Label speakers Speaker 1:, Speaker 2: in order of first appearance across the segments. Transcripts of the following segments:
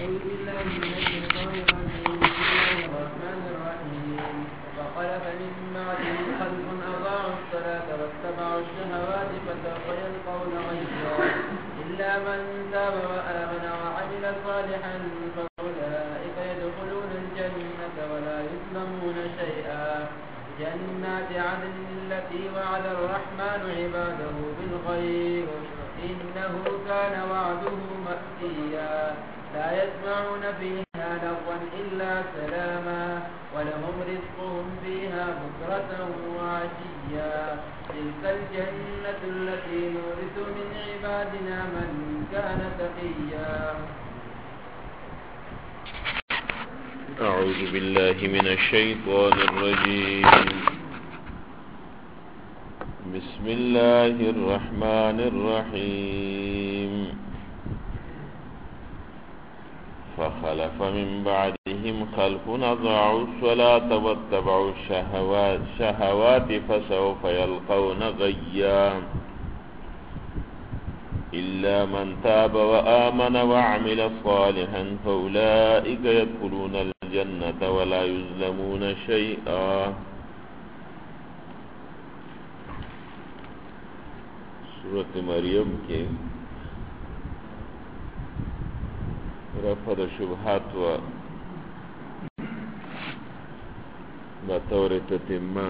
Speaker 1: أعوذ بالله من الشيطان الرجيم. بسم الله الرحمن الرحيم. فخلف من بعدهم خلف أضاعوا الصلاة واتبعوا الشهوات فسوف يلقون غيا إلا من تاب وآمن وعمل صالحا فأولئك يدخلون الجنة ولا يظلمون شيئا. جنات عدن التي وعد الرحمن عباده بالغيب إنه كان وعده مأتيا. لا يسمعون فيها لغوا إلا سلاما ولهم رزقهم فيها بكرة وعشيا. تلك الجنة التي نورث من عبادنا من كان تقيا.
Speaker 2: أعوذ بالله من الشيطان الرجيم. بسم الله الرحمن الرحيم. فخلف من بعدهم خلف أضاعوا الصلاة واتبعوا الشهوات فسوف يلقون غيا إلا من تاب وآمن وعمل صالحا فأولئك يدخلون الجنة ولا يظلمون شيئا. سورة مریم کې رفع شبهات و بطور تتمه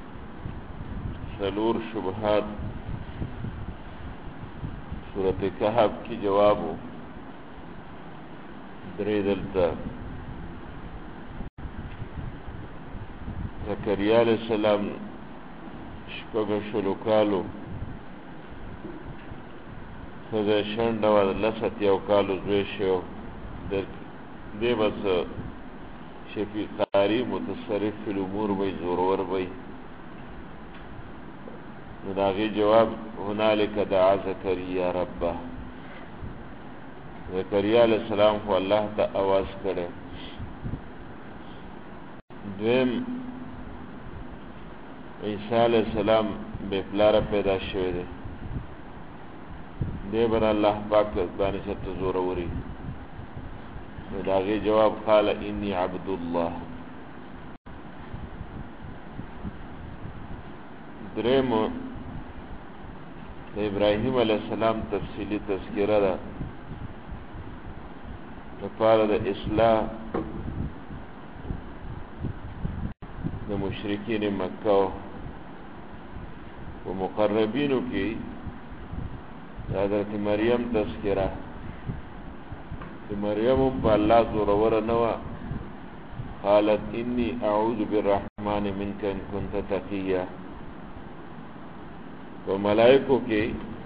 Speaker 2: سلور شبهات سورة کهف کی جوابو درې دلته زکریا علیہ السلام شپږ شلو کالو خزه شنډه و لست یو کالو زوی شو دی بس شفیع قاری متصرف فی الامور بی زورور بی نداغی جواب هنالک دعا زکریا ربه. زکریا علیہ السلام خو اللہ تا آواز کرے. دویم عیسیٰ علیہ السلام بے پلارا پیدا شوئے دے دے بر اللہ پاک بانی ست زوروری. نداغی جواب قال انی عبداللہ. دریم ابراہیم علیہ السلام تفصیلی تذکرہ دا لپاره د اصلاح د مشرکین مکه و مقربینو کې حضرت مریم تذکرہ. د مریم په الله زورور نه و. قالت انی اعوذ بالرحمن منک ان كنت تقیا. و ملائکو کې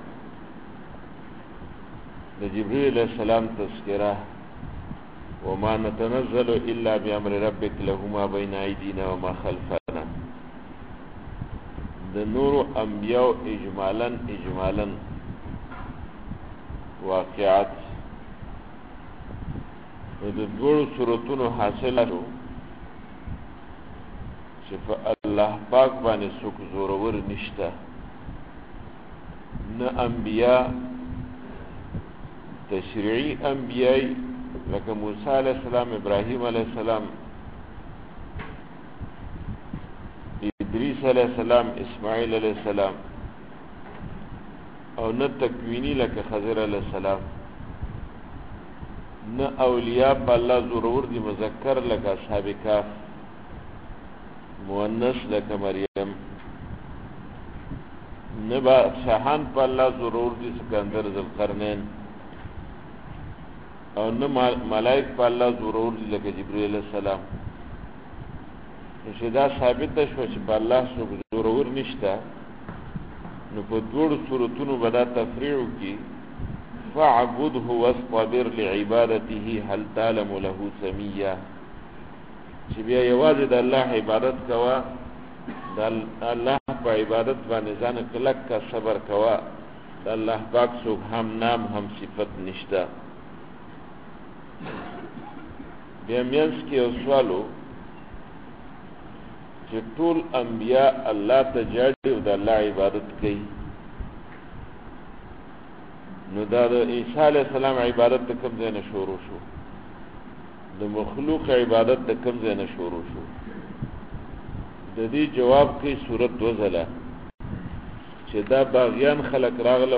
Speaker 2: د جبرئیل علیہ السلام تذکرہ. وما نتنزل الا بامر ربك له ما بين ايدينا وما خلفنا. د نور انبیاء اجمالا واقعات د دوړو صورتونو حاصل شو چې الله پاک باندې څوک زورور نشته. نه انبیاء تشریعی انبیاء لکه موسی علیہ السلام، ابراہیم علیہ السلام، ادریس علیہ السلام، اسماعیل علیہ السلام، او نه تکوینی لکه خضر علیہ السلام. نه اولیاء په الله زورور دي مذکر لکه اصحاب کهف، مؤنث لکه مریم. نه بادشاہان په الله زورور دي سکندر، ذوالقرنین. او نه ملائک په الله زورور دي لکه جبرئیل علیہ السلام. چې دا ثابت شو چې په الله څوک زورور نشته، نو په دوړو صورتونو به دا تفریع وکړي. فاعبده واصطبر لعبادته هل تعلم له سمیا. چې بیا یوازې د الله عبادت کوه، د الله په عبادت باندې ځان کلک کا صبر کوه. د الله پاک څوک هم نام هم صفت نشته. بیا میانس کې یو سوالو چې ټول انبیاء الله ته جاړي او د الله عبادت کوي، نو دا د عیسی علیہ السلام عبادت کوم ځای نه شروع شو؟ د مخلوق عبادت د کوم ځای نه شروع شو؟ د دې جواب کې صورت وزله چې دا باغیان خلق راغله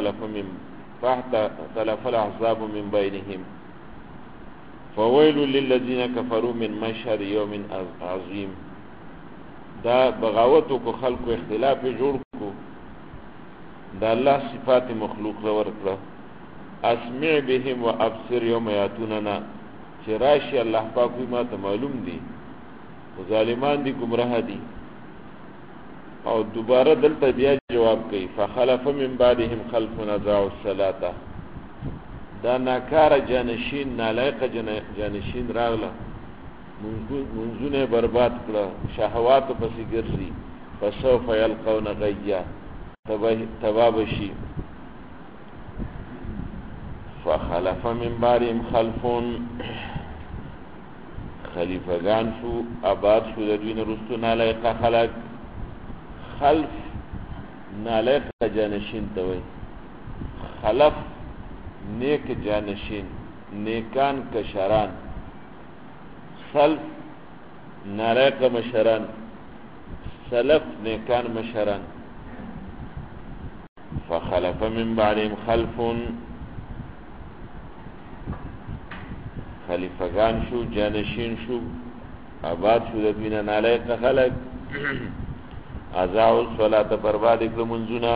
Speaker 2: فاختلف الاحزاب من بينهم فويل للذين كفروا من مشهد يوم عظيم. دا بغاوت کو خلق اختلاف جوړ کو دا الله صفات مخلوق زور کړه. اسمع بهم وابصر يوم ياتوننا چې راشي الله پاک ما ته معلوم دي ظالمان دي گمراه دي. او دوباره دلته بیا جواب کوي فخلف من بعدهم خلف اضاعوا الصلاه. دا ناکار جانشین نالایق جانشین راغله منځونه برباد کړه شهوات پسې ګرځي فسوف يلقون غيا تبابشي. فخلف من بعدهم خلف خلیفگان شو آباد شو د دوی نه رستو نالایق خلق. خلف نالایق جانشین ته وایي خلف نیک جانشین نیکان کشران خلف نالایق مشران سلف نیکان مشران. فخلف من بعدهم خلف خلیفگان شو جانشین شو آباد شو د دوی نه نالایق خلق اضاعوا الصلاة برباد کړه منځونه.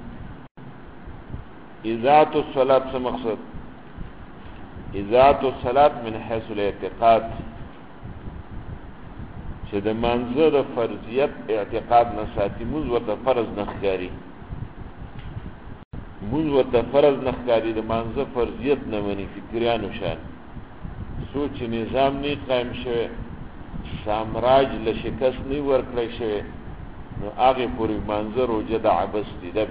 Speaker 2: اضاعت الصلاة څه مقصد؟ اضاعت الصلاة من حيث الاعتقاد چې د منځه د فرضیت اعتقاد نه ساتي موږ ورته فرض نه ښکاري موږ ورته فرض نه ښکاري د منځه فرضیت نه مني فکریانو شان سوچ نظام نه قائم شوه سامراج له شکست نه ورکړی شوه نو هغه پوری منظر او جد عبس دي دا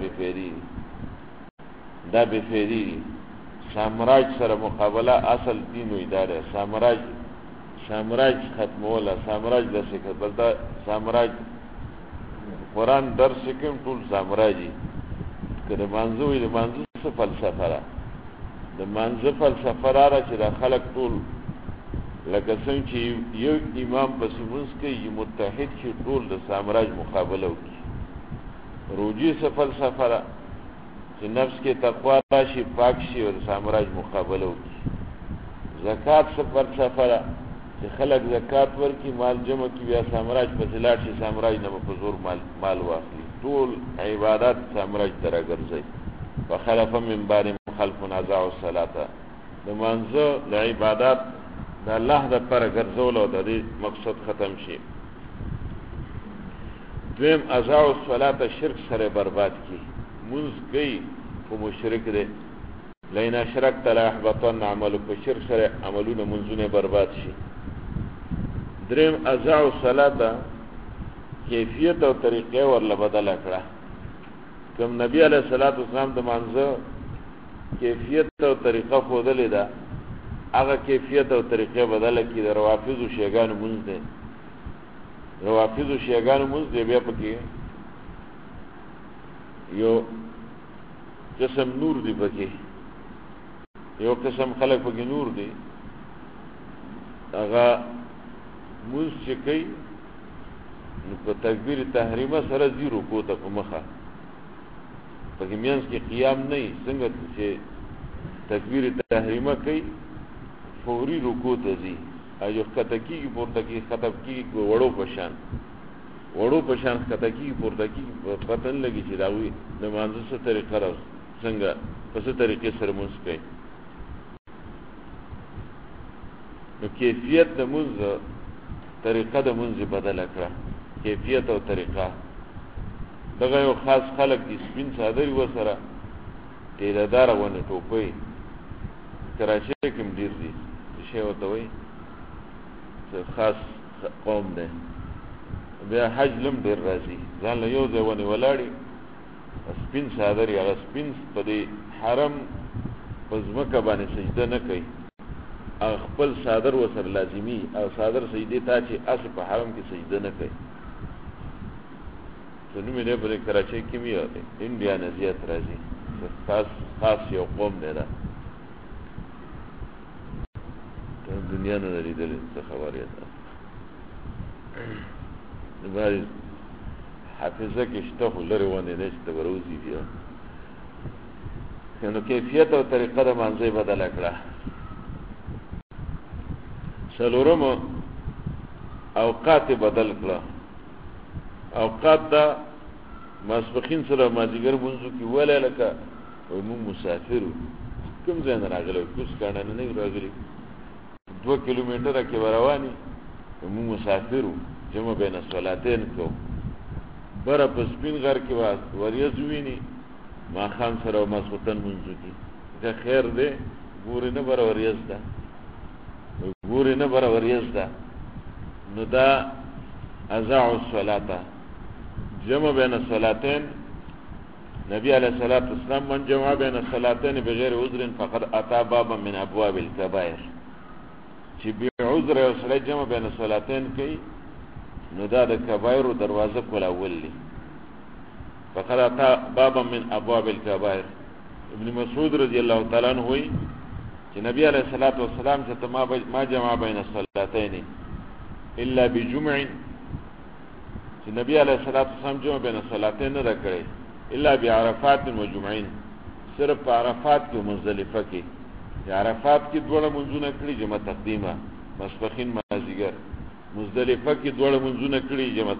Speaker 2: به فعلی سامراج سره مقابله اصل دین و اداره سامراج ختموله سامراج د شکست بلدا سامراج قرآن درس کوم ټول سامراجي کله منځو د منځو څه فلسفه را د منځو فلسفه را چې د خلق ټول لکه څنګه چې یو امام پس منځ کې متحد شي ټول د سامراج مقابله وکړي. روجي څه فلسفه را چې نفس کې تقوا راشي پاک شي او سامراج مقابله وکړي. زکات څه فلسفه را چې خلق زکات ورکړي مال جمع کړي بیا سامراج په لاړ شي سامراج نه په زور مال واخلي ټول عبادت سامراج تر ګرځي. فخلف من بعدهم خلف اضاعوا الصلاه د منځه د عبادت د الله د پر ګرځول او د دې مقصد ختم شي. دویم اضاعوا الصلاه شرک سره برباد کی منځ کوي خو مشرک دی لئن اشرکت لاحبطن عملک په شرک سره عملونه منځونه برباد شي. دریم اضاعوا الصلاه کیفیت او طریقې ورله بدل کړه کوم نبی علیہ الصلوۃ والسلام د منځه کیفیت او طریقه خودلې ده هغه کیفیت او طریقې بدل کړي د روافض او شیعاګانو منځ ده روافض او شیعاګانو منځ دی بیا پکې یو قسم نور دی پکې یو قسم خلق پکې نور دی هغه منځ چې کوي نو په تکبیر تحریمه سره زیرو کوته په مخه پکې میانس کې قیام نه څنګه چې تکبیر تحریمه کوي فوری رکوع ته ځي ایو کتکی پورته کې خطب کې وړو پشان کتکی پورته کې پتن لګي چې راوي د مانځه څه طریقه راو څنګه په څه طریقې سره مونږ کوي نو کیفیت د مونږ طریقه د مونږ بدل کړه کیفیت او طریقه دغه یو خاص خلق دي سپین صادری وسره تیرهدار ونه ټوپي کراچۍ کې ډیر دي شی وته وي خاص قوم ده بیا حج لم ډیر راځي ځان له یو ځای ونه ولاړی سپین صادری هغه سپین په دې حرم پزمکه باندې سجده نه کوي خپل صادر وسر لازمی او صادر سجده تا چې اصل په حرم کې سجده نه کوي نو مې نه بل کراچۍ کې مې انډیا نه زیات راځي خاص یو قوم دی دا دنیا نه لري څه خبره ده بای حافظه کې شته خو لري ونه نشته وروزي بیا نو کیفیت او طریقه د مانځي بدل کړه څلورم اوقات بدل کړه اوقات دا ماسپخین سره مازیګر منځو کې ولا لکه موږ مسافر کوم ځای نه راغلو کوس کانه نه راغلي 2 کیلومتره کې رواني موږ مسافر جمع بین الصلاتین کو بره په سپین غر کې وریځ ویني ما خان سره مسوتن منځو کې دا خیر دی ګور نه بره وریځ ده نو دا ازاع الصلاه جمع بین الصلاتین نبی علیہ الصلوۃ والسلام من جمع بین الصلاتین بغیر عذر فقد اتى بابا من ابواب الكبائر چې به عذر او سره جمع بین الصلاتین کوي نو دا د کبائر دروازه کوله ولي فقد اتى بابا من ابواب الكبائر ابن مسعود رضی الله تعالی عنہ وی چې نبی علیہ الصلوۃ والسلام چې ما جمع بین الصلاتین الا بجمع چې نبی علیہ الصلوۃ والسلام جمع بین الصلاتین نه راکړي الا بعرفات وجمعين صرف په عرفات کې مزدلفه کې عرفات کې دوړه منځونه کړي جمع تقدیمه مسبخین مازیګر مزدلفه کې دوړه منځونه کړي جمع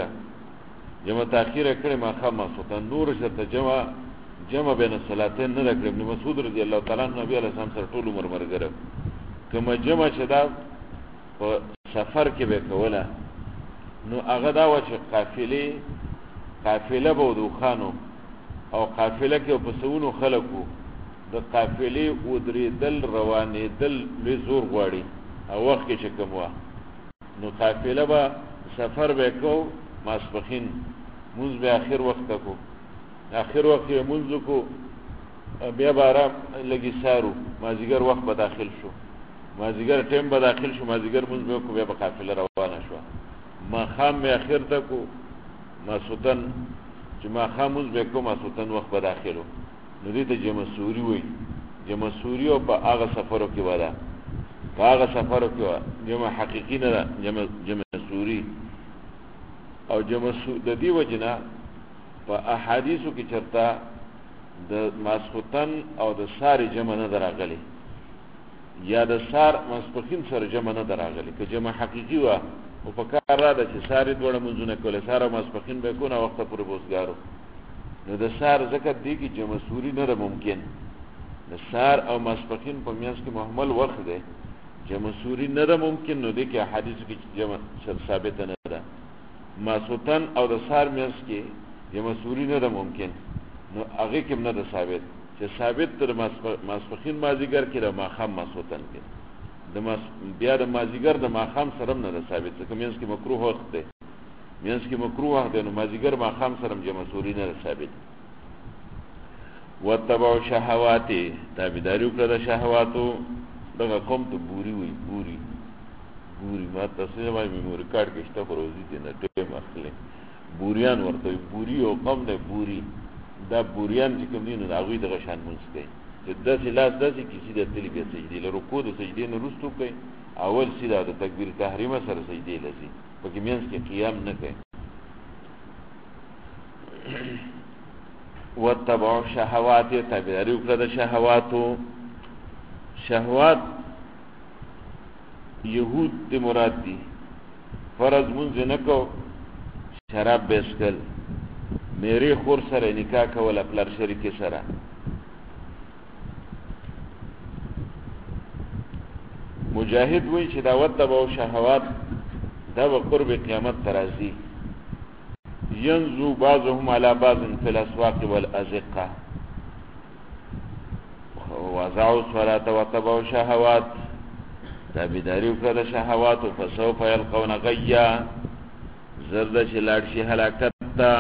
Speaker 2: تاخیره کړي ما خامه سلطان نور شته جمع بین الصلاتین نه راکړي ابن مسعود رضی الله تعالی عنہ نبی علیہ السلام سره ټول عمر مرګره کما جمع شدا په سفر کې به کوله نو هغه دا و چې قافله به دوخانو او قافله کې په سونو خلکو د قافلې او درې دل روانې دل له زور غواړي او وخت کې کوم وا نو قافله به سفر وکاو ماسپخین موږ به اخر وخت کو موږ کو بیا بارا لګي سارو مازیګر وخت به داخل شو مازیګر ټیم به داخل شو مازیګر موږ به کو بیا په قافله روانه شو ما خام می اخر ته کو ما سوتن چې ما خاموز به کوم سوتن وخت به داخلو نو دې ته جمسوري وای جمسوري او په هغه سفرو کې ودا په هغه سفرو کې جمع حقيقي نه جمسوري او جمسو د دې وجنه په احادیثو کې چرتا د ماسوتن او د ساري جمع نه دراغلي یا د سار مسبخین سره جمع نه دراغلي که جمع حقيقي و او په کار را ده چې ساري دوړه منځونه کوله ساره مسبخین به کو نه وخت پورې بوزګارو نو د سار زکات دی کې جمع سوري نه ممکن د سار او مسبخین په میاس کې محمل وخت ده جمع سوري نه ممکن نو دی کې حدیث کې جمع ثابت نه ده ماسوتن او د سار میاس کې جمع سوري نه ممکن نو هغه کې نه ده ثابت چې ثابت تر مسبخین مازیګر کې د ماخام ماسوتن کې بیا د مازیګر د ماخام سره نه ده ثابت ځکه میاس کې مکروه وخت ده میاس کې مکروه وخت نو مازیګر ماخام سره جمع سوري نه ثابت وتبع شهوات تابعداري وکړه د شهواتو دغه قوم ته بوري وي بوري ما تاسو نه وايي میموري کارت کې شته پروزي دي نه ټیم اخلي بوریان ورته بوري او قوم نه بوري دا بوریان چې کوم دي نو هغه دغه شان مونږ کوي چې داسې لاس داسې کسی د تلی بیا سجدې له رکوع د سجدې نه وروسته کوي اول سیده د تکبیر تحریمه سره سجدې لسی پکې مینس کې قیام نه کوي وتبع شهوات تابعداري وکړه د شهواتو شهوات یهود د مراد دي فرض مونږ نه کو شراب بیسکل میری خور سره نکاح کول خپل شریک سره مجاهد وی چې دا وتبع شهوات دا به قرب قیامت ترازی ينزو بعضهم على بعض في الاسواق والازقه وضعوا الصلاه وتبعوا شهوات تابعداري وکړه د شهوات فسوف يلقون غيا زرد شلاد شي هلاکت تا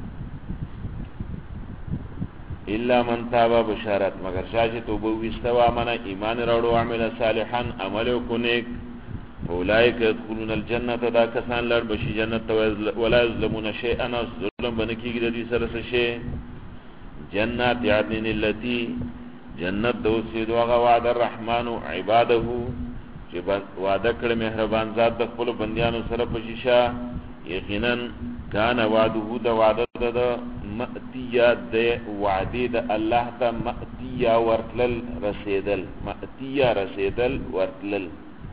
Speaker 2: الا من تاب بشارت مگر شاشه توبه وستوا من ایمان راوړو عمل صالحا عمل وکنیک اولئک يدخلون الجنه دا کسان لړ بشي جنت ولا يظلمون شيئا ظلم بنکیږي د دې سره څه شي جنات عدن التي جنت دو سیدو هغه وعد الرحمن عباده چې وعده کړ مهربان ذات د خپل بندیانو سره په شیشه یقینا کان وعده د وعده د مأتیا د وعده د الله ته مأتیا ورتلل رسیدل مأتیا رسیدل ورتلل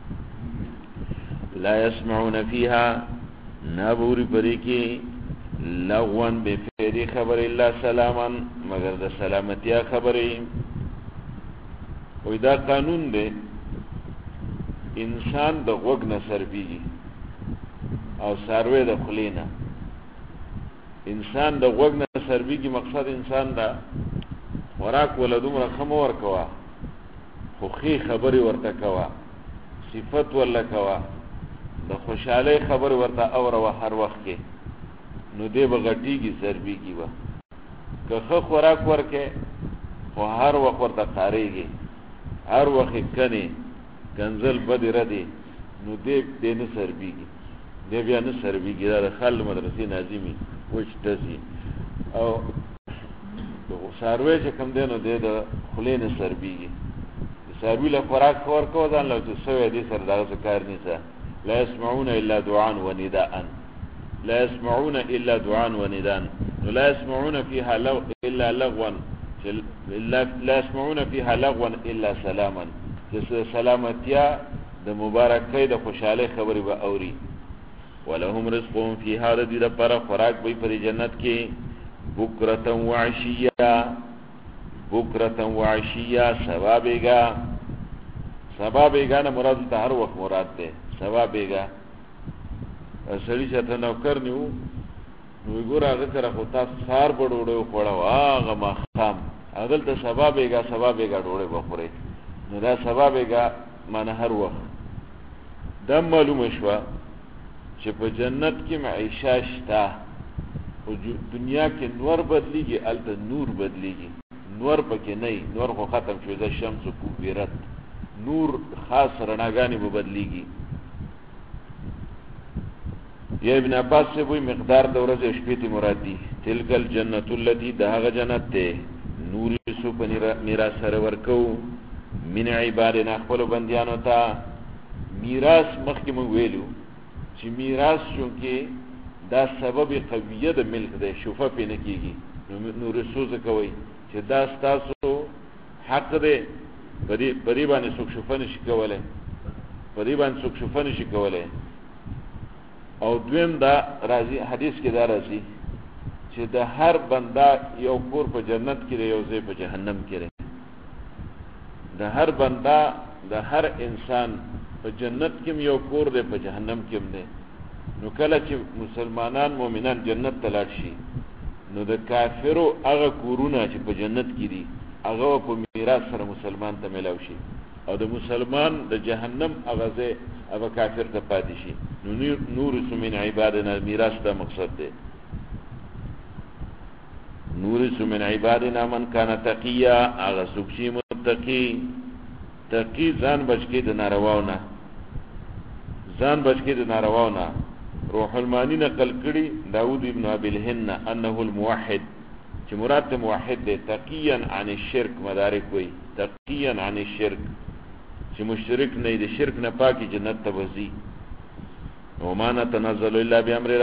Speaker 2: لا يسمعون فيها نابوري پریکی لغوان بفیدی خبر الا سلاما مگر د سلامتیا خبری وی دا قانون دے انسان د غوږ نه سربیږي او ساروی د خلینا انسان د غوږ نه سربیږي مقصد انسان دا خوراک ولدوم رقم ورکوا خو خی خبری ورته کوا صفت ولا کوا د خوشاله خبر ورته اور و هر وخت کې نو دې بغټیږي سربیږي وا که خوراک ورکه خو هر وخت ورته قاریږي هر وخت کني کنزل بد ردی نو دې نه سربیږي دې بیا نه سربیږي دا خل مدرسې ناظمي وچ دسي او ساروی چې کم دی نو دې د خلې نه سربیږي ساروی له خوراک ورکو ځان له څه سوي دي سر دغه کار نیسه لا يسمعون الا دعاء ونداء لا يسمعون الا دعاء ونداء لا يسمعون فيها الا لغوا لا يسمعون فيها لغوا الا سلاما سلامتیا د مبارکۍ د خوشاله خبرې به اوري ولهم رزقهم فيها الذي پر خوراک به پر جنت کې بکرة وعشيا ثوابېګا نه مراد ته هر وخت مراد ده ثوابېګا سړی چې ته نوکر نیو نو ګور هغه سره خو تاسو سار بډوړو خوړو هغه مخام هغه ته ثوابېګا ډوړې بخوري نو دا ثوابېګا معنی هر وخت دا معلومه شو چې په جنت کې معیشه شته او دنیا کې نور بدلیږي الته نور بدلیږي نور پکې نه نور خو ختم شو د شمس کو بیرت نور خاص رڼاګانې به بدلیږي یا ابن عباس سے وہی مقدار د ورځې شپې ته مراد دي تلک الجنت التي دهغه جنت ته نور سو پنیرا میراث سره ورکو من عبادنا خپل بندیانو ته میراث مخکې مونږ ویلو چې میراث چونکې دا سبب قویه د ملک دی شوفه پې نه کېږي نور سوزه کوي چې دا ستاسو حق دی په دې باندې څوک شوفه نشي کولی او دویم دا راځي حدیث کې دا راځي چې د هر بنده یو کور په جنت کې دی یو ځای په جهنم کې دی د هر بنده د هر انسان په جنت کې یو کور دی په جهنم کې هم دی نو کله چې مسلمانان مؤمنان جنت ته لاړ شي نو د کافرو هغه کورونه چې په جنت کې دي هغه په میراث سره مسلمان ته ملاو شي او د مسلمان د جهنم هغه ځای هغه کافر ته پاتې شي نو نور من عبادنا میراث دا مقصد دی نور من عبادنا من کان تقیا هغه څوک چې متقی ځان بچی د نارواونه روح المانی نقل کړي داود ابن ابي الهن انه الموحد چې مراد ته موحد دی تقیا عن الشرك مدارک وي تقیا عن الشرك چې مشرک نه دی شرک نه پاکي جنت ته وځي وما نتنزل الا بامر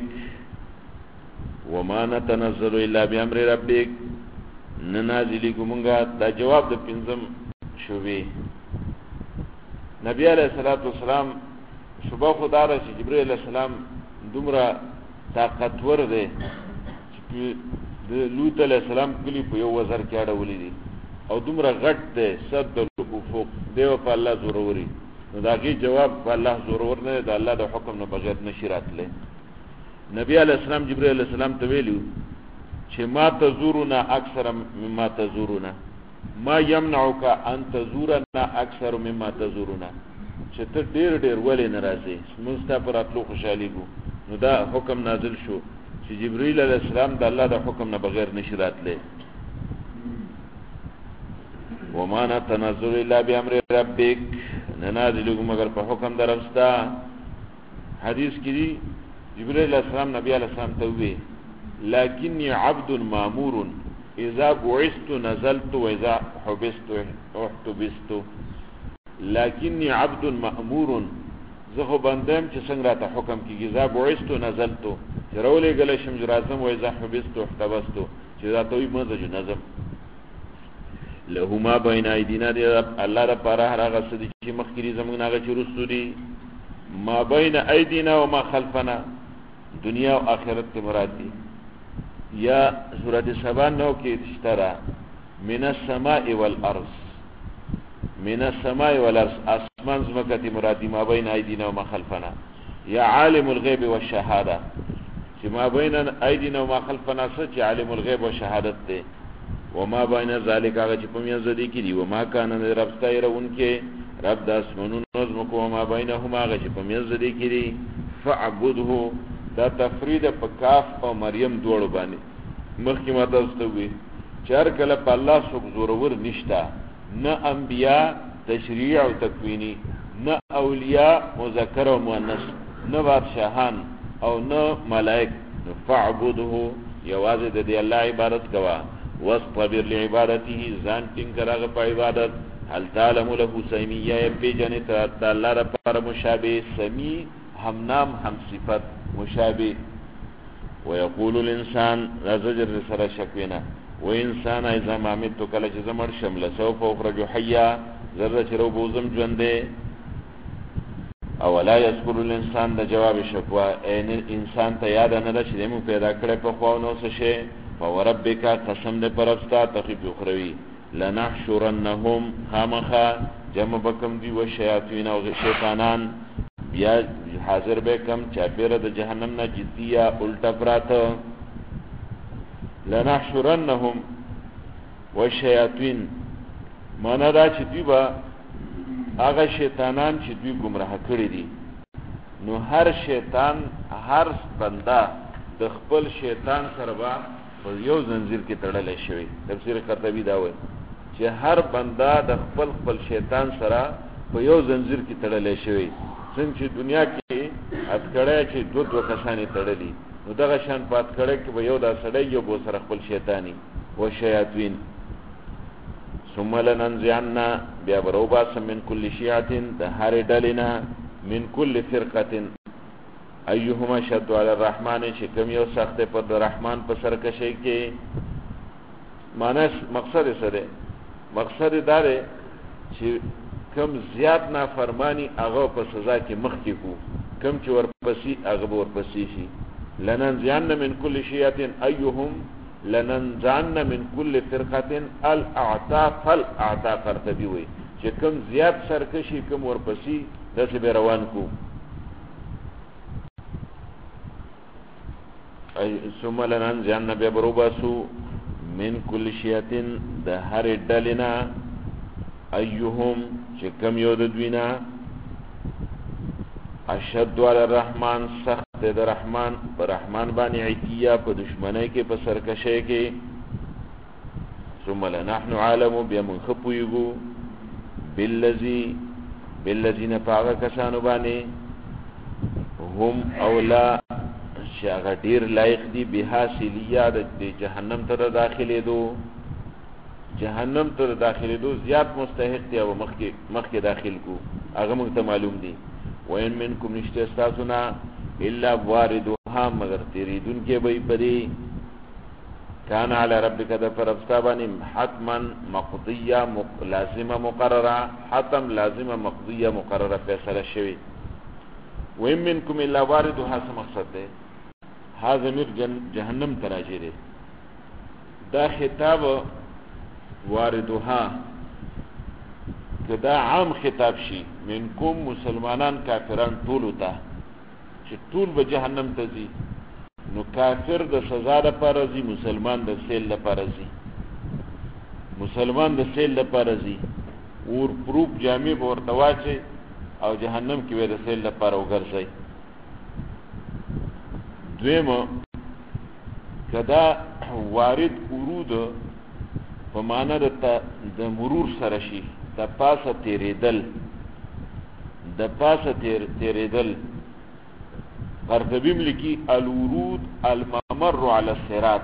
Speaker 2: ربك ننازلی کومنګا دا جواب د پنځم شوبې نبی علیہ الصلوۃ والسلام صبح خدا را چې جبرئیل علیہ السلام دومره طاقتور دی چې د لوط علیہ السلام کلی په یو وزر کې اړولې دي او دومره غټ دی صد الافق دیو په الله ضروري نو داږي جواب په الله ضرور نه دی الله د حکم نه بغیر نشی راتله نبی علیہ السلام جبرئیل علیہ السلام ته ویلو چې ما تزورنا اکثر مما تزورنا ما يمنعك ان تزورنا اکثر مما تزورنا چې ته ډیر ولې ناراضي مستغفر اتلو خوشالي ګو نو دا حکم نازل شو چې جبرئیل علیہ السلام د الله د حکم نه بغیر نشی راتله وما نتنزل الا بامر ربك ننازل مگر په حکم درستا حدیث کې دی جبرئیل علیہ السلام نبی علیہ السلام ته وی لكني عبد مامور اذا بعثت نزلت واذا حبست احتبست لکنی عبد مأمور زه خو بندم چې څنګه راته حکم کیږي ذا بعثت نزلت چې راولې غل شم جرازم وای ذا حبست احتبست چې دا توي مزه نظم له ما بین ایدینا دی الله را پر هغه څه چې مخکري زمونږ هغه چې رسو دي ما بین ایدینا و ما خلفنا دنیا او آخرت کې مراد دي یا سورۃ سبا نو کې اشترا من السماء والارض من السماء والارض اسمان زمکه مراد دي ما بین ایدینا و ما خلفنا یا عالم الغیب والشهاده چې ما بین ایدینا و ما خلفنا څه چې عالم الغیب والشهادت دی وما بین ذالک هغه چې په میانځ دي کې دي وما کان رب ستایرون کې رب د اسمنون نظم کو وما بینهما هغه چې په میانځ دي کې دي فعبده دا تفرید په کاف او مریم دوړو باندې مخکې ماته واستوي چار کله په الله سب زورور نشتا نه انبیاء تشریع او تکوینی نه اولیاء مذکر او مؤنث نه بادشاہان او نه ملائک فعبده یوازې د دې الله عبادت کوا واصطبر لعبادته ځان ټینګ کړه په عبادت هل تعلم له سمیه په جنت الله لپاره مشابه سمی هم نام هم صفت مشابه ويقول الانسان رزجر سره شکوینا و انسان اذا ما مت کله چې زمړ شمل سوف اخرج حیا ذره چرو بوزم ژوندې او لا يذكر الانسان د جواب شکوا ان انسان ته یاد نه ده چې موږ پیدا کړې په خو نو څه شي فوربک قسم دې پرستا تخیب اخروی لنحشرنهم خامخا جمع بکم دی و شیاطین او شیطانان بیا حاضر به کم چاپیره د جهنم نه جدیا الټا پرات لنحشرنهم والشیاطین معنا دا چې دی با هغه شیطانان چې دوی گمراه کړی دي نو هر شیطان هر بنده د خپل شیطان سره با په یو زنجیر کې تړل شوی تفسیر قرطبی دا وایي چې هر بنده د خپل شیطان سره په یو زنجیر کې تړل شوی څنګه چې دنیا کې اتکړه چې دوه کسانې تړلي نو دغه شان پات کړه کې به یو دا سړی یو بو سره خپل شیطانی او شیاطین ثم لننزعن بیا بروبا من كل شيعه د هر ډلنا من كل فرقه ايهما شد على الرحمن چې کوم یو سخت پر رحمان په سرکشي کې مانس مقصد سره مقصد دا دی چې کم زیات نافرمانی هغه په سزا کې مخ کې کو کم چې ورپسې هغه ورپسې شي لننزعن من كل شيعه ايهم لننزعن من كل فرقه الاعتاق قرطبي وي چې کم زیات سرکشي کم ورپسې داسې به روان کو ثم لننزعن ببروباسو من كل شيعه د هر ډلنا ايهم چې کم یو د دوینا اشد علی الرحمن سخت د رحمان پر رحمان باندې عتیا په دشمنی کې په سرکشی کې ثم لنحن عالم بمن خپویغو بالذین پاغه کسانو باندې هم اولا شاغ ډیر لایق دي به حاصلیه د جهنم ته داخلي دو جهنم ته داخلي دو زیات مستحق دی او مخکې داخل کو هغه موږ ته معلوم دي وین منکم نشته استاسنا الا واردها مگر تیریدون کې به پدی کان علی ربک د فرستابانی حتما مقضیه لازمه مقرره حتم لازمه مقضیه مقرره فیصله شوی وین منکم الا واردها څه مقصد ده هاذا مر جهنم تراجی ده دا خطاب واردها کدا عام خطاب شي منکم مسلمانان کافران ټول ته چې ټول به جهنم ته ځي نو کافر د سزا لپاره ځي مسلمان د سیل لپاره ځي مسلمان د سیل لپاره ځي اور پروپ جامع ورته واچي او جهنم کې به د سیل لپاره وګرځي دویمه کدا وارد ورود په معنا د مرور سره شي د پاسه تیریدل قرطبی ملکی الورود الممر على الصراط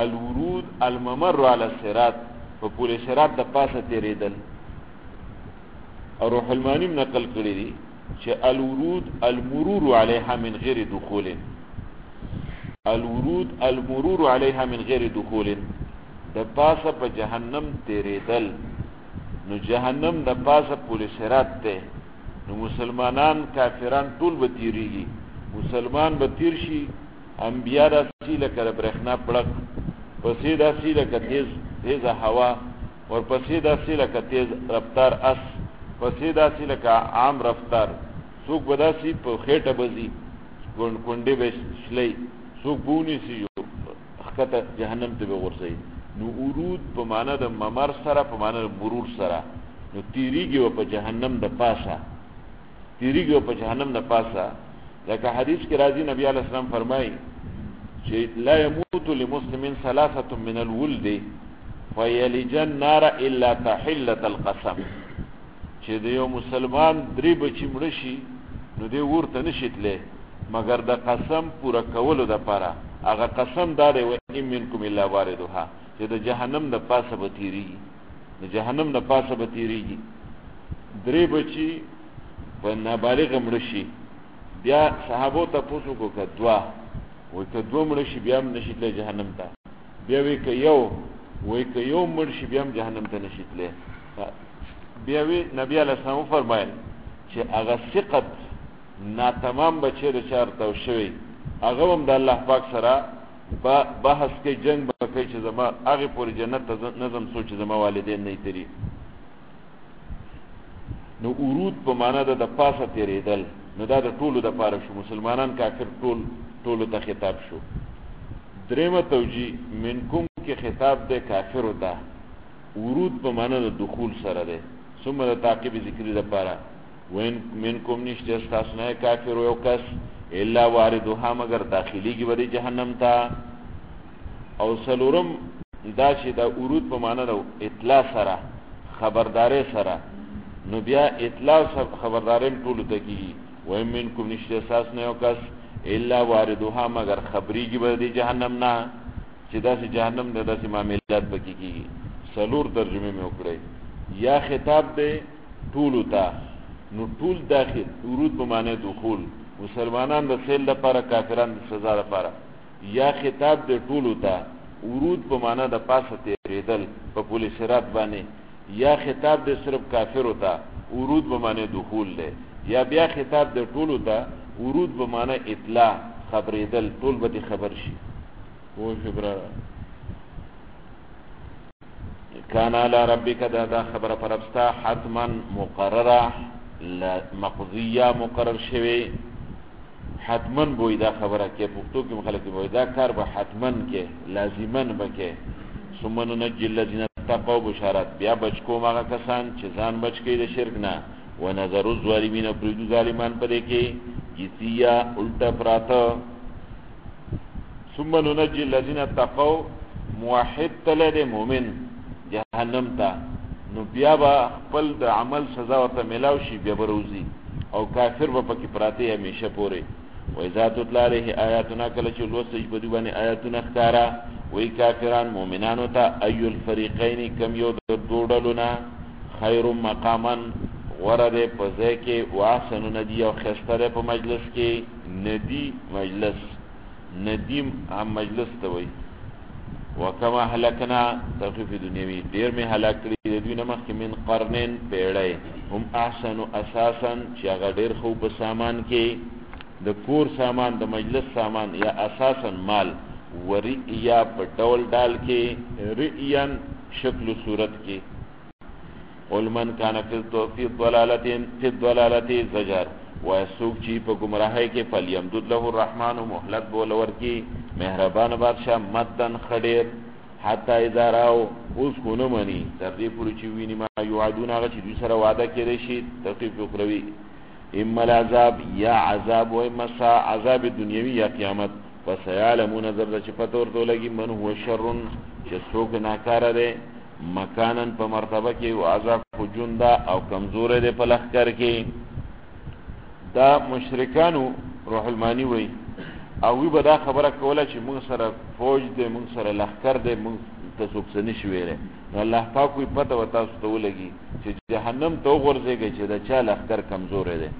Speaker 2: الورود الممر على الصراط په پوره صراط د پاسه تیریدل او روح المانی نقل کړی دی چې الورود المرور علیها من غیر دخول، الورود المرور علیها من غیر دخول، د پاسه په جهنم تیریدل. نو جهنم د پاسه پل صراط ته، نو مسلمانان کافران ټول به تیریږي. مسلمان به تیر شي، انبیا داسې لکه برېښنا پړق، پسې داسې لکه تیزه هوا، ورپسې داسې لکه تیز رفتار اس، پسې داسې لکه عام رفتار. څوک به داسې په خېټه بځي، کونډې به شلی، څوک بونی سي خطه جهنم ته به ورځي. نو ورود په معنا د ممر سره، په معنا د مرور سره، نو تیریږي په جهنم د پاسه، تیریږي په جهنم د پاسه. لکه حدیث کې راځي نبی علیہ السلام فرمایي چې لا يموت لمسلم ثلاثه من الولد فيلج النار الا تحله القسم، چې د یو مسلمان درې بچی مړ شي نو دی ورته نشیتله مگر د قسم پوره کولو د پاره. هغه قسم دا دی و ان منکم الا واردها، چې د جهنم د پاسه به تیریږي، د جهنم د پاسه به تیریږي. درې بچی په نابالغ مړ شي، بیا صحابو ته پوښتنه وکړه دوا، وای که دوه مړ شي بیا هم نشیتله جهنم ته، بیا وی که یو، وای که یو مړ شي بیا هم جهنم ته نشیتله. بیا وی نبی علیہ السلام فرمایل چې هغه ثقت ناتمام بچی د چارته شوی، هغه هم د الله پاک سره بحث کې جنگ به کوي چې زما هغه پورې جنت ته نظم سوچ زما والدین نه تیری. نو ورود په معنا د پاسه تیریدل، نو دا د ټولو د پاره شو، مسلمانان کافر ټولو ته خطاب شو. درېمه توجیه منکم کې خطاب د کافر وته، ورود په معنا د دخول سره ده. ثم د تعقیب ذکری د پاره وین منکم نشته تاسو نه کافر یو کس الا واردها مگر داخلي کې وړي جهنم ته. او سلورم دا چې دا ورود په معنا د اطلاع سره، خبرداري سره، نو بیا اطلاع سره خبرداري ټول ته کیږي. وین منکم نشته تاسو نه یو کس الا واردها مگر خبري کې وړي جهنم نه، چې دا چې جهنم د داسې معاملات پکې کیږي. سلور ترجمه مې وکړې، یا خطاب دې ټول ته، نو ټول داخل ورود په معنی دخول، مسلمانان د سیل لپاره، کافرانو د سزا لپاره. یا خطاب دې ټول ته، ورود په معنی د پاسه تیریدل په پل صراط باندې. یا خطاب دې صرف کافر ته، ورود په معنی دخول دی. یا بیا خطاب دې ټول ته، ورود په معنی اطلاع، خبرېدل، ټول به خبر شي. او خبره کان علی ربک دا خبره پر ابستا حتما مقرره مقضیه مقرر شوی. حتما بوی دا خبره کې پښتو کې مخالف بوی دا کار به حتما کې لازما بکې. ثم ننجي الذين اتقوا بشارت، بیا بچ کوم هغه کسان چې ځان بچ کړي د شرک نه. ونذر الظالمین، پرېږدو ظالمان پدې کې جثیا الټا پراته. ثم ننجي الذين اتقوا موحد تل د مؤمن جهنم ته، نو بیا با خپل د عمل سزا ورته ملاو شي، بیا بروزي، او کافر به پکې پراته همیشه پورې. و اذا تتلى عليه آیاتنا، کله چې لوستل په دې باندې آیاتونه ښکارا، وی کافران مؤمنانو ته اي الفريقين کم یو د دوړلونه خیر مقاما ورده په ځای کې، واحسن ندی او خستره په مجلس کې. ندی مجلس، ندیم هم مجلس ته وی. وکما هلکنا تخفیف دنیوی، ډیر می هلاک کړي د دوی نه مخکې من قرنین پیړۍ، هم احسن اساسا چې هغه ډیر خو په سامان کې، د کور سامان، د مجلس سامان، یا اساسا مال، ورئیا په ډول ډال کې، رئیان شکل و صورت کې. قل من کان فی الضلالة زجر، ویسوک چی په گمراهی کې، فلیمدد له الرحمن مهلت بولور کی، مهربان بادشاہ مدن خډیر، حتی اذا راو اوس خونه منی، تر دې پورې چې ویني ما یوعدون، هغه چې دوی سره وعده کړی شي، تخفیف اخروی. اما العذاب، یا عذاب، و اما عذاب دنیوی یا قیامت. فسیعلمون ذره چې پته ورته لګي من هو شر، چې څوک ناکاره دی، مکانن په مرتبه کې، او عذاب جندا او کمزور دی په لښکر کې. دا مشرکانو روح المانی وی او وی به دا خبره کوله چې موږ سره فوج دی، موږ سره لښکر دی، موږ ته څوک څه نشي ویلی. نو الله پاک وی پته به تاسو ته ولګي چې جهنم ته وغورځېږئ چې د چا لښکر کمزوری دی.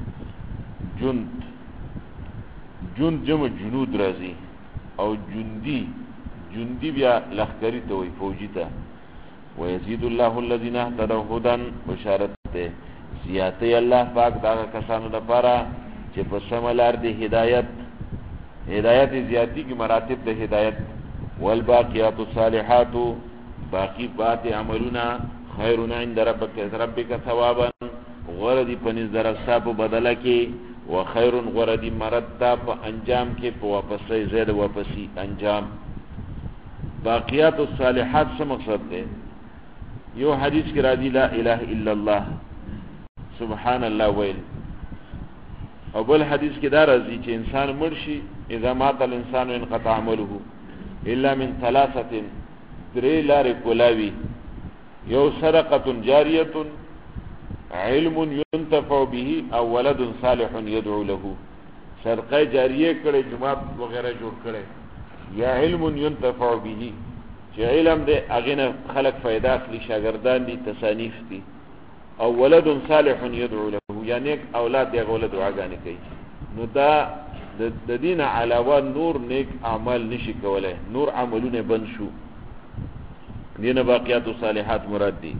Speaker 2: جند جمع جنود راځي او جندي بیا لښکري ته وی، فوجي ته. ويزيد الله الذين اهتدوا هدى، بشارت ده زیاتی الله پاک داغه کسانو لپاره چې په سمه لار د هدایت زیاتی کی مراتب د هدایت. والباقیات الصالحات، باقی بات عملنا خیر عند ربک ثوابا، غردی پنځ درستا په بدله کې، وخیر غردی مردا په انجام کې، په واپسې زید واپسی انجام. باقیات الصالحات څه مقصد ده؟ یو حدیث کې راځي لا اله الا الله، سبحان الله ویل. او بل حدیث کې دا راځي چې انسان مرشي اذا مات الانسان انقطع عمله الا من ثلاثه، درې لارې کولاوي. یو صدقه جاریه، علم ينتفع به، او ولد صالح يدعو له. صدقه جاریه کړي، جماعت وغیرہ جوړ کړي، یا علم ينتفع به چې علم دې هغه نه خلق فائدہ اخلي، شاګردان دي، تصانیف دي. او ولد صالح يدعو له، یعنی اولاد دې غوله دعاګانې کوي. نو دا د دین علاوه نور نیک اعمال نشي کولای، نور عملونه بند شو. دینه باقیات الصالحات مراد دي.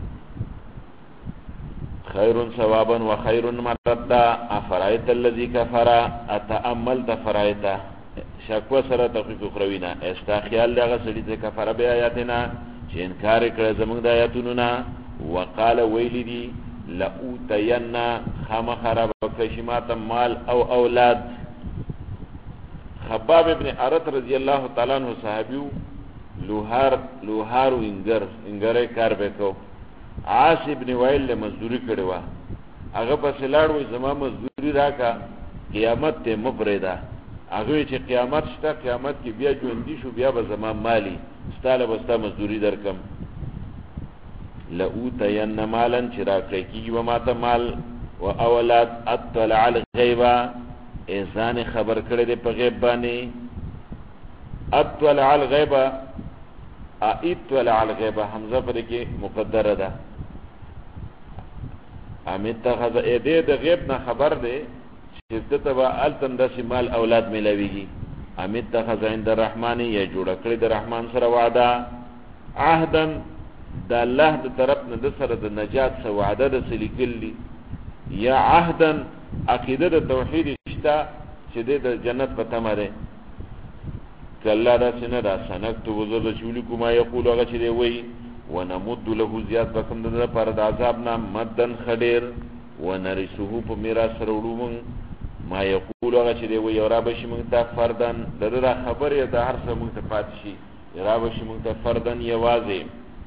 Speaker 2: خیر ثوابا وخیر مردا، افرایت الذی کفر، اتامل فرایت شکوه سره تخفیف اخروینا، استا خیال دغه سړي ته کفر به آیاتنا چې انکار کړ زمونږ د آیاتونو نه. وقال ویلی دی لأوتینا، خامخرب کشمات مال او اولاد. خباب ابن عرط رضی الله تعالی عنہ صحابیو، لوهارو انګره کار وکاو. عاص ابن وائل له مزدوری کړي وا، هغه په سلاړ وې زما مزدوری راکا، قیامت ته مفردا. هغه چې قیامت شته، قیامت کې بیا ژوندۍ شو، بیا به زما مالی ستاله بستا مزدوری درکم. لأوتین مالا، چرا کیږي و ماته مال و اولاد. اطلع الغیب، اذان خبر کړي دې په غیب باندې. اطلع الغیب، اطلع الغیب حمزه پر کې مقدره ده. امتخذ دې د غیب نه خبر ده چې تتبع التندس مال اولاد ملويږي. امتخذ عند الرحمن، یا جوړ کړي د رحمان سره وعده. عهدن، د الله د طرف نه د سره د نجات سره وعده د سلیکلی. یا عهدن، عقیده د توحید شته چې د جنت په تمه ده. کله دا سینه دا سنکتب رسول کوما یقول، هغه چې دی وی، ونمد له زیات بکم د پر د عذاب نه مدن خډیر، ونرثه په میراث سره وړو ما یقول، هغه چې دی وی را بشي مونږ ته فردن، دغه خبر یا د هر څه مونږ ته پات شي، را بشي مونږ ته فردن یوازې.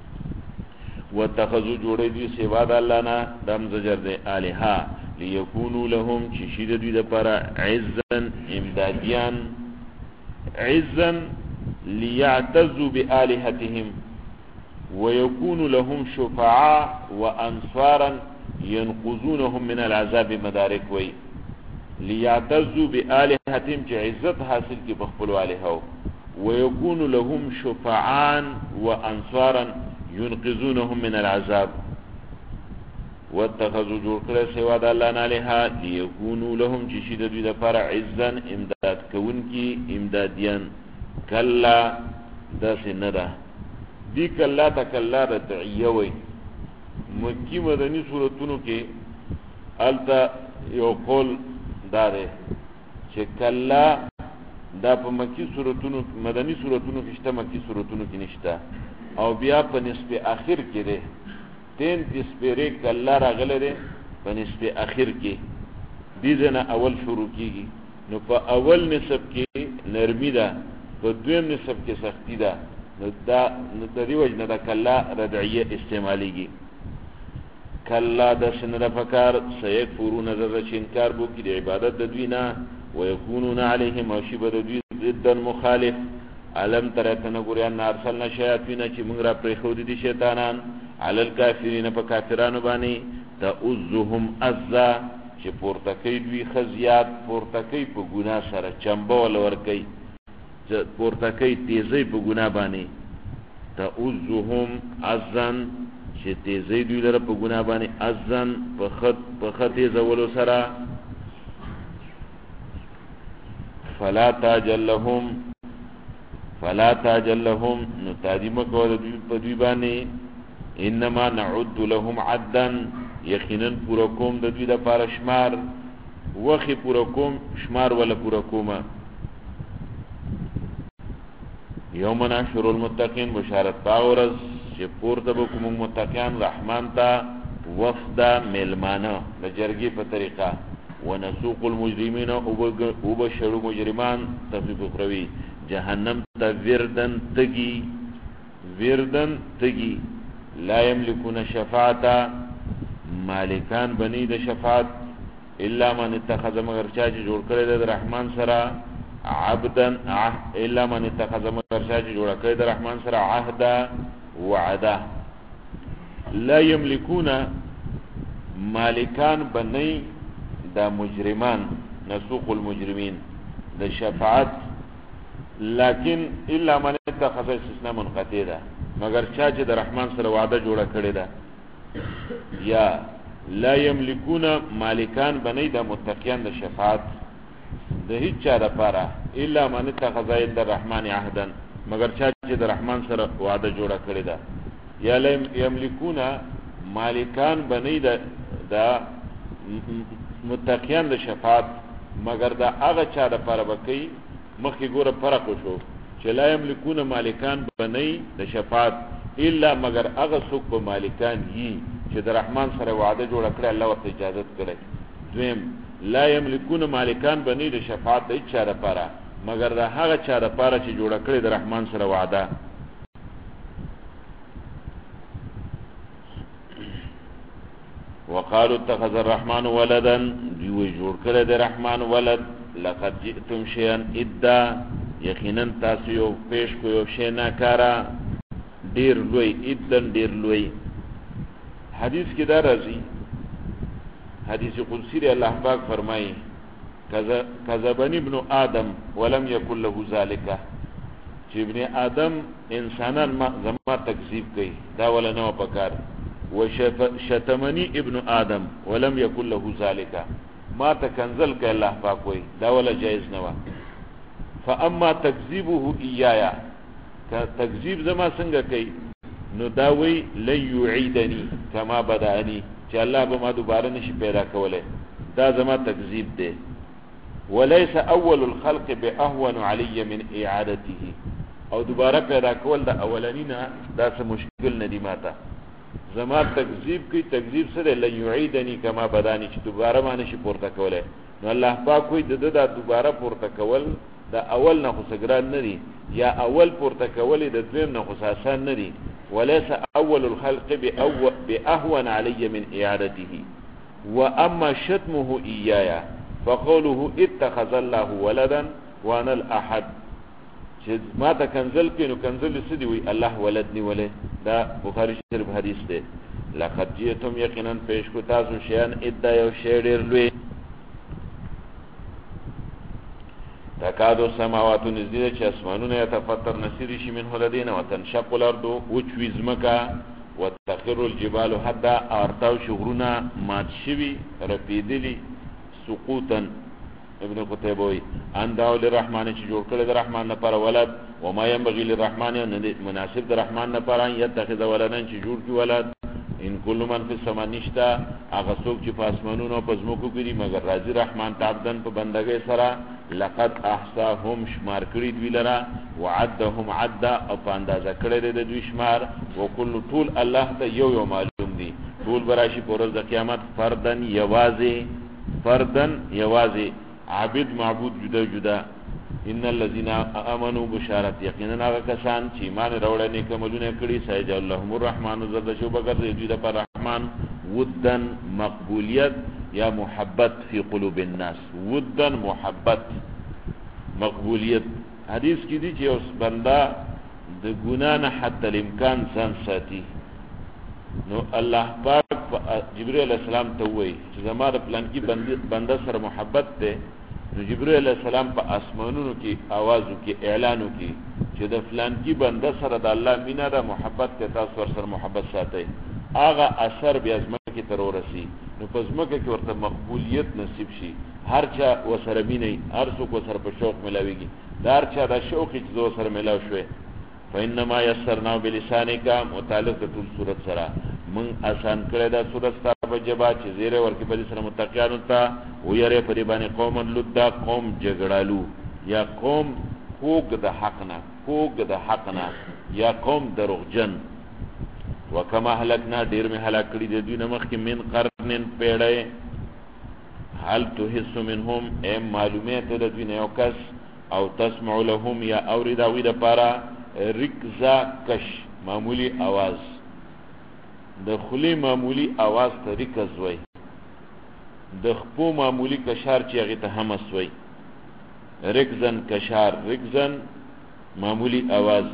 Speaker 2: واتخذوا جوړې دي سوا د الله نه، دم زجر دی الها، ليكونوا لهم چې شي د دوی لپاره عزن امدادیان، عزا ليعتزوا بآلهتهم، ويكون لهم شفعاء وأنصارا ينقذونهم من العذاب مدارك وي. ليعتزوا بآلهتهم چې عزت حاصل کی بخپل آلهو، ويكون لهم شفعاء وأنصارا ينقذونهم من العذاب. واتخذوا جوړ کړه سوا د الله نه الها، ليكونوا لهم چې شي د دوی لپاره عزا امداد کوونکی، امدادیان. کلا داسې نه ده دی، کلا تکلا رتعیه وی. مکی مدنی صورتونو کې التا یو قول داره چې کلا دا په مکی صورتونو، مدنی صورتونو کې شته، مکی صورتونو کې نشته. او بیا په نصف اخر کې ده 33 پیری کلا راغله ده په نصف اخر کې، دې ځنه اول شروع کیږي. نو په اول نصف کې نرمی ده، په دویم نصف کې سختی ده. نو دا د دې وجنه دا کلا ردعیه استعمالیږي. کلا د سنره فکر سيكفرون ذر انکار بو کې د عبادت د دوی نه، ويكونون عليهم وشبه د دوی ضد مخالف. علم ترتن ګریان ارسلنا شیاطین چې موږ را پرې خو دي شیطانان، علی الکافرین په کافرانو باندې، تعذهم عزا چې پورته کوي دوی خزیات، پورته کوي په ګناه سره، چمبه ول ور کوي. پورته کوي تیزی په ګناه باندې تعوذهم عزن چې تیزی دوی لره په ګناه باندې عزن په خط تیزولو سره فلا تعجل لهم نو تعظیم کول په دوی باندې انما نعد لهم عدا یقینا پورا کوم د دوی لپاره شمار وخی پورا کوم شمار ولا پورا کومه یوم نحشر المتقین بشارت باورز چې پورته به کوم متقیان رحمان ته وفدا ملمانه د جرګې په طریقه ونسوق المجرمین او بشرو مجرمان تخفیف اخروی جهنم ته وردن تگی لا یملکون شفاعتا مالکان بنی د شفاعت الا من اتخذ مگر چا چې جوړ کړی د رحمان سره عبدن الا من اتخذ مگر چا چې جوړ کړی د رحمان سره عهدا وعده لا یملکون مالکان بنی دا مجرمان نسوق المجرمین د شفاعت لیکن الا من اتخذ استثناء منقطع ده مگر چا چې د رحمان سره وعده جوړه کړی ده یا لا یملکون مالکان بنی د متقیان د شفاعت د هیڅ چا لپاره الا من اتخذ عند الرحمن عهدا مگر چا چې د رحمان سره وعده جوړه کړی ده یا لا یملکون مالکان بنی د متقیان د شفاعت مگر دا هغه چا لپاره بکی مخکې ګوره فرق وشو چې لا یملکون مالکان بنی د شفاعت الا مگر هغه څوک به مالکان یي چې د رحمان سره وعده جوړه کړی الله ورته اجازه کړی دویم لا یملکون مالکان بنی د شفاعت د هیڅ چا لپاره مگر دا هغه چا لپاره چې جوړه کړی د رحمان سره وعده وقالوا اتخذ الرحمن ولدا دوی جوړ کړی د رحمان ولد لقد جئتم شيئا ادا یقینا تاسو یو پیش کو یو شی ناکارا ډیر لوی ادن ډیر لوی حدیث کې دا راځي حدیث قدسی دی الله پاک فرمایي کذبنی ابن آدم ولم یکن له ذلک چې ابن آدم انسانان زما تکذیب کوي دا ولا نه پکار وشتمنی ابن آدم ولم یکن له ذلک ما تکنزل کوي الله پاک وي دا ولا جایز نه و فاما تکذیبه ایایا تکذیب زما څنګه کوي نو دا وی لن یعیدنی کما بدانی چې الله به ما دوباره نشي پیدا کوله دا زما تکذیب دی وليس اول الخلق باهون علی من اعادته او دوباره پیدا کول د اولنینا دا څه مشکل ندی ماته زما تکذیب کی تکذیب سره لن یعیدنی کما بدانی چې دوباره ما نشي پورته کوله نو الله پاک وی د دوباره پورته کول دا اول نه خو سګران ندی یا اول پورته کول د دویم نه خو آسان ندی وليس اول الخلق باهون علی من اعادته واما شتمه ايايا فقوله اتخذ الله ولدا وانا الاحد چې ما ته کنزل کینو کنزل سدي وي الله ولد نی ولې دا بخاری شریف حدیث دی لقد جئتم یقینا پیش کو تاسو شیان ادعا یو شی ډیر لوی تکادو سماوات نزدیده چې اسمانونه یتفطر نسیری شي من هلدین وتنشق الارض وچویزمکا وتخر الجبال حدا ارتاو شغرونا مات شوی رپیدلی سقوطا ابن قتیبوی انداو للرحمن چې جوړ کړی د رحمان لپاره ولد وما ينبغي للرحمن مناسب د رحمان لپاره یتخذ ولدا چې جوړ کی ولد ان کل من فی السماء نشتا هغه څوک چې په اسمانونو په ځمکو کې دي مگر راځي رحمان تعبدن په بندګۍ سره لقد احصاهم شمار کړی دوی لرا وعدهم عدا او په اندازه کړی د دوی شمار وکل طول الله ته یو معلوم دي طول براشي په ورځ د قیامت فردن یوازي عابد معبود جدا جدا ان الذين امنوا بشارت یقینا هغه کسان چې ایمان راوړل نیک عملونه کړي سيجعل اللهم الرحمن زد شو بغیر دوی د پر رحمان ودن مقبولیت یا محبت فی قلوب الناس ودن محبت مقبولیت حدیث کې دي چې اوس بندا د ګنا نه حتی الامکان ځان ساتي نو الله پاک جبرئیل السلام ته وایي چې زماره پلان کې بنده سره محبت ده نو جبرئیل علیہ السلام په اسمانونو کې आवाज وکي اعلان وکي چې د فلان کی بنده سره د الله مینا د محبت ته تاسو ور سره محبت ساتي هغه اثر بیا زمکه ته ورسي نو په زمکه کې ورته مقبولیت نصیب شي هر چا وسره مینه هر څوک وسره په شوق ملاويږي دار چا د شوق چې زو سره ملاو شوي فإنما يسرنا بلسانك متعلق ټول صورت سره من آسان کړی دا صورت ستاسو جبا چې زیره ورکی په سره متقیانو ته ويره په باندې قوم لدا قوم جګړالو یا قوم خوګ د حقنا یا قوم دروغجن وکما هلکنا ډیر می هلاک کړي د دوی نمخ کې من قرنن پیړې هل تحس منهم ام معلومات د دوی نه یو کس او تسمع لهم یا اورید او د پارا رکزا کش معمولی आवाज د خلی معمولی आवाज ته رکز وای د خپو معمولی کشار چې هغه ته همس وای رکزن کشار رکزن معمولی आवाज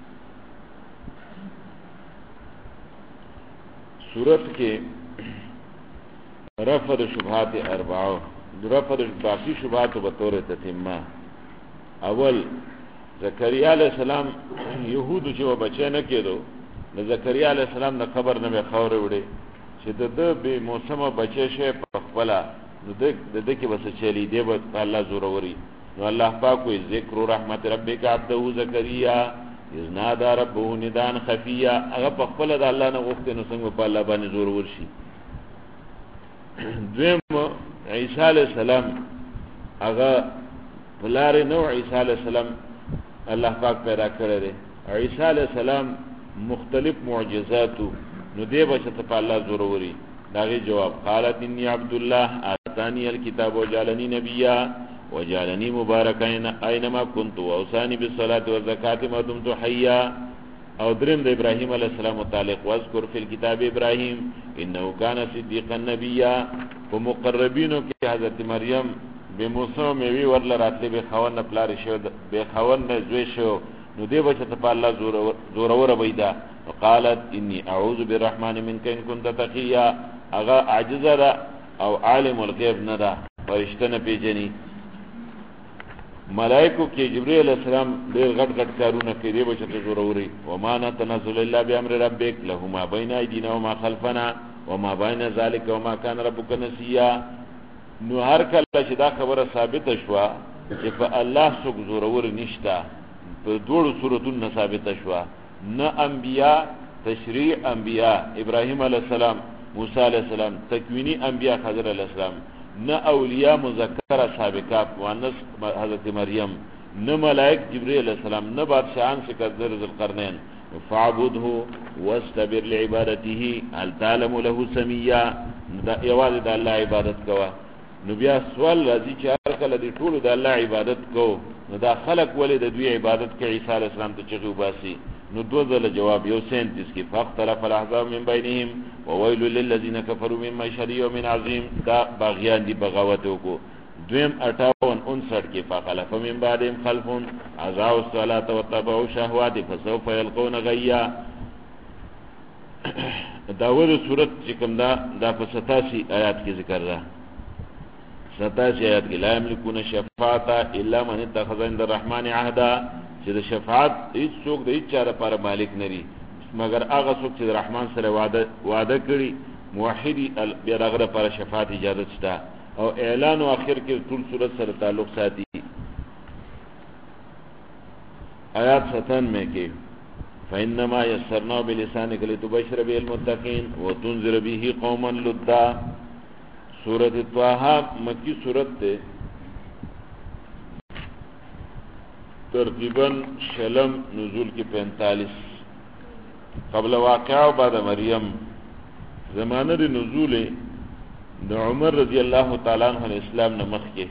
Speaker 2: صورت کې رفع شبهات اربعه رفع باقی شبهات به طور تتمه اول زکریا علیہ السلام یهودو چې بچی نه کېدو نو زکریا علیہ السلام د قبر نه به خاور وړي چې د به موسمه بچی شي په خپل نو د کې بس چلی دی به الله زوروري نو الله پاک وي ذکر رحمت ربک عبده زکریا اذ نادى ربه نداء خفيا هغه په خپل د الله نه غوښتنه نو څنګه په الله باندې زورور شي دویم عیسی علیہ السلام هغه بلار نو عیسی علیہ السلام الله پاک پیدا کړی دی عیسی علیہ السلام مختلف معجزات نو دی بچته په الله زوروري داغه جواب قالت انی عبد الله اتانی الكتاب وجعلنی نبیا وجعلنی مبارکا اينما كنت واوصاني بالصلاه والزکات ما دمت حيا او دریم د ابراهیم علیہ السلام متعلق واذكر في الكتاب ابراهيم انه كان صديقا نبيا ومقربینو کې حضرت مریم به موسی میوي ورل راتلې به خوان پلار شو به خوان نه زوی شو نو دی بچته په الله زور ویدا قالت اني اعوذ بالرحمن منك ان كنت تقيا اغا عاجزه او عالم الغیب نه ده فرشتہ نه پیژني ملائکو کې جبرئیل علیہ السلام ډېر غټ کارونه کوي بچته زوروري وما نتنزل الا بامر ربك له ما بين ايدينا وما خلفنا وما بين ذلك وما كان ربك نسيا نو هر کله چې دا خبره ثابت شوه چې په الله څوک زورور نشته په دوړو صورتونو ثابت شوه نه انبیا تشریع انبیا ابراهیم علیہ السلام موسی علیہ السلام تکوینی انبیا خضر علیہ السلام نه اولیاء مذکره سابقات مؤنث حضرت مریم نه ملائک جبرئیل علیہ السلام نه بادشاہان سکندر ذوالقرنین فاعبده واستبر لعبادته هل تعلم له سمیا دا یوازې د الله عبادت کوه نو بیا سوال راځي چې هر کله دې ټول د الله عبادت کو نو دا خلق ولې د دوی عبادت کې عیسی علیہ السلام ته چغې وباسي نو دوه ځله جواب یو 37 کې فاختلف الاحزاب من بينهم وويل للذين كفروا من مشهد يوم عظيم دا باغیان دي بغاوت وکړو دویم 58 59 کې فخلف من بعدهم خلف اضاعوا الصلاه واتبعوا الشهوات فسوف يلقون غيا داوود سورت چې کوم دا په 87 آیات کې ذکر را 87 آیات کې لا یملکون شفاعت الا من اتخذ عند الرحمن عهدا چې د شفاعت هیڅ څوک د هیڅ چا لپاره مالک نری مگر هغه څوک چې د رحمان سره وعده کړي موحدی بیا هغه لپاره شفاعت اجازه شته او اعلان او اخر کې ټول صورت سره تعلق ساتي آیات 97 کې فإنما يسرنا بلسانك لتبشر به المتقين وتنذر به قوما لدا سورۃ طه مکی سورۃ ده ترتیباً شلم نزول کی 45 قبل واقعہ و بعد مریم زمانہ دی نزول د عمر رضی اللہ تعالی عنہ اسلام نمخ کے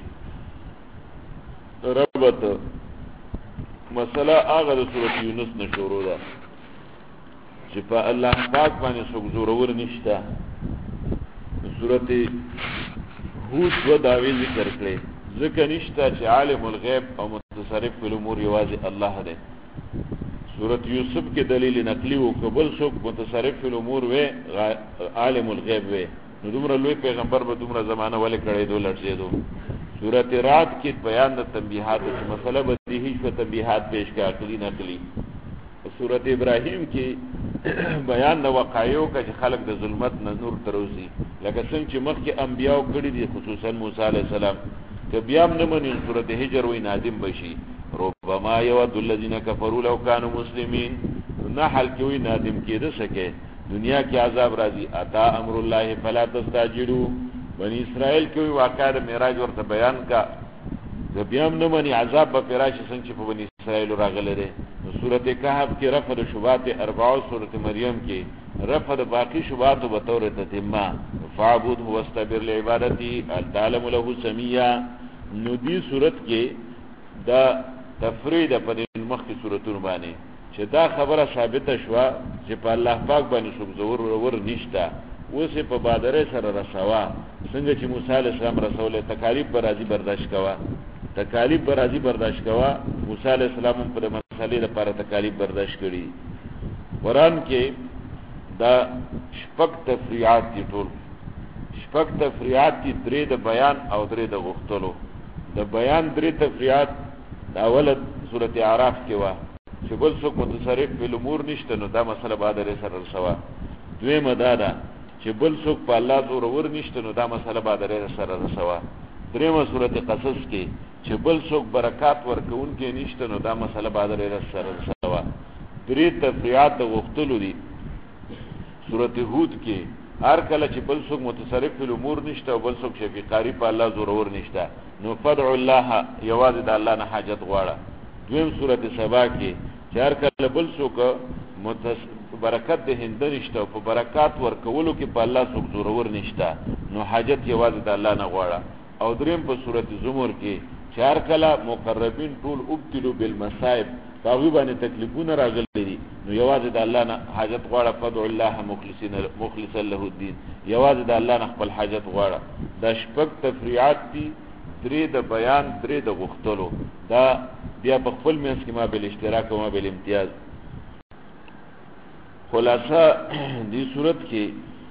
Speaker 2: ربط مسئلہ آغا دا سورت یونس نشورو دا چې په الله پاک باندې څوک زورور نشته سورت هود و داوی ذکر کړي ذکر نشته چې عالم الغیب او متصرف فی الامور یوازې الله دی سورت یوسف کې دلیل نقلی او قبل څوک متصرف فی الامور و عالم الغیب و نو دومره لوی پیغمبر به دومره زمانہ ولې کړی دو لړځېدو سورۃ رعد کې بیان د تنبیحات چې مسله بدیهی شو تنبیحات پیش کړه عقلی نقلی. سورۃ ابراهیم کې بیان د وقایعو کې خلق د ظلمت نه نور تروزی لکه څنګه چې مخکې انبیاء کړي دي خصوصا موسی علی السلام که بیا هم نه مني سورۃ حجر وی نادم بشي ربما یود الذین کفروا لو كانوا مسلمین نحل کې وی نادم کېده سکے دنیا کې عذاب راځي اتا امر الله فلا تستعجلوا بنی اسرائیل کې وی واقعه د معراج ورته بیان کا که بیا هم نه مني عذاب به راشي څنګه چې په بنی اسرائیل راغله ده. نو سورۃ کهف کې رفع د شبهات 40 سورۃ مریم کې رفع د باقی شبهات به تور تتمه فعبد واستبر لعبادتي تعلم له سميا. نو دې سورۃ کې دا تفرید په مخکې سورۃونو باندې چې دا خبره ثابته شوه چې په الله پاک باندې څوک زور ور نشته اوس په بادرې سره رسوا څنګه چې موسی علیه السلام رسول تکالیف به راځي برداشت کوا تکالیف به راځي برداشت کوا موسی علیه السلام په مسالې لپاره تکالیف برداشت کړي. قرآن کې دا شپږ تفریعات دي ټول شپږ تفریعات دي درې د بیان او درې د غوښتلو. د بیان درې تفریعات د اوله سورۃ اعراف کې وا چې بل څوک متصرف په امور نشته نو دا مسله بادرې سره رسوا. دویمه دا ده چې بل څوک په الله زور ور نشته نو دا مسله بادرې سره رسوا. دریمه سورۃ قصص کې چې بل څوک برکات ورکون کې نشته نو دا مسله بادرې سره رسوا. درې تفریعات د غوښتلو دي. سورۃ هود کې هر کله چې بل څوک متصرف په امور نشته او بل څوک شفیع قاری په الله زور ور نشته نو فدع الله یوازې د الله نه حاجت غواړه. دویم سورۃ سبا کې چې هر کله بل څوک برکت د هند نشته او په برکات ورکولو کې په الله څوک زور ور نشته نو حاجت یوازې د الله نه غواړه. او دریم په سورۃ زمر کې چې هر کله مقربین ټول ابتلوا بالمصائب هغه باندې تکلیفونه راغلي دي نو یوازې د الله نه حاجت غواړه. فدع الله مخلصا له الدين یوازې د الله نه خپل حاجت غواړه. دا شپږ تفریعات دي درې د بیان درې د غوښتلو. دا بیا په خپل منځ کې ما بل اشتراک او ما بل امتیاز. خلاصه دې صورت کې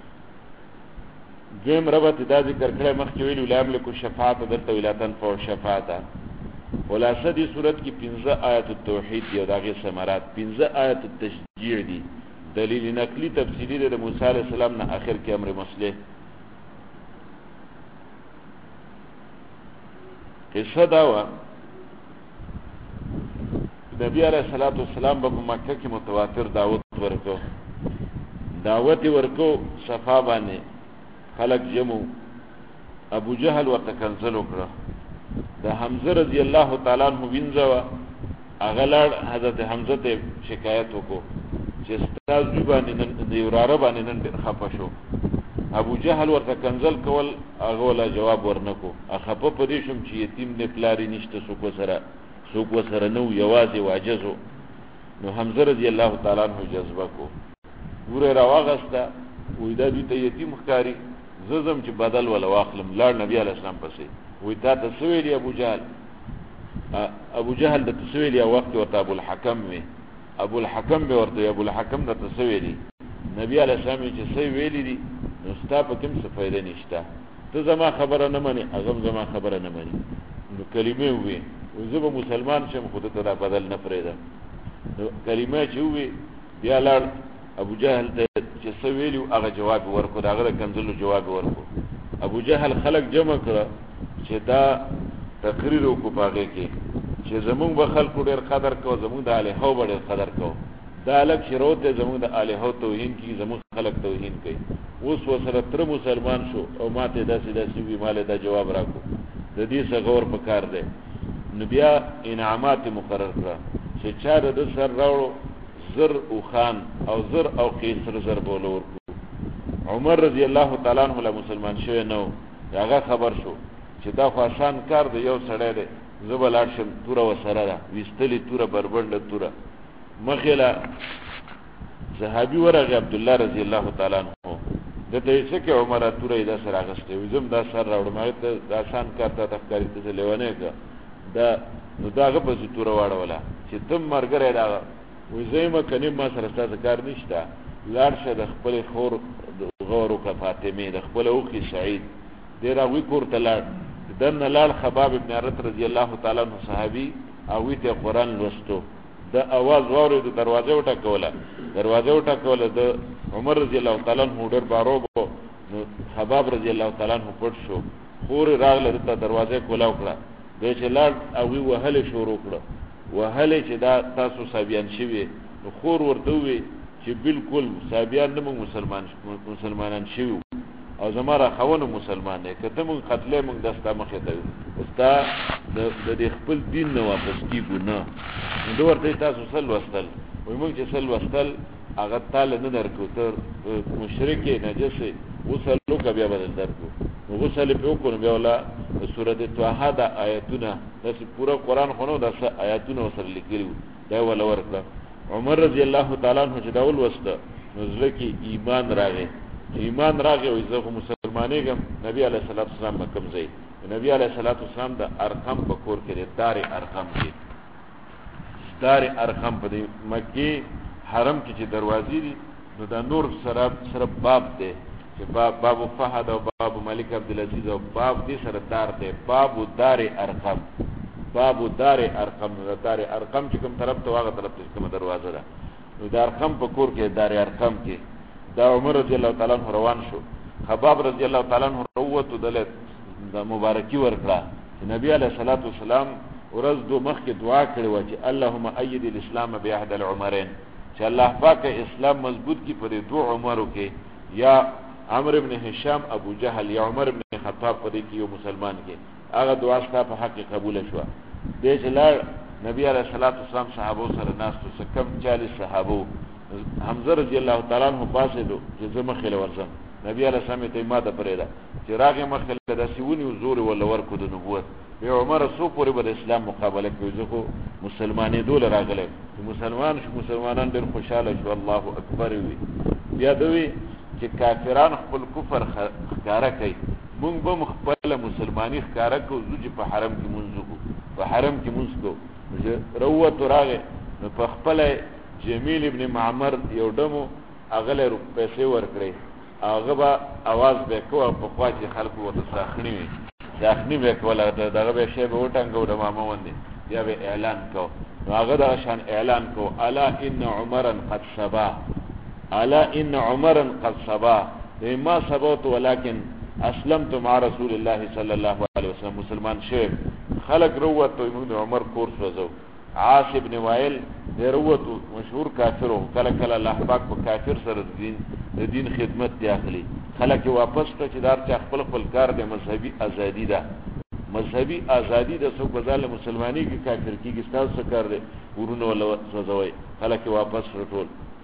Speaker 2: دویم ربط دا ذکر کړی مخکې ویلو لا یملک الشفاعة دلته ولاتن فو شفاعة. خلاصه دې صورت کې 15 آیات التوحید دی او داغه ثمرات 15 آیات التشجیع دی. دلیل نقلی تفصیلی د موسی علیہ السلام نه اخر کې امر مصلح. قصه دا و نبی علیہ الصلوۃ والسلام په مکه کې متواتر دعوت ورکو صفا باندې خلق جمع. ابو جهل ورته کنزل وکړه. د حمزه رضی الله تعالی عنہ وینځه اغلار حضرت حمزه ته شکایت وکړو چې استاد باندې نن دی وراره باندې نن خفه شو. ابو جهل ورته کنزل کول هغه ولا جواب ورنکو. خفه پدې شم چې یتیم نه پلاری نشته څوک وسره نو یوازې واجزو. نو حمزه رضی الله تعالی عنہ جذبه کو ګوره راوغسته وې دا دې ته یتیم ښکاری ززم چې بدل ولا واخلم لاړ نبی علیہ السلام پسې وې تا تسویلی ابو جهل د تسویلی وخت ورته ابو الحکم به ورته ابو الحکم د تسویلی نبی علیہ السلام چې سوی ویلی دي نو ستا په کوم څه فائدہ نشته ته زما خبره نه مانی هغه زما خبره نه مانی. نو کلمې وې زه به مسلمان شم خود ته دا بدل نه پرېدم. نو کلمه چې وې بیا لاړ ابو جهل ته چې سویلی هغه جواب ورکړ هغه کنزلو جواب ورکړ. ابو جهل خلق جمع کړ چې دا تقریر وکړو پاګه کې چې زمونږ به خلکو ډېر قدر کو زمونږ د الہو ډېر قدر کو دا الګ شروط زمونږ د الہو توهین کی زمونږ خلق توهین کوي. اوس وسره تر مسلمان شو او ماته داسې وی مال دا جواب راکو د دې څخه غور پکار دی. نو بیا انعامات مقرر کړه چې چا د سر راوړو زر او خان او زر او قیصر زر بولور. عمر رضی الله تعالی عنہ له مسلمان شوی نو هغه خبر شو چې دا خو آسان کار دی یو سړی دی زبلاړ شم توره وسره ده وستلی توره بربنده توره مخله صحابي ورغه عبد الله رضی الله تعالی عنہ دته یې چې عمر توره دا سره غسته وزم دا سر راوړم ته دا آسان کار ته تفکر ته لیونه کا دا نو داغه په توره واړوله چې تم مرګره دا وزیمه کني ما سره ستاسو کار نشته لاړ شه د خپل خور غورو کا فاطمه د خپل اوخي سعید ډیر اوی کور ته لاړ دن لال خباب ابن عرت رضی الله تعالی عنہ صحابي او ته قران لوستو د اواز ووري د دروازه وټکوله د عمر رضی الله تعالی عنہ ډر بارو نو خباب رضی الله تعالی عنہ پټ شو خور راغله د دروازه کولاو کړه د چلال او وهل شروع کړه وهل چې دا تاسو صابیان شوي نو خور ورته وی چې بالکل صابیان نه مسلمانان شوي او زماره خونه مسلمان نه کته مون قتلې مون دستا مخه ته استا د خپل دین نه واپس کیږو نه نو ورته تاسو سل وستل وای مونږ چې سل وستل هغه تعالی نه درکو تر مشرک نجس وصلو کبه بدل درکو نو وصل په کو نو ولا سورته طه د آیاتونه د پورا قران خونو د آیاتونه سره لیکلو دا ولا ورکړه عمر رضی الله تعالی عنہ چې داول وسته نو ځکه ایمان راغی او زه مسلمانېږم نبی علیه الصلاۃ والسلام مکم زی نبی علیه الصلاۃ والسلام د ارقم په کور کې دار ارقم په مکی حرم کې چې دروازې دي نو دا نور سره باب دی چې باب فهد او باب ملک عبدالعزیز او باب دې سره دار دی باب دار ارقم دار ارقم چې کوم طرف ته واغه طرف ته کوم دروازه ده نو د ارقم په کور کې دار ارقم کې دا عمر رضی الله تعالی عنہ روان شو خباب رضی الله تعالی عنہ وروته دلت د مبارکي ورکړه نبی علیہ الصلوۃ والسلام ورځ دو مخ کې دعا کړې و چې اللهم ايد الاسلام بعهد العمرين چې الله پاک اسلام مضبوط کی پر دو عمرو کې یا عمرو ابن هشام ابو جهل یا عمر ابن خطاب پر کې یو مسلمان کې هغه دعا ستاسو په حق قبول شو دې چې نبی علیہ الصلوۃ والسلام صحابه سره ناس تو کم 40 صحابه حمزه رضی الله تعالی عنہ پاسه دو چې زما خله ورزم نبی علیہ السلام ته ماده پرېدا چې راغه مخله د سیونی زور ول ورکو د نبوت به عمر سو پورې د اسلام مقابله کوي ځکه مسلمانې دول راغله مسلمانان ډېر خوشاله شو الله اکبر وی بیا دوی چې کافران خپل کفر ښکارا کوي مونږ به خپل مسلمانی ښکارا کوو چې په حرم کې مونږ کو روت راغه په خپل جمیل ابن معمر یو دمو اغله پیسې ورکړي هغه با आवाज وکړو په خوا چې خلکو وته ساخنی وکوله دغه به شی به وټنګو د ماما وندي بیا به اعلان کو هغه د شان اعلان کو الا ان عمرا قد صبا ما صبوت ولكن اسلمت مع رسول الله صلى الله عليه وسلم مسلمان شیخ خلق روت موږ عمر کورس وزو عاص ابن وائل دروتو مشهور کافر او کله الله پاک په کافر سره دین خدمت دی اخلي خلک واپس ته چې دار چې خپل کار د مذهبي ازادي د څوک بدل مسلمانۍ کې کافر کیږي تاسو کار دی ورونه ولا سوځوي خلک واپس رټول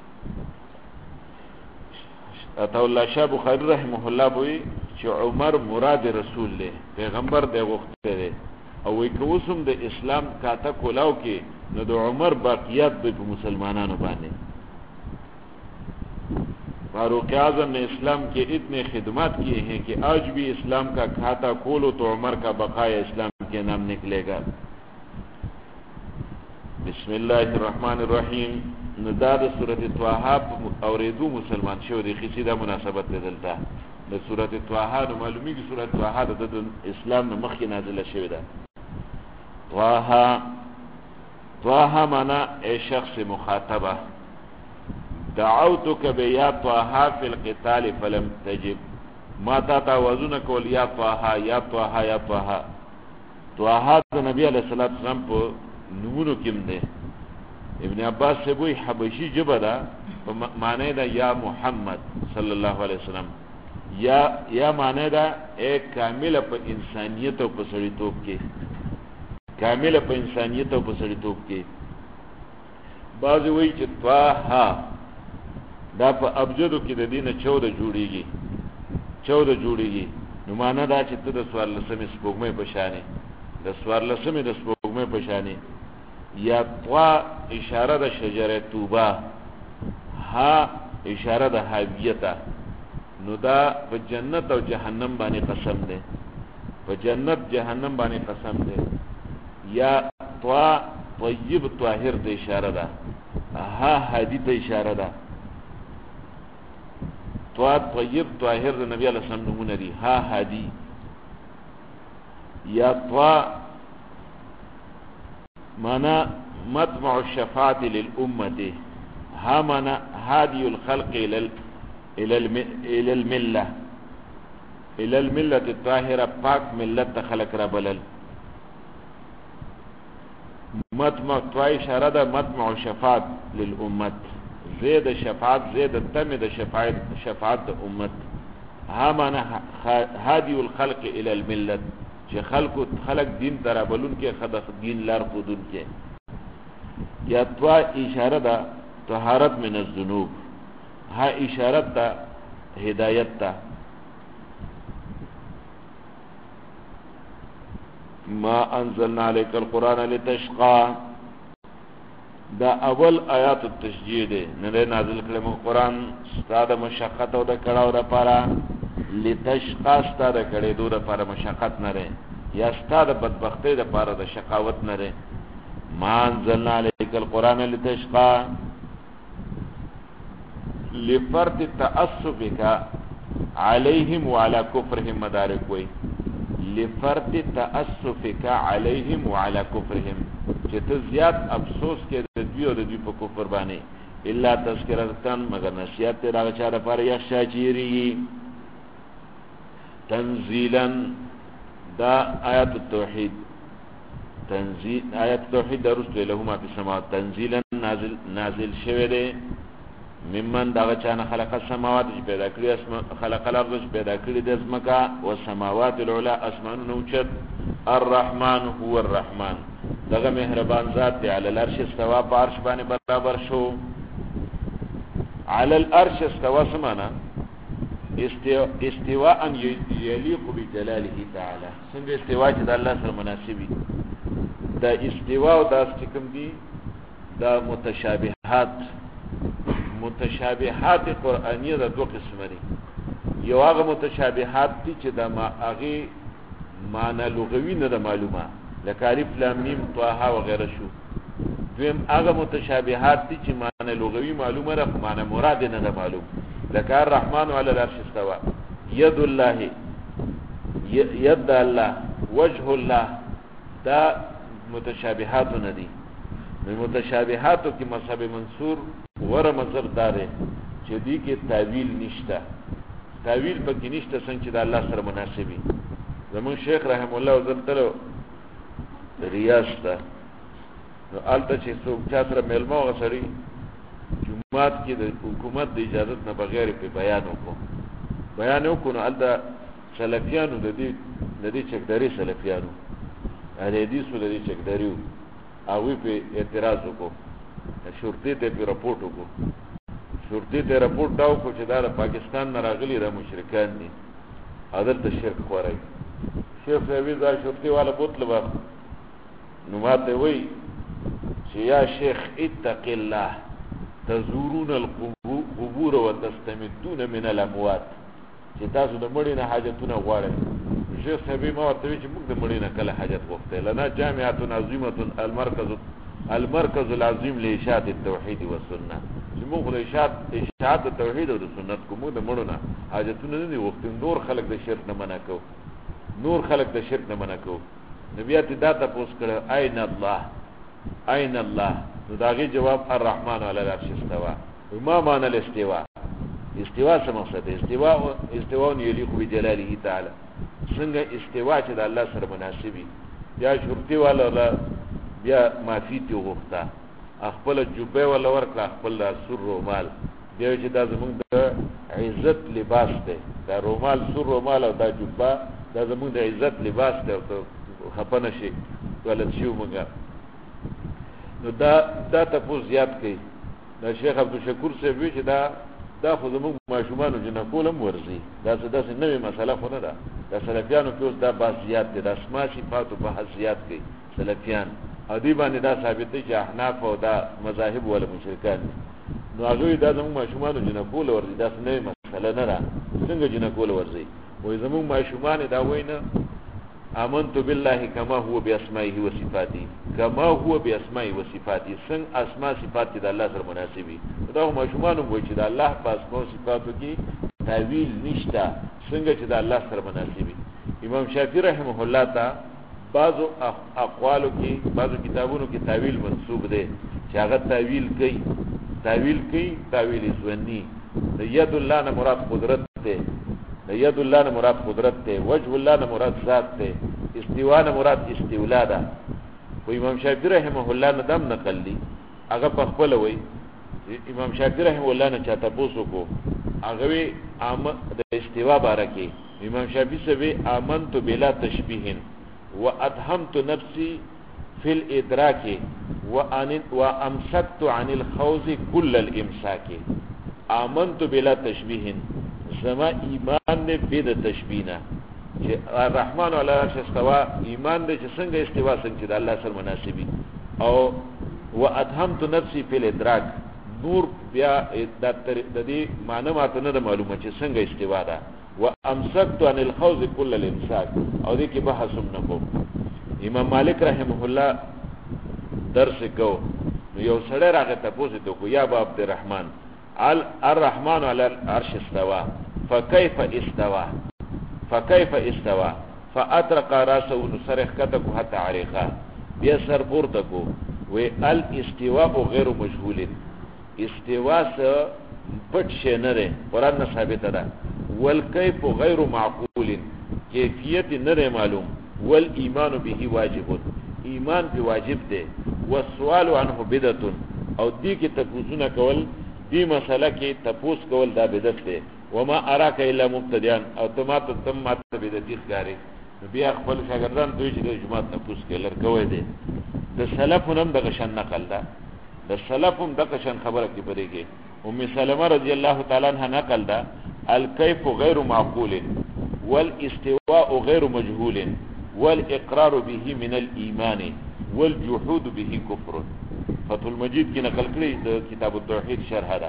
Speaker 2: اته الله شاه بخاری رحمه الله بوي چې عمر مراد رسول له پیغمبر دی غوښته دی او وی کوسم د اسلام کاته کولاو کې نو د عمر باقیات به مسلمانانو باندې فاروق اعظم نے اسلام کے اتنے خدمات کیے ہیں کہ آج بھی اسلام کا کھاتا کھولو تو عمر کا بقایا اسلام کے نام نکلے گا بسم الله الرحمن الرحیم نداد سورۃ طه اوریدو مسلمان شو دی خصیده مناسبت دلته د سورۃ طه د معلومی کی سورۃ طه د اسلام مخکې نازله شوې ده طه معنا اے شخص مخاطبه دعوتك بیا طه فی القتال فلم تجب ما تعوذون کول یا طه د نبی علیہ الصلوۃ والسلام په نمونو کې ده ابن عباس سے وہی حبشی جبه ده معنی ده یا محمد صلی الله علیه وسلم یا معنی ده ایک کامل په انسانیت او په سړیتوب کې بعض وی چې طه دا په ابجدو کې د دینه 14 جوړیږي نو معنا دا چې ته د سوار لسمې سپوږمۍ په شانې یا طوا اشاره د شجره توبه ها اشاره د حاویته نو دا په جنت او جهنم باندې قسم ده یا طوا طیب طاهر د اشاره ده ها هادی ته اشاره ده طوا طیب طاهر د نبی علیہ السلام نمونه دي ها هادی یا طوا مانا مطمع الشفاعة للأمة، ها مانا هادي الخلق الى الملة، الى الملة الطاهرة، پاک ملت خلق را بلل. مطمع طوا اشاره ده مطمع شفاعت للامت، زید شفاعت زید تم ده شفاعت ده امت. ها مانا هادی الخلق الى الملت، چې خلق دین ترابلون کې خدای دین لار خودون کې. یا طوا اشاره ده طهارت من الذنوب، ها اشارت ده هدایت ده. ما انزلنا عليك القرآن لتشقى، دا اول آیات التشجیع ده، نه نازل کړم قرآن ستاده مشقت او د کړهو د پاره، لتشقى ستاده کړي دو د پاره مشقت نه ره، یا ستاده بدبختی د پاره د شقاوت نه ره. ما انزلنا عليك القرآن لتشقى لفرط تعصبك عليهم وعلى كفرهم، مدارک وي لفرط تأسفك عليهم وعلى كفرهم، چې ته زیات افسوس کې د دوی او د دوی په کفر باندې. الا تذکرتن، مگر نصیحت ته راغی چا لپاره یخشا چیری. تنزیلا دا آیات التوحید، تنزیل آیات التوحید درسته له ما فی السماوات، تنزیلا نازل شوه ده ممن دغه چانه خلق السماوات چې پیدا کړی، خلق الارض چې پیدا کړی د ازمکا، او السماوات العلا اسمانونه اوچت. الرحمن هو الرحمن، دغه مهربان ذات دی. علی العرش استوا، په عرش باندې برابر شو. علی العرش استوا سمانا استواء یلیق بجلاله تعالی، څنګه استوا چې د الله سره مناسبي. دا استوا او دا کوم دي دا متشابهات قرآنیه دا دو قسم دي. یو هغه متشابهات دي چې دا هغه معنی لغوي نه ده معلومه، لکه الف لام میم طه وغیره شو. دویم هغه متشابهات دي چې معنی لغوي معلومه ده، معنی مراد نه ده معلوم، لکه الرحمن علی العرش استوى، ید الله، ید الله، وجه الله، دا متشابهات نه دي. متشابهاتو کې مذهب منصور ور مذهب داره چې دی کې تعویل نشته، تعویل پکې نشته، څنګه چې د الله سره مناسبي. زمون شیخ رحم الله وزلتلو ریاض ته، نو آلته چې څوک چا سره میلمه وغسړي جمعات کې د حکومت د اجازت نه بغیر په بیان وکړو، نو آلته سلفیانو د دې چکداري سلفیانو اهل حدیثو د دې چکداریو هغوی په اعتراض وکړو، شرطي ته په رپورټ وکړو. شرطي ته رپورټ دا وکړو چې دا د پاکستان نه راغلي دا مشرکان دي، دلته شرک خوروي. شیخ صاحب دا شرطي والا بوتله واخلو، نو ماته وایي چې یا شیخ اتق الله تزورون القبور وتستمدون من الاموات، چې تاسو د مړي نه حاجتونه غواړئ. شیخ صاحب ما ورته وی چې موږ د مړي نه کله حاجت غوښتل، لنا جامعه عظیمه المرکز العظیم لاشاعة التوحید والسنه، چې موږ له اشاعت التوحید او سنت کوم، د مړو نه حاجتونه نه غوښتل. نور خلق د شرک نه منع کو، نبیات دا تاسو کړه اين الله، نو داغي جواب الرحمن علی العرش استوى. وما معنى الاستواء؟ استواء څه مقصد دی؟ استواء یلیق بجلاله تعالی، څنګه استواء چې د الله سره مناسبي. بیا شرطي والا بیا معافی ته وغوښته، خپل جوبه ولا ورکړه، خپل سر رومال، بیا چې دا زمونږ د عزت لباس دی، دا رومال سر رومال او دا جوبه دا زمونږ د عزت لباس دی، او خپنه شي ولت شو موږ. نو دا تاسو زیات کړئ. دا شیخ عبدالشکور صاحب وی چې دا خو زموږ ماشومانو جنکول هم ورځي، دا څه نوې مسله خو نه ده. دا سلفیانو کې اوس دا بحث زیات دی، د اسماء صفاتو بحث زیات کوي سلفیان، او دی باندې دا ثابت دی چې احناف او دا مذاهب ولا مشرکان دي. نو هغوی دا زموږ ماشومانو جنکول ورځي، دا څه نوې مسله نه ده. څنګه جنکول ورځي؟ وایي زموږ ماشومان دا وایي نه آمنت بالله كما هو باسمائه وصفاته، كما هو باسمائه وصفاته، څنګه اسماء صفات د الله سره مناسبي. دا ماشومان وایي چې د الله په اسماء او صفاتو کې تعویل نشته، څنګه چې د الله سره مناسبي. امام شافعي رحمه الله تا بعضو اقوالو کې بعضو کتابونو کې تاویل منسوب دی چې هغه تاویل کوي تاویل ظنی د ید الله نه مراد قدرت دی د ید الله نه مراد قدرت دی وجه الله نه مراد ذات دی استوا نه مراد استولا ده و امام شافعی رحمه الله نه دم نقل دی هغه په خپل وای امام شافعی رحمه الله نه چاته پوسو کو هغه وی د استوا بارکه امام شافعی سوی آمنت بلا تشبیه وادهمت نفسي في الادراك وامسكت عن الخوض كل الامساك آمنت بلا تشبیه زما ایمان نه بيد تشبیهنا چې الرحمن علی العرش استوى ایمان دې چې څنګه استوا څنګه د الله سره مناسبي او وادهمت نفسي في الادراك نور بیا د دې معنی ماته نه معلومه چې څنګه استوا ده وامسكت عن الخوض كل الامساك او دې کې بحث نه کوم امام مالک رحمه الله درس کو یو سړی راغی تاسو ته کو یا ابو عبد الرحمن الرحمن على العرش استوى فكيف استوى فاترق راسه نصرخ كتك حتى عريقه بیا سر پورته کو و الاستواء غیر مجهول استواء پټ شي نه ده قران نه ثابت ده والكيف غیر معقول کیفیت نه معلوم والایمان به واجب ایمان به واجب ده والسؤال عنه بدعه او دې کې تفوسونه کول دې مسله کې تفوس کول دا بدعت ده وما اراك الا مبتدئا او تمات بدعتي ښکاری بیا خپل شاګردان دوی چې د جماعت تفوس کې لړکوي دي د سلفونم دغه شان نقل ده د سلفم دغه شان خبره کې پرېږي ام سلمہ رضی الله تعالی عنها نقل ده الكيف غير معقول والاستواء غير مجهول والاقرار به من الايمان والجحود به كفر فتح المجید کې نقل کړی د کتاب التوحید شرح ده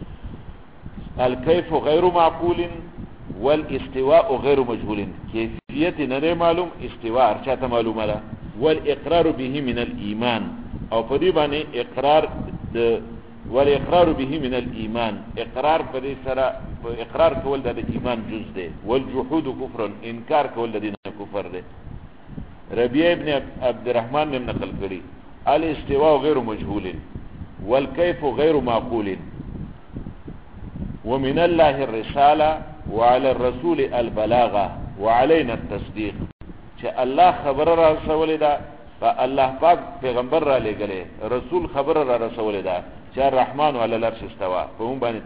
Speaker 2: الكيف غير معقول والاستواء غير مجهول کیفیت نه معلوم استواء ارچاته معلومه ده والاقرار به من الايمان او په دې باندې والاقرار به من الايمان اقرار په دې سره اقرار کول د ایمان جز ده والجحود كفر انکار کول د دین کفر ده ربيع ابن عبد الرحمن نے نقل کړي الاستواء غير مجهول والكيف غير معقول ومن الله الرساله وعلى الرسول البلاغه وعلينا التصديق چې الله خبر را رسول ده فالله پاک پیغمبر را لګلې رسول خبر را رسول ده چې الرحمن على العرش استوى فهم باندې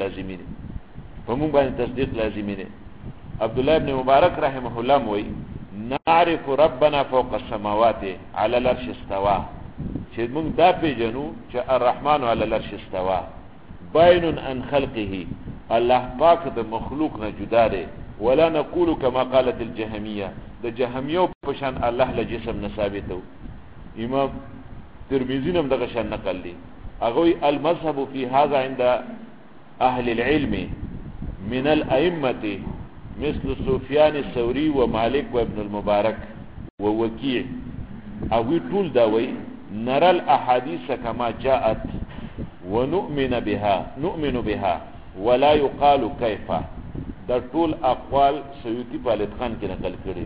Speaker 2: تصدیق لازمي دي عبد الله ابن مبارک رحمه الله موي نعرف ربنا فوق السماوات على العرش استوى چې موږ دا پیژنو چې الرحمن على العرش استوى باين عن خلقه الله پاک د مخلوق نه جدا دی ولا نقول كما قالت الجهميه د جهميو په شان الله له جسم نه ثابتو امام ترمذی هم دغه شان نقل دي اغه المذهب في هذا عند اهل العلم من الائمه مثل سفيان الثوري ومالك وابن المبارك ووكيع او طول داوي نرى الاحاديث كما جاءت ونؤمن بها ولا يقال كيف دا طول اقوال سیوطی په الاتقان کې نقل کړي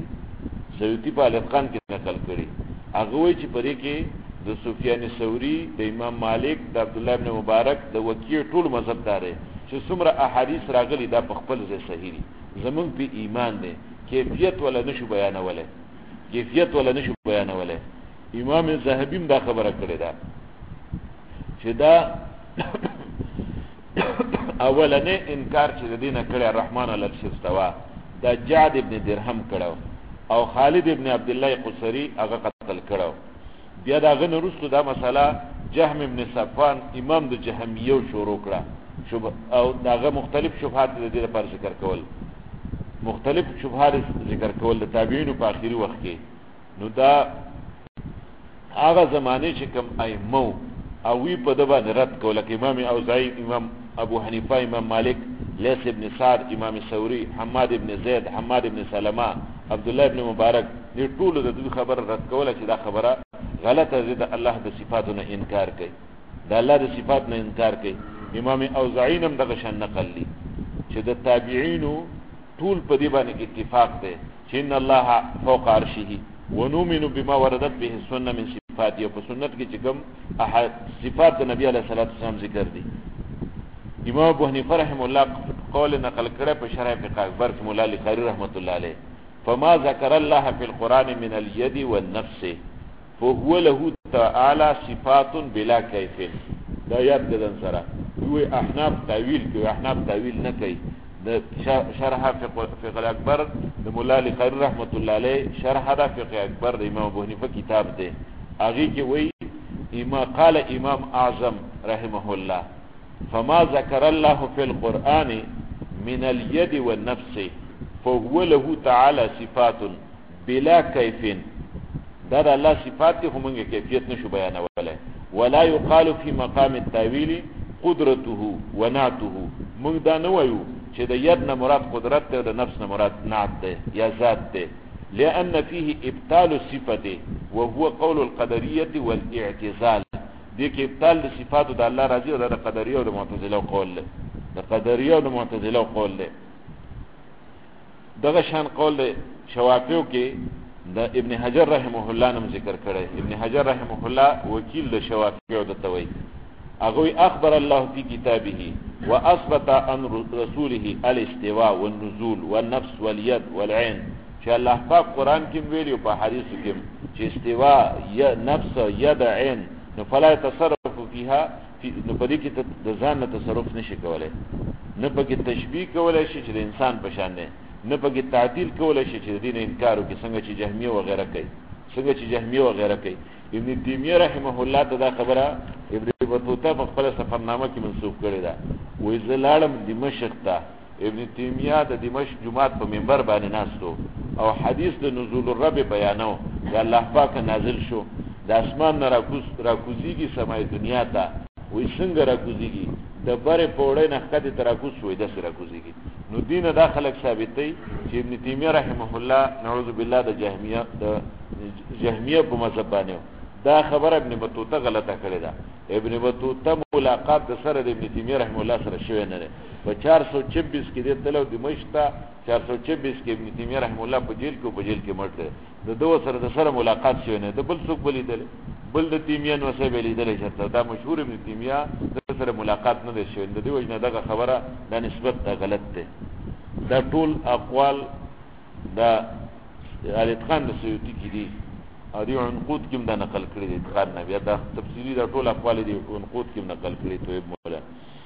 Speaker 2: هغه وی چې پرې کې د سفیان ثوری د امام مالک د عبد الله ابن مبارک د وکیع ټول مذهب دار چې څومره احادیث راغلي دا په خپل ځای صحیح دي زمون په ایمان دي کیفیت ولا نشو بیانوله امام زاهبی دا خبره کړې ده چې دا اولنې انکار چې د دینه کړه الرحمن علی العرش استوى دا جعد ابن درهم کړه او خالد ابن عبد الله قصری هغه قتل کړه بیا دا غن رسو دا مسله جهم ابن صفوان امام د جهمیو شروع کړه او داغه مختلف شبهات د دې لپاره ذکر کول د تابعین په اخیری وخت کې نو دا هغه زمانه چې کوم ائمه او وی په دبا رد کوله کې امام اوزاعی امام ابو حنیفه امام مالک لیث ابن سعد امام ثوری حماد ابن زید حماد ابن سلمہ عبد الله ابن مبارک دې ټول د دې خبر رد کوله چې دا خبره غلطه ده د الله د صفاتونو انکار کوي د الله د صفات نه انکار کوي امام اوزاعی هم دغه شان نقل لي چې د تابعین ټول په دې باندې اتفاق ده چې ان الله فوق عرشه ونؤمن بما وردت به السنه من صفات، او په سنت کې چې کوم صفات د نبی علیه الصلاه والسلام ذکر دي. امام ابو حنیفه رحم الله قول نقل کړه په شرح فقه اکبر کې مولا لخاری رحمت الله علیه، فما ذکر الله في القران من اليد والنفس فهو له تعالى صفات بلا كيف. دا یاد ددن سره وی احناف تعویل کوي، احناف تعویل نه کوي. د شرح فقه الاکبر د مولا لخاری رحمت الله علیه شرح د فقه اکبر د امام ابو حنیفه کتاب دی، هغه کې وی قال امام اعظم رحمه الله فما ذكر الله في القرآن من اليد والنفس فهو له تعالى صفات بلا كيف. دا الله صفات هم کیفیت نشو بیانوله. ولا يقال في مقام التاويل قدرته ونعته. موږ دا نه وایو چې د ید نه مراد قدرت ده، د نفس نه مراد نعت ده یا ذات ده، لأن فيه ابطال الصفه وهو قول القدريه والاعتزال. دې کې ابطال د صفات د الله راځي او د قدریه او د معتزله قول له، د قدریه او د معتزله قول له. دغه شان قول له شوافیو کې د ابن حجر رحمه الله نوم ذکر کړی. ابن حجر رحمه الله وکیل د شوافیو د توي، هغه اخبر الله في كتابه واثبت عن رسوله الاستواء والنزول والنفس واليد والعين. چې الله پاک قران کې ویلو په حدیث کې چې استواء یا نفس ید عین نو فلا تصرف فيها نو په دې کې د ځان نه تصرف نشي کولای، نه پکې تشبیه کولای شي چې د انسان په شان نه، نه پکې تعطیل کولای شي چې د دین انکار وکړي څنګه چې جهمیه وغیرہ کوي، څنګه چې جهمیه وغیرہ کوي. ابن تیمیه رحمه الله دا خبره ابن بطوطه په خپل سفرنامه کې منسوب کړی دا. وې زلالم دمشق ته ابن تیمیه د دمشق جمعات په منبر باندې ناستو او حدیث د نزول الرب بیانو، دا الله پاک نازل شو، د اسمان نه راکوزیږي سمای دنیا ته. وې څنګه راکوزیږي؟ د بره پوړې نه کده تراکوز شوې د سره راکوزیږي. نو دینه دا خلک ثابتې چې ابن تیمیه رحمه الله نعوذ بالله د جهمیه په مذهب باندې دا خبره ابن بطوطه غلطه کړې ده. ابن بطوطه ملاقات د سره د ابن تیمیه رحمه الله سره شوی نه ده. په 426 کې د تلو د مشتا 426 کې ابن تیمیه رحمه الله په جیل کې مړ دی. د دوه سره د سره ملاقات شوی نه ده، بل څوک بلیدل، بل د تیمیه نو څه بلیدل چرته. دا مشهور ابن تیمیه د سره ملاقات نه ده شوی. د دې وجه نه دا خبره د نسبت دا غلط ده. دا ټول اقوال دا الاتقان د سیوطی کې دي او دی عنقود کې دا نقل کړی دي. اتقان نه بیا دا تفصیلی دا ټول اقوال دي عنقود کې نقل کړی ته مولا.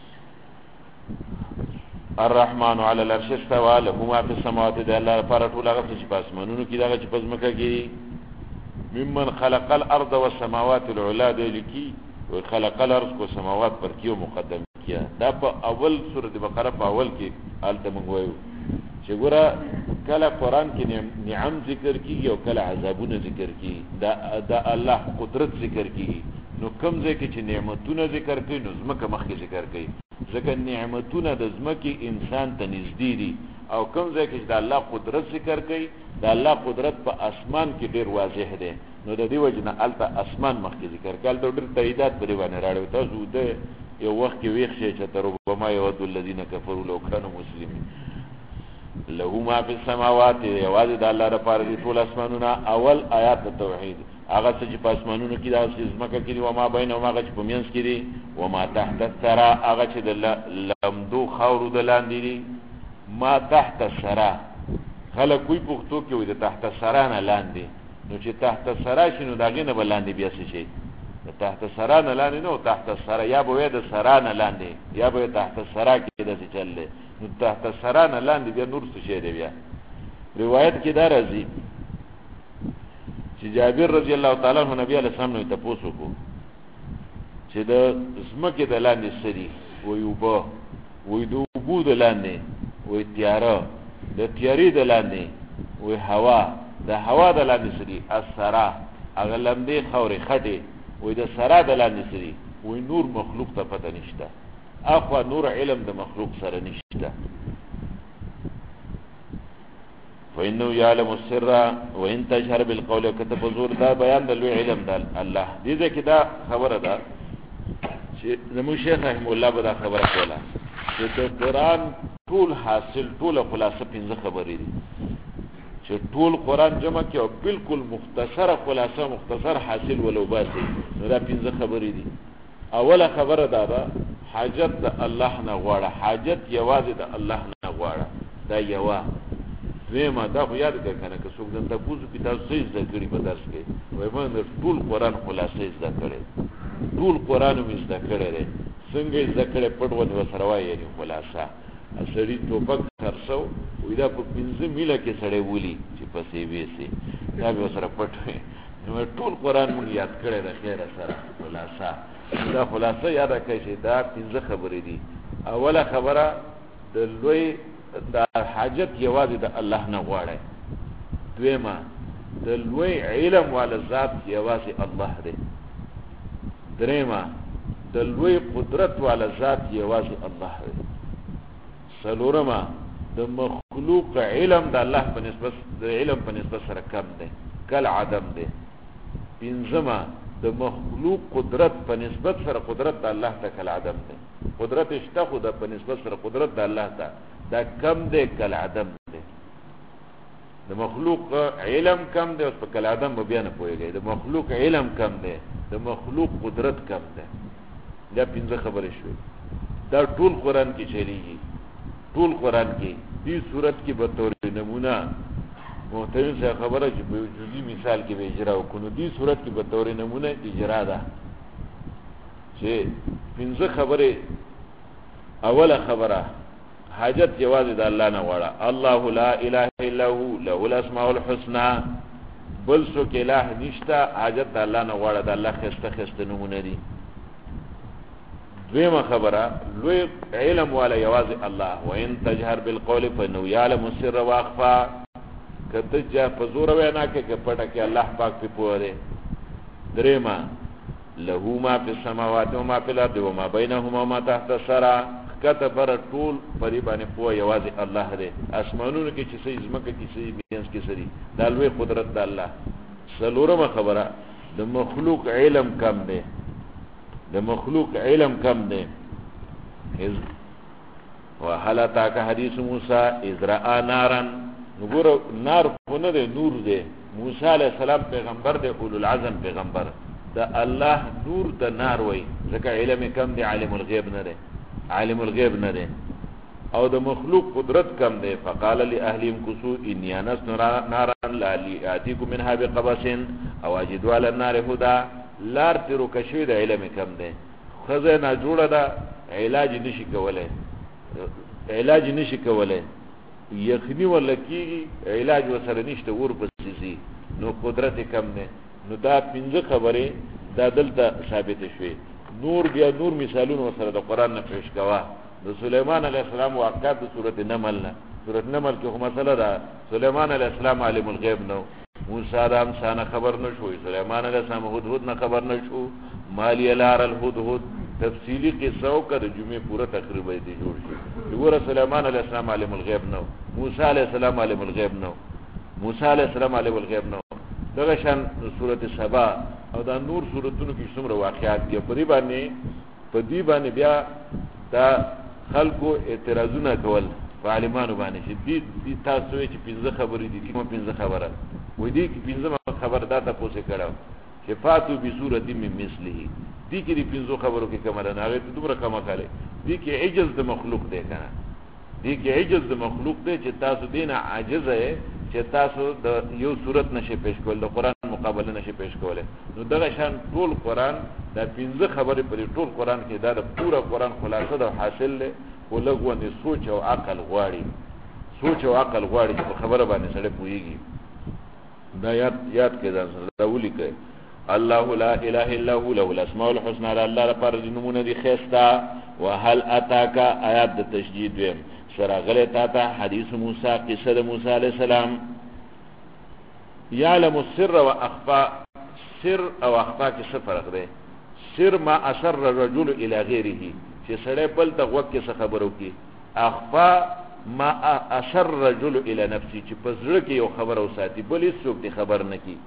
Speaker 2: الرحمن علی العرش استوى له ما فی السماوات. د الله لپاره ټول هغه چې په اسمانونو کې دا چې په ځمکه کې ممن خلق الارض والسماوات العلى دی لکی وخلق الارض والسماوات پر کیو مقدم کیا. دا په اول سورۃ بقره په اول کې آلته موږ وایو چې ګوره کله قران کې نعم ذکر کیږي او کله عذابونه ذکر کیږي، دا الله قدرت ذکر کیږي. نو کوم ځای کې چې نعمتونه ذکر کوي نو زمکه مخکې ذکر کوي، ځکه نعمتونه د زمکه انسان ته نږدې دي. او کوم ځای کې چې د الله قدرت ذکر کوي، د الله قدرت په اسمان کې ډیر واضح دی. نو د دې وجه نه الته اسمان مخکې ذکر کړل. دا ډیر تاییدات پرې باندې راړو. تاسو د یو وخت کې ویښ شئ چې تربما یود الذین کفروا لو کانوا مسلمین. له ما فی السماوات، یوازې د الله لپاره دي ټول اسمانونه. اول آیات د توحید، هغه چې په اسمانونو کې د ځمکه کې دي، او ما بینهما هغه چې په منځ کې دي، او ما تحت الثرى هغه چې د لمدو خاورو د لاندې دي. ما تحت الثرى خلک کوئی پښتو کې وي د تحت الثرى نه لاندې. نو چې تحت الثرى شنو دا غینه بل لاندې بیا څه شي؟ د تحت الثرى نه لاندې نو تحت الثرى یا به د ثرى نه لاندې یا به تحت الثرى کې د څه چل. نو تحت الثرى نه لاندې بیا نور څه شي دی؟ بیا روایت کې دا راځي چې جابر رضی الله تعالی عنہ نبی علیہ السلام نو تاسو کو چې د زمکه د لاندې سری وي وبو وي د وبو د لاندې وي تیاره د تیارې د لاندې وي هوا د هوا د لاندې سری الثرى هغه لمدې خوري خټي وي د ثرى د لاندې سری وي نور مخلوق ته پته نشته. اخوا نور علم د مخلوق سره نشته. فإنه يعلم السر وإن تجهر بالقول كتب زور. دا بیان د لوی علم د الله. دې ځکه دا خبره ده چې زمو شیخ رحم الله به دا خبره کوله چې د قرآن ټول حاصل ټول خلاصه 15 خبرې دي چې ټول قرآن جمع کې او بالکل مختصره خلاصه مختصر حاصل ولو باسي. نو دا 5 خبرې دي. اوله خبره دا ده حاجت د الله نه غواړه، حاجت یوازې د الله نه غواړه، دا یوه. دویمه دا خو یاد کړه کنه که څوک دلته پوښتنه کوي تاسو څه زده کړي په درس کې، وایي ما ټول قرآن خلاصه زده کړی، ټول قرآن مې زده کړی دی. څنګه زده کړی؟ پټ ونې ورسره وایي یعنې خلاصه. سړي ټوپک خرڅو وایي دا په 5 میله کې سړی ولي چې پسې ویسي، دا به ورسره پټ وي. نو ټول قرآن مونږ یاد کړی د خیره سره خلاصه. دا خلاصه یاده کړئ چې دا 5 خبرې دي. اوله خبره د لوی دا حاجت یوازې د الله نه غواړي. دویمه د لوی علم والا ذات یوازې الله دی. دریمه د لوی قدرت والا ذات یوازې الله دی. څلورمه د مخلوق علم د الله په نسبت د علم په نسبت سره کم دی، کل عدم دی. پنځمه د مخلوق قدرت په نسبت سره قدرت د الله ته کل عدم دی. قدرت شته خو د په نسبت سره قدرت د الله ته دا کم دی، کل عدم دی. د مخلوق علم کم دی، اوس په کل عدم به بیا نه پوهېږئ. د مخلوق علم کم دی، د مخلوق قدرت کم دی. دا 5 خبرې شوې. دا ټول قرآن کې چلیږي، ټول قرآن کې. دې صورت کې به طور نمونه محترم صاحب خبره چې په جزئی مثال کې به اجرا وکړو. دې صورت کې به طور نمونه اجرا ده چې 5 خبرې. اوله خبره حاجت یوازې د الله نه غواړه. الله لا اله الا هو له الاسماء الحسنى، بل څوک اله نشته، حاجت د الله نه غواړه، د الله خسته خسته نمونه دي. دویمه خبره لوی علم والا یوازې الله. وان تجهر بالقول فانه يعلم السر واخفى، کته جا په زور وینا کې که پټه کې الله پاک په پوهه دی. دریمه له ما فی السماوات و ما فی الارض و ما بینهما وما تحت الثرى، کته بر ټول پری باندې پوهه یوازې الله دی. اسمانونو کې چې څه ځمکه کې څه بینس کې سری دا لوی قدرت د الله. څلورمه خبره د مخلوق علم کم دی، د مخلوق علم کم دی. وهل اتاک حدیث موسی اذ رأى نارا، نګورو نار خو نه دی، نور دی. موسی علیہ السلام پیغمبر دی، اولو العزم پیغمبر. د الله نور د نار وای، ځکه علم کم دی، عالم الغیب نه دی، عالم الغیب نه دی. او د مخلوق قدرت کم دی. فقال لاهلهم كسوا اني انست نارا لعلي اتيكم منها بقبس او اجد على النار هدى. لار تیرو کشوی د علم کم دی. خزه نه جوړه ده، علاج نشي کولای، علاج نشي کولای، یخنی ولا کیږي، علاج وسره نشته، ور پسې نو قدرت کم دی. نو دا 5 خبرې دا دلته ثابت شوي. نور بیا نور مثالونه سره د قرآن نه پیش کوا. د سلیمان علیه السلام واقعات د سورۃ نمل نه، سورۃ نمل کې خو مسله ده سلیمان علیه السلام عالم الغیب نو، موسی آدم سانه خبر نه شوی، سلیمان علیه السلام هدهد نه خبر نه شو، مالی الار الهدهد تفصیلی قصه او کړه جمعه پورا تقریبا دې جوړ شي. وګوره سلیمان علیه السلام عالم الغیب نو، موسی علیه السلام عالم الغیب نو، موسی علیه السلام عالم الغیب نو. دغه شان سورۃ سبا او دا نور سورتونو کې څومره واقعات دي. په دې باندې بیا دا خلکو اعتراضونه کول په عالمانو باندې چې دې تاسو چې 5 خبرې دي، کوم 5 خبره وې دي کې 5 خبر دا تاسو کړو چې فاتو بصورت من مثله. دې کې 5 خبرو کې کومه نه هغه دومره کومه کړي. دې کې عجز د مخلوق دی کنه، دې کې عجز د مخلوق دی چې تاسو دینه عاجز ہے چې تاسو د یو صورت نشي پیش کول، د قرآن مقابله نشي پیش کوله. نو دغه شان ټول قرآن دا 5 خبرې پر ټول قرآن کې دا د پورا قرآن خلاصه ده حاصل له ولګونه سوچ او عقل غواړي، سوچ او عقل غواړي چې خبره باندې سره پويږي. دا یاد کې دا ولي کوي الله لا اله الا هو له الاسماء الحسنى. الله لپاره د نمونه دي خستا. وهل اتاک آیات د تشدید ویم سراغله تا حدیث موسی، قصه د موسی علیہ السلام. یعلم السر واخفى، سر او اخفا کې څه فرق دی؟ سر ما اسر الرجل الى غیره، چې سړی بل ته وخت کې خبرو کی. اخفا ما اسر الرجل الى نفسه، چې په زړه کې یو خبر او ساتي، بل هیڅ څوک دې خبر نه کی.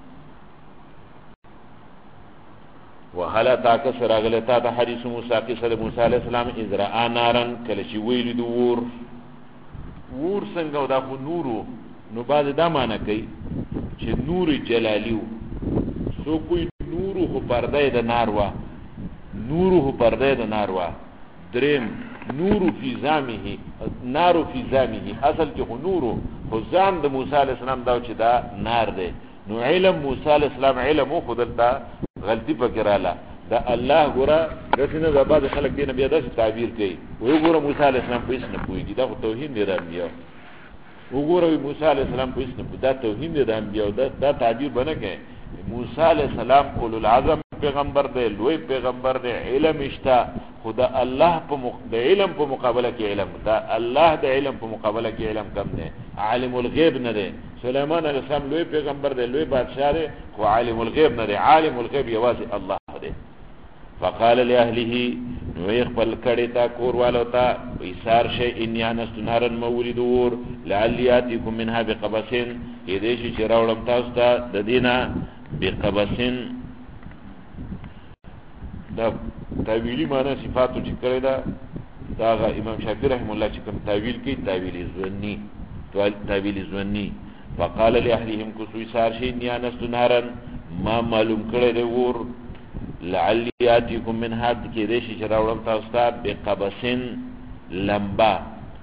Speaker 2: وهل اتاک سراغله تا حدیث موسی، قصه موسی علیہ السلام. اذ رأى نارا، کله چې ویل د ور څنګه دا خو نورو نو بعض دا معنی کوي چې نور جلالی سو کوئی نوره پرده د ناروا نوره پرده د ناروا دریم نور فی زامه نار فی زامه اصل کې نورو خو ځان د موسی علی السلام دا چې دا نار دی نو علم موسی علی السلام علم خو دلته غلطی پکې رااله دا الله ګوره رسنه د بعض خلک دین بیا داسې تعبیر کوي وی ګوره موسی علی السلام په هیڅ نه پوهیږي دا خو توهین دی د انبیاء وګوره موسی علی السلام په هیڅ نه دا توهین دی د انبیاء دا تعبیر بنه کوي موسی علی السلام اولو العزم پیغمبر دی لوی پیغمبر دی علم اشتا خدا الله په علم په مقابله کې علم دا الله د علم په مقابله کې علم کم دی عالم الغیب نه دی سليمان علیه السلام لوی پیغمبر دی لوی بادشاہ دی خو عالم الغیب نه دی عالم الغیب یوازې الله دی فقال لاهله نو يخبل کړي تا کور والو تا ایثار شي ان انست نارن مولدور لعلی اتیکم منها بقبسن دې شي چې راولم تاسو ته د دینه بقبسن دا تعویلی معنی صفاتو چې کړی دا امام شافعی رحم الله چې کوم تعویل کوي تعویل ظنی فقال لاهلهم كسوي سار شي ان انست نارن ما معلوم کړی دی ور لعلی اتیکم من حد کې دې شي راولم تاسو ته بقبسن لمبا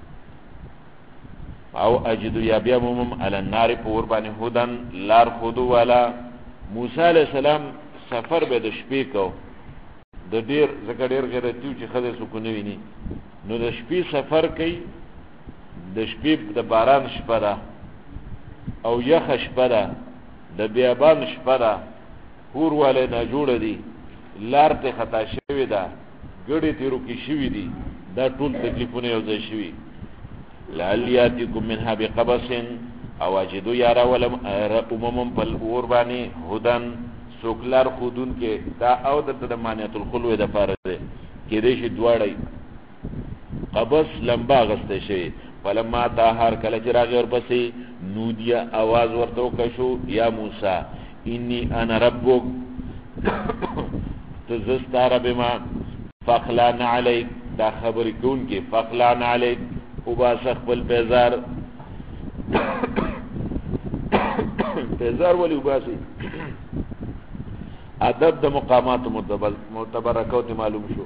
Speaker 2: او اجد یا بیا مومم علی النار پور باندې هدن لار خودو والا موسی علیہ السلام سفر به د شپې کو د ډیر زګډیر غیرتیو چې خدای سکونه ویني نو د شپې سفر کوي د شپې د باران شپه ده او یخ شپه ده د بیابان شپه ده پور والے نه جوړ دي لار ته خطا شوی ده ګړې تیرو کې شوی دي دا ټول تکلیفونه یو ځای شوی لالیاتکم منها بقبس او اجدو یارا ولم امم پل اور باندې هدن سوکلار خودون کې دا او د مانیت الخلو د پاره ده کې دې شي دواړی قبس لمبا غسته شي فلما طاهر کله چې راغی ورپسې نودیا आवाज ورته وکړو یا موسی انی انا ربک تزستار بما فخلان علیک دا خبر کون کې فخلان علیک او باسخ بل پیزار ولی وباسي ادب د مقامات متبرکات معلوم شو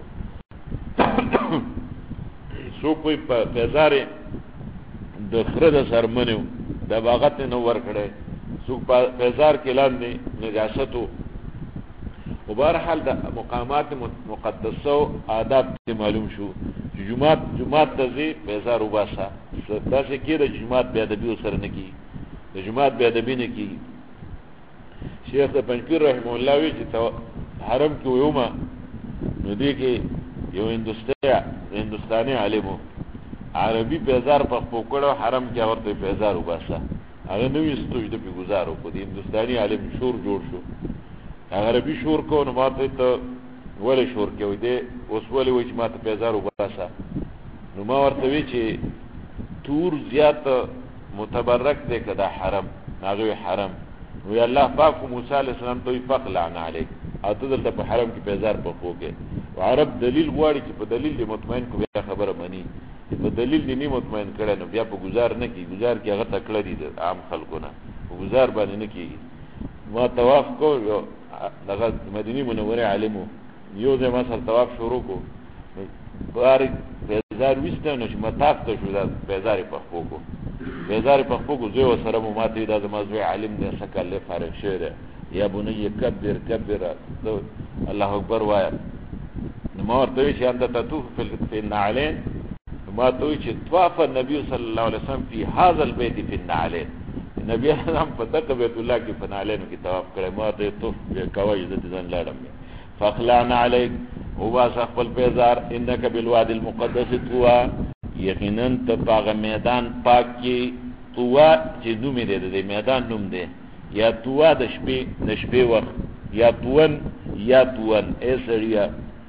Speaker 2: سو کوئی پیزار د خرد سرمنو د باغت نو ور کړي سو پیزار کې لاندې نجاستو او بهرحال د مقامات مقدسه آداب معلوم شو جمعات تزي پیزار وباسا دا څه کې د جمعات بیا د بیو سره نه کی د جمعات بیا د بینه کی شیخ د پنځپیر رحم الله وی چې حرم کې ویوما نو دی کې یو هندستاني عالمو عربي پیزار په پوکړو حرم کې ورته پیزار وباسا هغه نو یستوي د پیګزارو په دې هندستاني عالم شور جوړ شو عربي شور کو نو ماته ته ولې شور کوي دې اوس ولې وای چې ماته پیزار وباسا نو ما ورته وی چې تور زیات متبرک دې کدا حرم هغه حرم وی الله پاک موسی علیہ السلام ته فقلعن علیک اته دلته په حرم کې پیزار په پوکه عرب دلیل غواړي چې په دلیل دې مطمئن کو بیا خبره مني په دلیل دې نه مطمئن کړي نو بیا په گزار نه کی گزار کې هغه تکړه دي عام خلکو نه په گزار باندې نه کیږي ما طواف کو دغه مدینه منوره عالمو یو ځای ما سره طواف شروع کو بار پیزار وسته نو چې مطاف ته شو دا پیزار په پوکو بیزار په خپل زوی سره مو ماته دا زمازوی عالم دې سکه فارغ شه یا بني کبر الله اکبر وای نو ما ورته چې انت تطوف في النعلين ما ته چې طواف النبي صلى الله عليه وسلم في هذا البيت في النعلين نبی اسلام په دغه بیت الله کې په نعلين کې طواف کړی ما ته طوف کوي د ځان لاړم فخلعنا عليك هو خپل بیزار انك بالوادي المقدس طوا یقینا ته پاغه میدان پاک کې طوا چې نوم یې د میدان نوم دی یا طوا د شپې وخت یا طوان ایسریا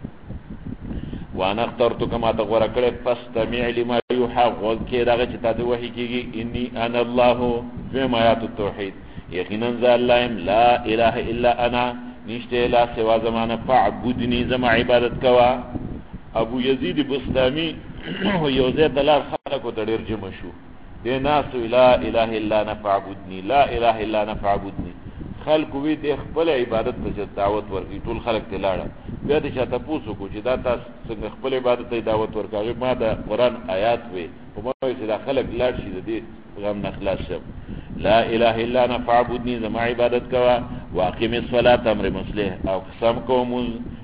Speaker 2: وانا اخترتک ما تغور کړه فاستمع لما يوحى وکړه دغه چې تاسو وحی کیږي انی انا الله بما آیات التوحید یقینا ذا الله لا اله الا انا نشته لا سوا زمانه فعبدنی زما عبادت کوا ابو یزید بستامی یو ځای دلار خلکو ته ډیر جمع شو دې ناس لا اله الا انا فاعبدني لا اله الا انا فاعبدني خلق وی د خپل عبادت ته دعوت ورکړي ټول خلق ته لاړه بیا د چاته پوسو کو چې دا تاسو څنګه خپل عبادت ته دعوت ورکړي ما د قران آیات وي په مو چې دا خلق لاړ شي د دې غم نه خلاص شم لا اله الا انا فاعبدني زما عبادت کوا واقم الصلاه امر مصلح او قسم کوم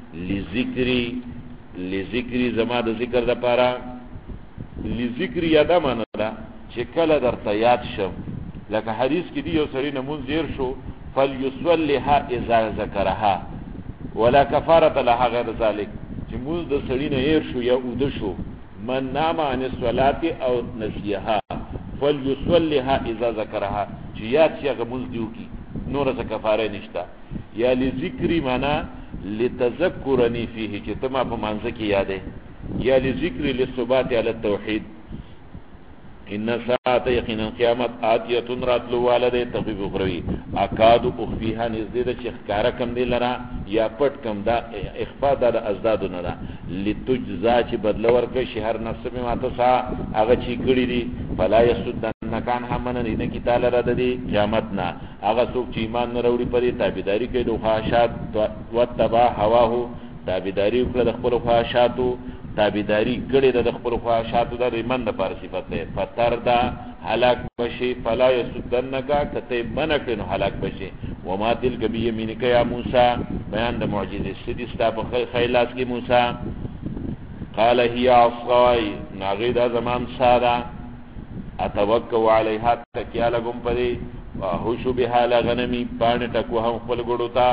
Speaker 2: لذکری زما د ذکر د پاره لذکری یاده معنا ده چې کله درته یاد شم لکه حدیث کې دی یو سړی نمون زیر شو فليصلها اذا ذكرها ولا كفاره لها غیر ذلك چې موږ د سړی نه ير شو یا اود شو من نام عن الصلاه او نسيها فليصلها اذا ذكرها چې یاد شي هغه موږ دیو کی نور څه کفاره نشته یا لذکری معنا لتذكرني فيه چې تما په مانځ کې یادې یا لذکر للثبات على التوحید ان ساعت یقینا قیامت آتیه راتلو والده تخفیف اخروی اکاد اخفیها نزدید چخکارا کم دی لرا یا پټ کم دا اخفا دا ازدادو ندا لتجزا چی بدلور که شهر نفس بما تسا اغا چی کری دی فلا یسودنکان همانا اینکی تالا را دی قیامتنا اغا سوک چی ایمان نروڑی پری تابیداری که دو خواهشات واتبا هواهو تابیداری اکلا دخپل خواهشاتو تابیداری کړي د خپل خواهشاتو د ایمان د پر صفت ده فتردا هلاك بشي فلا يسدنك کته منکن هلاك بشي وما تلك بيمينك يا موسى بیان د معجزې سدي ستا په خیلاس کې موسی قال هي عصاي ناغید زمان سارا اتوکل عليها تکیا لګم پدې واهوش بها لغنمي باندې ټکو هم خپل ګړو تا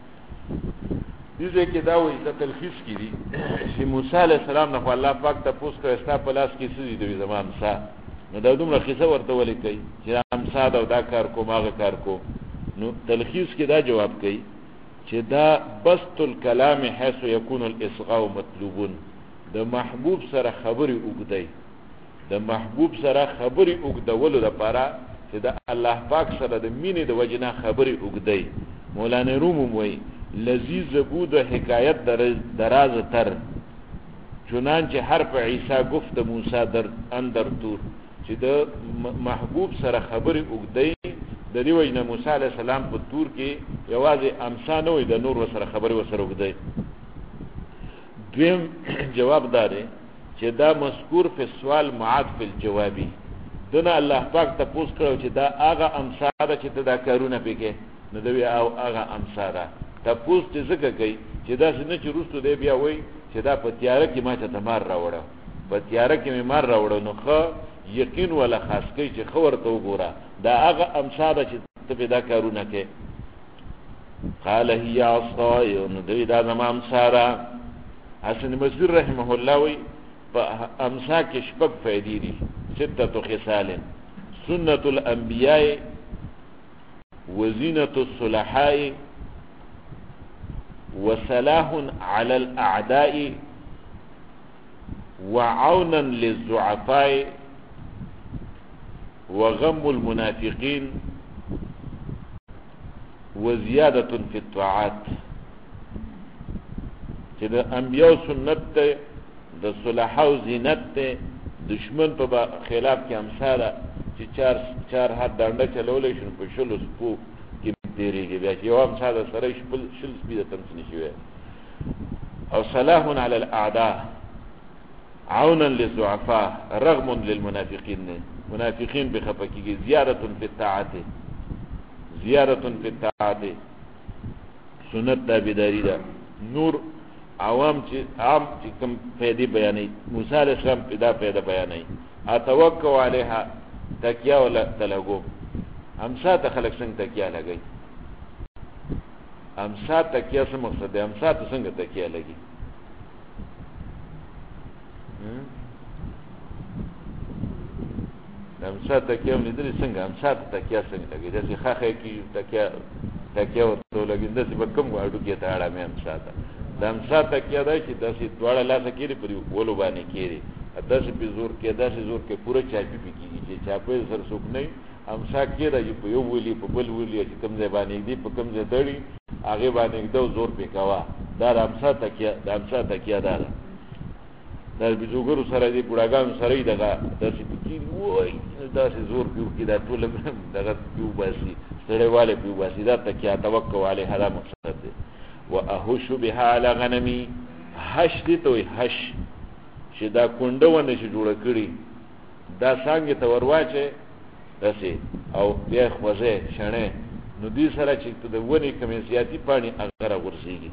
Speaker 2: دیزه کې دا وایي د تلخیص کې دي چې موسی علی السلام نه الله پاک ته پوښتنه کوي استا پلاس کې څه دي د زمان سا نو دا دومره قصه ورته ولې کوي چې امسا دا کار کوم هغه کار کوم نو تلخیص کې دا جواب کوي چې دا بسط الكلام حيث يكون الاصغاء مطلوب د محبوب سره خبري وګدای د محبوب سره خبري وګدول لپاره چې د الله پاک سره د مینې د وجنه خبري وګدای مولانا روم وایي لذیذ بود حکایت دراز تر چنانچه حرف عیسی گفت موسی در اندر تور چې د محبوب سره خبرې وګدای د دې وجنه موسی علی السلام په تور کې یوازې امسا نه وي د نور سره خبرې وسره وګدای دویم جواب داره چې دا مذکور په سوال معاد فی الجوابی دنه الله پاک ته پوښ کړو چې دا هغه امسا ده چې دا کارونه پکې نه دی او هغه امسا ده تپوس چې څنګه کوي چې دا څنګه چې روستو دی بیا وای چې دا په تیاره کې ما ته تمار راوړو په تیاره کې مې مار راوړو نو خو یقین ولا خاص کوي چې خبر ته وګوره دا هغه امثال چې ته پیدا کارونه کې قال هي عصاي نو دا زمام سارا حسن مصری رحمه الله وی په امسا کې شپږ فائدې دي سته خصال سنت الانبیاء وزینة الصلحاء وسلاح على الأعداء وعونا للضعفاء وغم المنافقين وزيادة في الطاعات چې د انبیاء سنت ته د صلحاء زینت ته دشمن په خلاف کې امثال چې چار هات دانډه چلولې شنو په شلو سپو کې دیریږي بیا چې یو امثال سره شل سپیده تمثیل شوی او صلاح على الاعداء عونا للضعفاء رغم للمنافقين منافقين بخفقه زياده في الطاعات سنت تابعداري ده نور عوام چې عام چې کوم فائدې بیانې موسی علیہ السلام پیدا بیانې اتوکل علیها تکیا ولا تلغو امسا ته خلق څنګه تکیا لګي امسا تکیا څه مقصد دی امسا ته څنګه تکیا لګي امسا تکیا ولې څنګه امسا ته تکیا څنګه لګي دا چې خاخه کې تکیا ورته لګي دا چې کوم واړو کې ته اړه مې امسا ته د امسا تکیا دا چې داسې دواړه لاسه کېږي پر ولو باندې کېږي داسې په زور کې داسې زور کې پوره چاپی پکېږي چې چاپې سر څوک نه امسا کېږي چې په یو ویلي په بل ویلي چې کوم ځای باندې دی په کوم ځای دړي هغه باندې دو زور پکوا دا د امسا تکیا دا دا بزوګرو سره دي بوډاګانو سره یې دغه داسې پکې وای داسې زور پیو کې دا ټول دغه پیو باسي سړیواله پیو باسي دا تکیا توکل علیه دا مقصد دی. واهش بها على غنمي هش دي ته هش چې دا کونډه ونه چې جوړه کړي دا څنګه ته ورواچه داسې او بیا خوځه شنه نو دې سره چې د ونې کمې زیاتی پانی هغه ورسیږي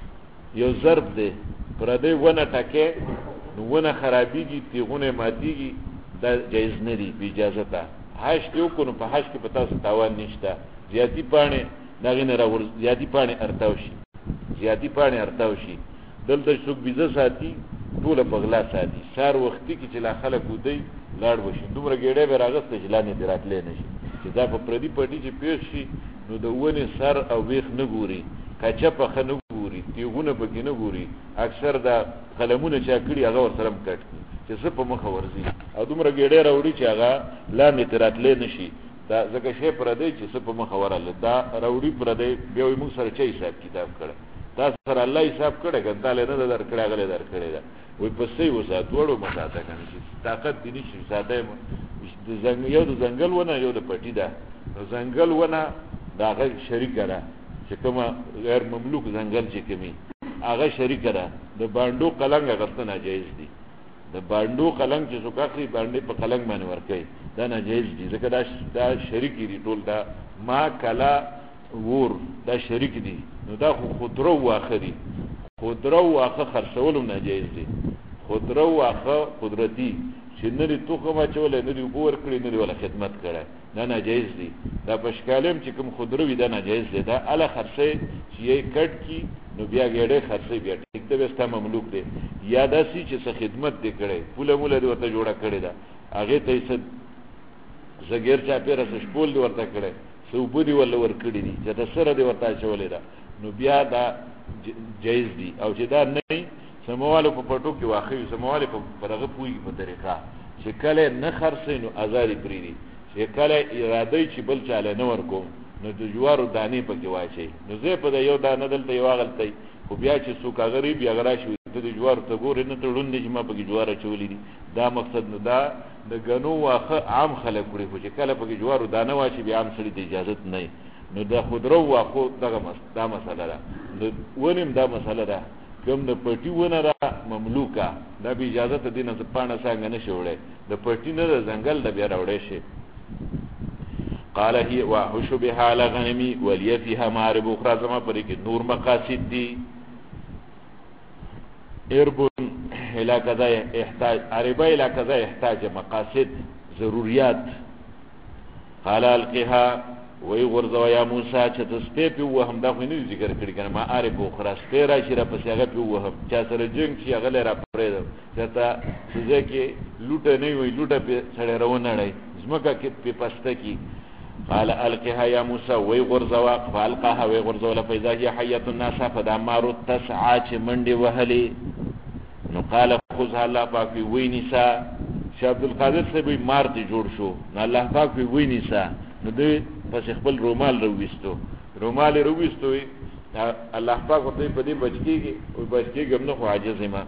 Speaker 2: یو ضرب دی پر دې ونه ټکه نو ونه خرابېږي تیغونه ماتېږي دا جایز نه دی بی اجازه ته هاش یو کو نو په هاش کې پتا څه تاوان نشته زیاتی پانی دغه نه راور زیاتی پانی ارتاو شي زیاتی پانی ارتاو شي دلته څوک بيزه ساتي ټول په غلا ساتي سار وختي کې چې لا خلک ودی لاړ وشي دومره ګډه به راغسته چې لا نه دراتلې نشي چې دا په پردي پټي چې پیښ شي نو د ونه سر او ویخ نه ګوري کچا په خنو ګوري تیغونه پکې نه ګوري اکثر دا قلمونه چا کړی هغه ور سره کټ چې څه په مخ ورزي او دومره ګډه راوړي چې هغه لا نه دراتلې نشي دا ځکه شی پر دی چې څه په مخ وراله دا راوړي پر دی بیا موږ سره چي حساب کتاب کړه تاسو سره الله حساب کړه ګنده له نه درکړه غلې درکړه دا وي پسې وسات وړو مساته کنه چې طاقت دي نشي ساته د زنګ یو د زنګل ونه یو د پټی ده زنګل ونه دا غي شریک ده چې کومه غیر مملوک زنګل چې کمی هغه شریک ده د باندو قلنګ غسته ناجایز دي د باندو قلنګ چې سوکاخي باندې په قلنګ باندې ورکي دا ناجایز دي ځکه دا شریک دي ټول دا ما کلا ور دا شریک دي نو دا خودرو واخري خودرو واخه خرڅولم ناجایز دي خودرو واخه قدرتي چې نری توخه ما چولې نری ګور کړی نری ولا خدمت کړه دا ناجایز دي دا پښکالم چې کوم خودرو وي دا ناجایز دي دا اله خرڅه چې یې کټ کی نو بیا ګړې خرڅه بیا ټیک د وستا مملوک دي یا داسي چې څه خدمت دې کړي پوله مولا دې ورته جوړه کړی دا هغه ته یې زګیر چا پیره شپول دې ورته کړي سوبدي ولا ور کړی دي چې د سره دې ورته چولې دا نو بیا دا جایز دي او چې دا نه سمواله په پټو کې واخی سمواله په برغه پوي په طریقه چې کله نه خرڅې نو ازاري پری دي چې کله اراده چې بل چاله نه ورکوم نو د جوارو دانې پکې واچي نو زه په یو دانه دلته یو غلطي خو بیا چې څوک غریب یا غراشي د جوارو ته ګورې نه تړون دي ما پکې جواره چولې دي دا مقصد نه دا د غنو واخه عام خلک کړي خو چې کله پکې جوارو دانه واچي بیا عام سړي ته اجازه نه نو دا خودرو واخو دغه دا مسله ده نو ونیم دا مسله ده کوم د پټي ونه را مملوکه دا به اجازه ته دینه پانه څنګه نشي وړي د پټي نه ځنګل د بیا راوړې شي قال هي وحش بها على غنمي ولي فيها مارب اخرى زما پرې کې نور مقاصد دي اربن الى كذا احتاج عربه الى كذا يحتاج مقاصد ضروريات قال القها وی غرزو یا موسی چې تسپې په وهم دا خو نه ذکر کړی کنه ما عارف اخرى سپیرا چې را پسې هغه په وهم چا سره جنگ چې هغه را پرې ده چې ځکه لوټه نه وي لوټه په سره روانه نه زمکه کې په پسته کې قال القها يا موسى وی غرزو فالقها وی غرزو لفاذا هي حيه الناس فدمار تسعى چې منډي وهلي نو قال خذها الله پاک وی نسا شاه عبد القادر سے به مار دي جوړ شو نو الله پاک وی نسا نو دوی پس خپل رومال رويستو الله پاک ورته په دې بچکیږي او بچکیږي موږ خو عاجز ما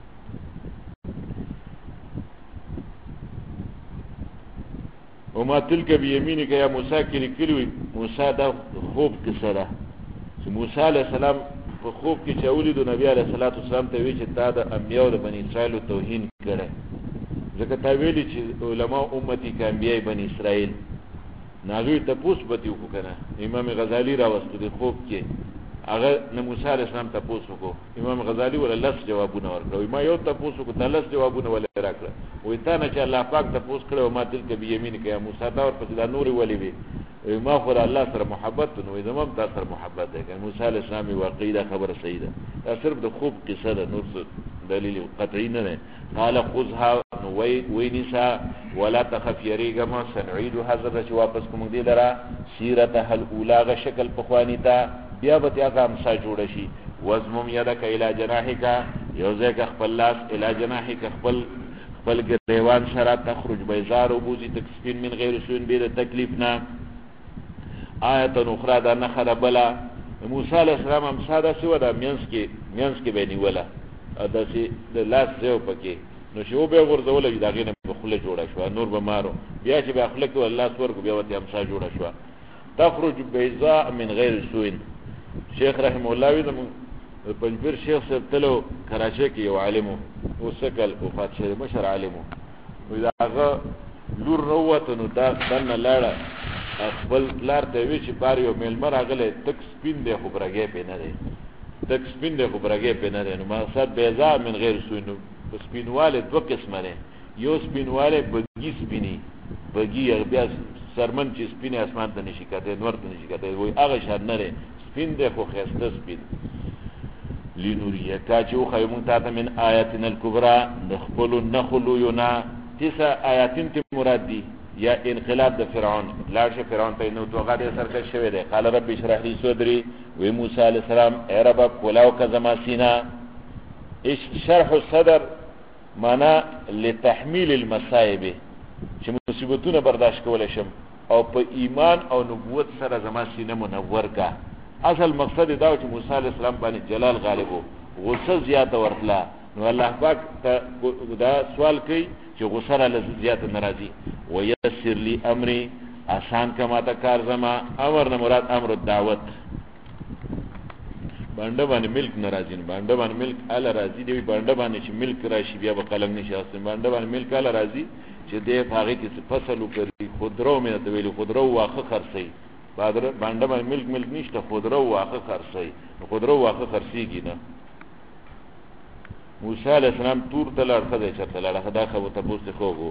Speaker 2: او ما تلک بيمينك يا موسی کلی موسی دا خوب کې سره چې موسی عليه السلام په خوب کې چاولې د نبی عليه السلام ته وی چې تا د انبيو د بني اسرائيل توهین کړي ځکه تا ویلي چې علماء امتي کې انبيای بني اسرائيل ناغوی تپوس بتی وکو کنه امام غزالی را وستو دی خوب کې هغه نه موسی علیہ السلام تپوس وکو امام غزالی ولا لس جوابونه ورکړو ما یو تپوس وکو تلس جوابونه ولا راکړه وې تا نه چې الله پاک تپوس کړو ما دل کې بیمین کې موسی تا ور په د نور ولی وی ما خو الله سره محبت نو زمام تا سره محبت ده کنه موسی علیہ السلام واقعي خبر صحیح ده دا صرف د خوب قصه ده نور دلیل قطعی نه قال خذها وی نساء ولا تخف يريغما سنعيد حضرت چې واپس کوم دی لرا سیرته الاولى غ شکل پخوانی تا بیا به هغه امسا جوړ شي وزمم يدك الى جناحك يوزك خپل لاس الى جناحك خپل ګریوان سره تخرج بيزار وبوزي تکسفين من غیر سون بيد تکلیفنا آیت اخرى دا نخره بلا موسی علیہ السلام امسا دا سو دا مینس کې بینی ولا داسې د لاس ځای پکې نو چې و به غورځوله د هغې نه به خوله جوړه شوه نور به مارو بیا چې به خوله کې لاس ورکړو بیا ورته امسا جوړه شوه تخرج بیضاء من غیر سوء شیخ رحمه الله وی زموږ پنځپیر شیخ صاحب تلو کراچۍ کې یو عالم و اوس څه کال وفات شوی مشر عالم و وی د هغه لور راووته نو دا دننه لاړه خپل پلار ته وی چې بار یو میلمه راغلی تک سپین دی خو برګی پې نه دی تک سپین دی خو برګی پې نه دی نو مقصد بیضاء من غیر سوء نو سپینواله دوه قسمه دی یو سپینواله بګي سپینی بګي بیا سرمن چې سپینې اسمان ته نشي کته نور ته نشي کته وای هغه شان نه لري سپین دی خو خسته سپین لنوریه کا چې خو مونږ ته من آیاتنا الکبرى نخبل النخل ینا 9 آیاتین ته مراد دي یا انقلاب د فرعون لاړ فرعون ته نو توغه دې سرکش شوی دی قال رب اشرح لي صدري و موسی علیہ السلام اے رب کولاو کزما سینا شرح الصدر معنا لتحميل المصائب چې مصیبتونه برداشت کولای شم او په ایمان او نبوت سره زما سینه منور کا اصل مقصد دا چې موسی علیہ السلام باندې جلال غالب وو غصه زیاته ورتله نو الله پاک دا سوال کوي چې غصه را زیاته ناراضي ويسر لي امري آسان کما تا کار زما امر نه مراد امر الدعوت باندې باندې ملک ناراضي باندې باندې ملک ال راضي دی باندې باندې چې ملک راشي بیا به قلم نشي اصل باندې باندې ملک ال راضي چې دې هغه کې فصل وکړي خودرو مې ته ویل خودرو واخه خرسي باندې باندې ملک نشته خودرو واخه خرسي خودرو واخه خرسيږي نه موسی علیہ السلام تور تلار خدای چرته لړه خدا خو ته پوسټ کوو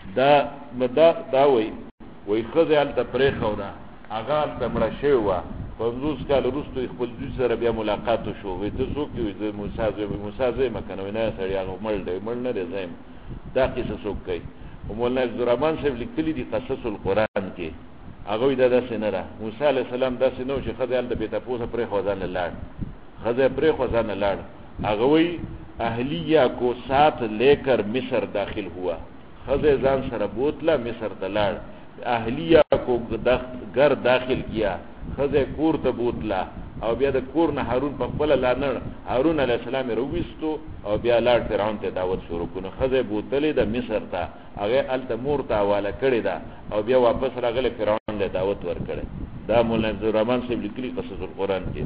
Speaker 2: دا وای خدای ال ته پرې خو دا هغه ته مړ شوی و 50 کال وروسته خپل دوی سره بیا ملاقات شو وای ته څوک دی د موسی زوی مکنه نه سړی هغه مړ نه دی زم دا قصه څوک کوي مولانا عبدالرحمن صاحب لیکلي دي قصص القرآن کې هغه دا داسې نه را موسی علیہ السلام داسې نو چې خدای ال ته به تاسو پرې خو ځان لاړ خدای پرې خو ځان لاړ هغه وای اهلیہ کو ساتھ لے کر مصر داخل ہوا خزے زان سر بوتلا مصر تلاڑ اهلیہ کو گھر داخل کیا خزے کور ته بوتلا او بیا د کور نه هارون په خپل لانړ هارون علیہ السلام رويستو او بیا لاړ فرعون ته دعوت شروع کړه خزے بوتلې د مصر ته هغه ال مور ته حواله کړی دا او بیا واپس راغله فرعون له دعوت ورکړي دا مولانا عبدالرحمن صاحب لیکلي قصص القرآن کې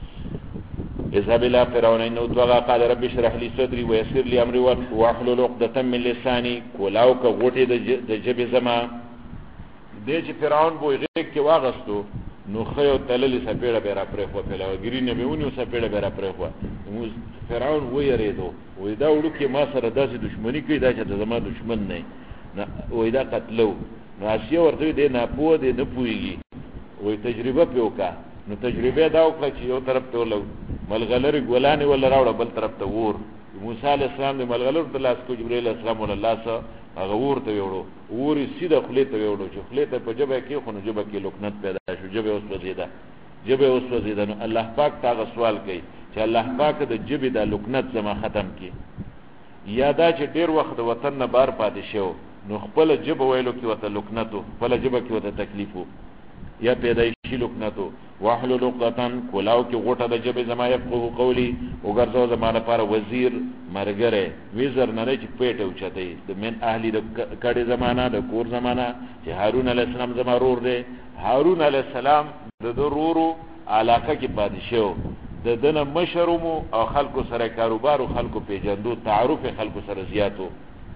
Speaker 2: اذهب الى فرعون انه طغى قال رب اشرح لي صدري ويسر لي امري واحلل عقدة من لساني کولاو کا غوټه د جبه زما دې چې فرعون بو غیږ کې واغستو نو خيو تللی سپېړه بیره پرې خو په لوګری نه بهونی سپېړه بیره پرې خو فرعون وېریدو وې دا وړو کې ما سره داسې دښمنی کوي دا چې زما دښمن نه وې دا قتلو راشي ورته دې نه پوه دې نه پويږي وې تجربه پیوکا نو تجربه دا وکړه چې یو طرف ته ولو ملغلر ګولانه ولا راوړه بل طرف ته ور موسی علیہ السلام د ملغلر د لاس کو جبرئیل السلام ول الله سره هغه ور ته وړو ور سیده خله ته وړو چې خله ته په جبه کې خو نو جبه کې لکنت پیدا شو جبه اوس وزیدا نو الله پاک تا سوال کوي چې الله پاک د جبه د لکنت زما ختم کړي یادا چې ډیر وخت وطن نه بار پاتې شو نو خپل جبه ویلو کې وته لکنتو خپل جبه کې وته تکلیفو یا پیدایشی لکنتو واحلل عقدة کولاو کې غوټه د جبه زما یفقهوا قولی وګرځو زمانه پر وزیر مرګره وزیر نه چې پیټه اوچته د من اهلی د کډه زمانہ د کور زمانہ چې هارون علیہ السلام زما رور دی هارون علیہ السلام د ضرورو علاقه کې پادشاه د دنه مشروم او خلکو سره کاروبار او خلکو پیجندو تعارف خلکو سره زیاتو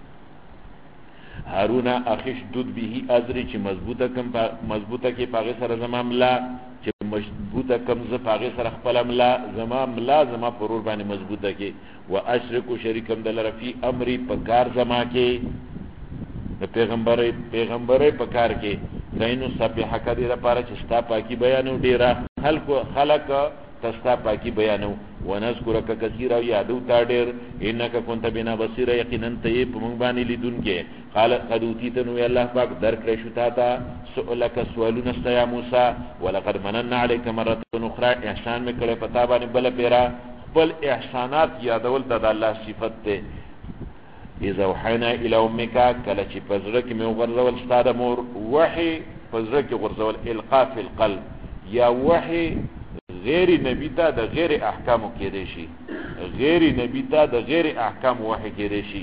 Speaker 2: هارون اخش دود به ازری چې مضبوطه کې پاغه سره زماملا چې مضبوطه کم ز پاغه سره خپل زما پرور باندې مضبوطه کې واشرک شریکم دل رفی امری پکار زما کې د پیغمبري پکار کې دینو صبح کدی لپاره چې ستا پاکي بیانو ډیره خلق تستا پاکی بیانو ونذکرک کثیر او یادو تا ډیر انک کنت بنا بصیر یقینا ته په مونږ باندې لیدونکې قال قد اوتیتنو یا الله پاک درکړې شو تا سؤلک سوالون است یا موسی ولقد مننا علیک مره اخرى احسان میکړې پتا باندې بل پیرا بل احسانات یادول د الله صفت ته اذا وحینا الی امک کله چې پزړه کې مې ورغول ستاده مور وحی پزړه کې ورغول القاء فی القلب یا وحی غیر نبی ته د غیر احکامو کې دی شي غیر نبی ته د غیر احکام وحی کېدی شي.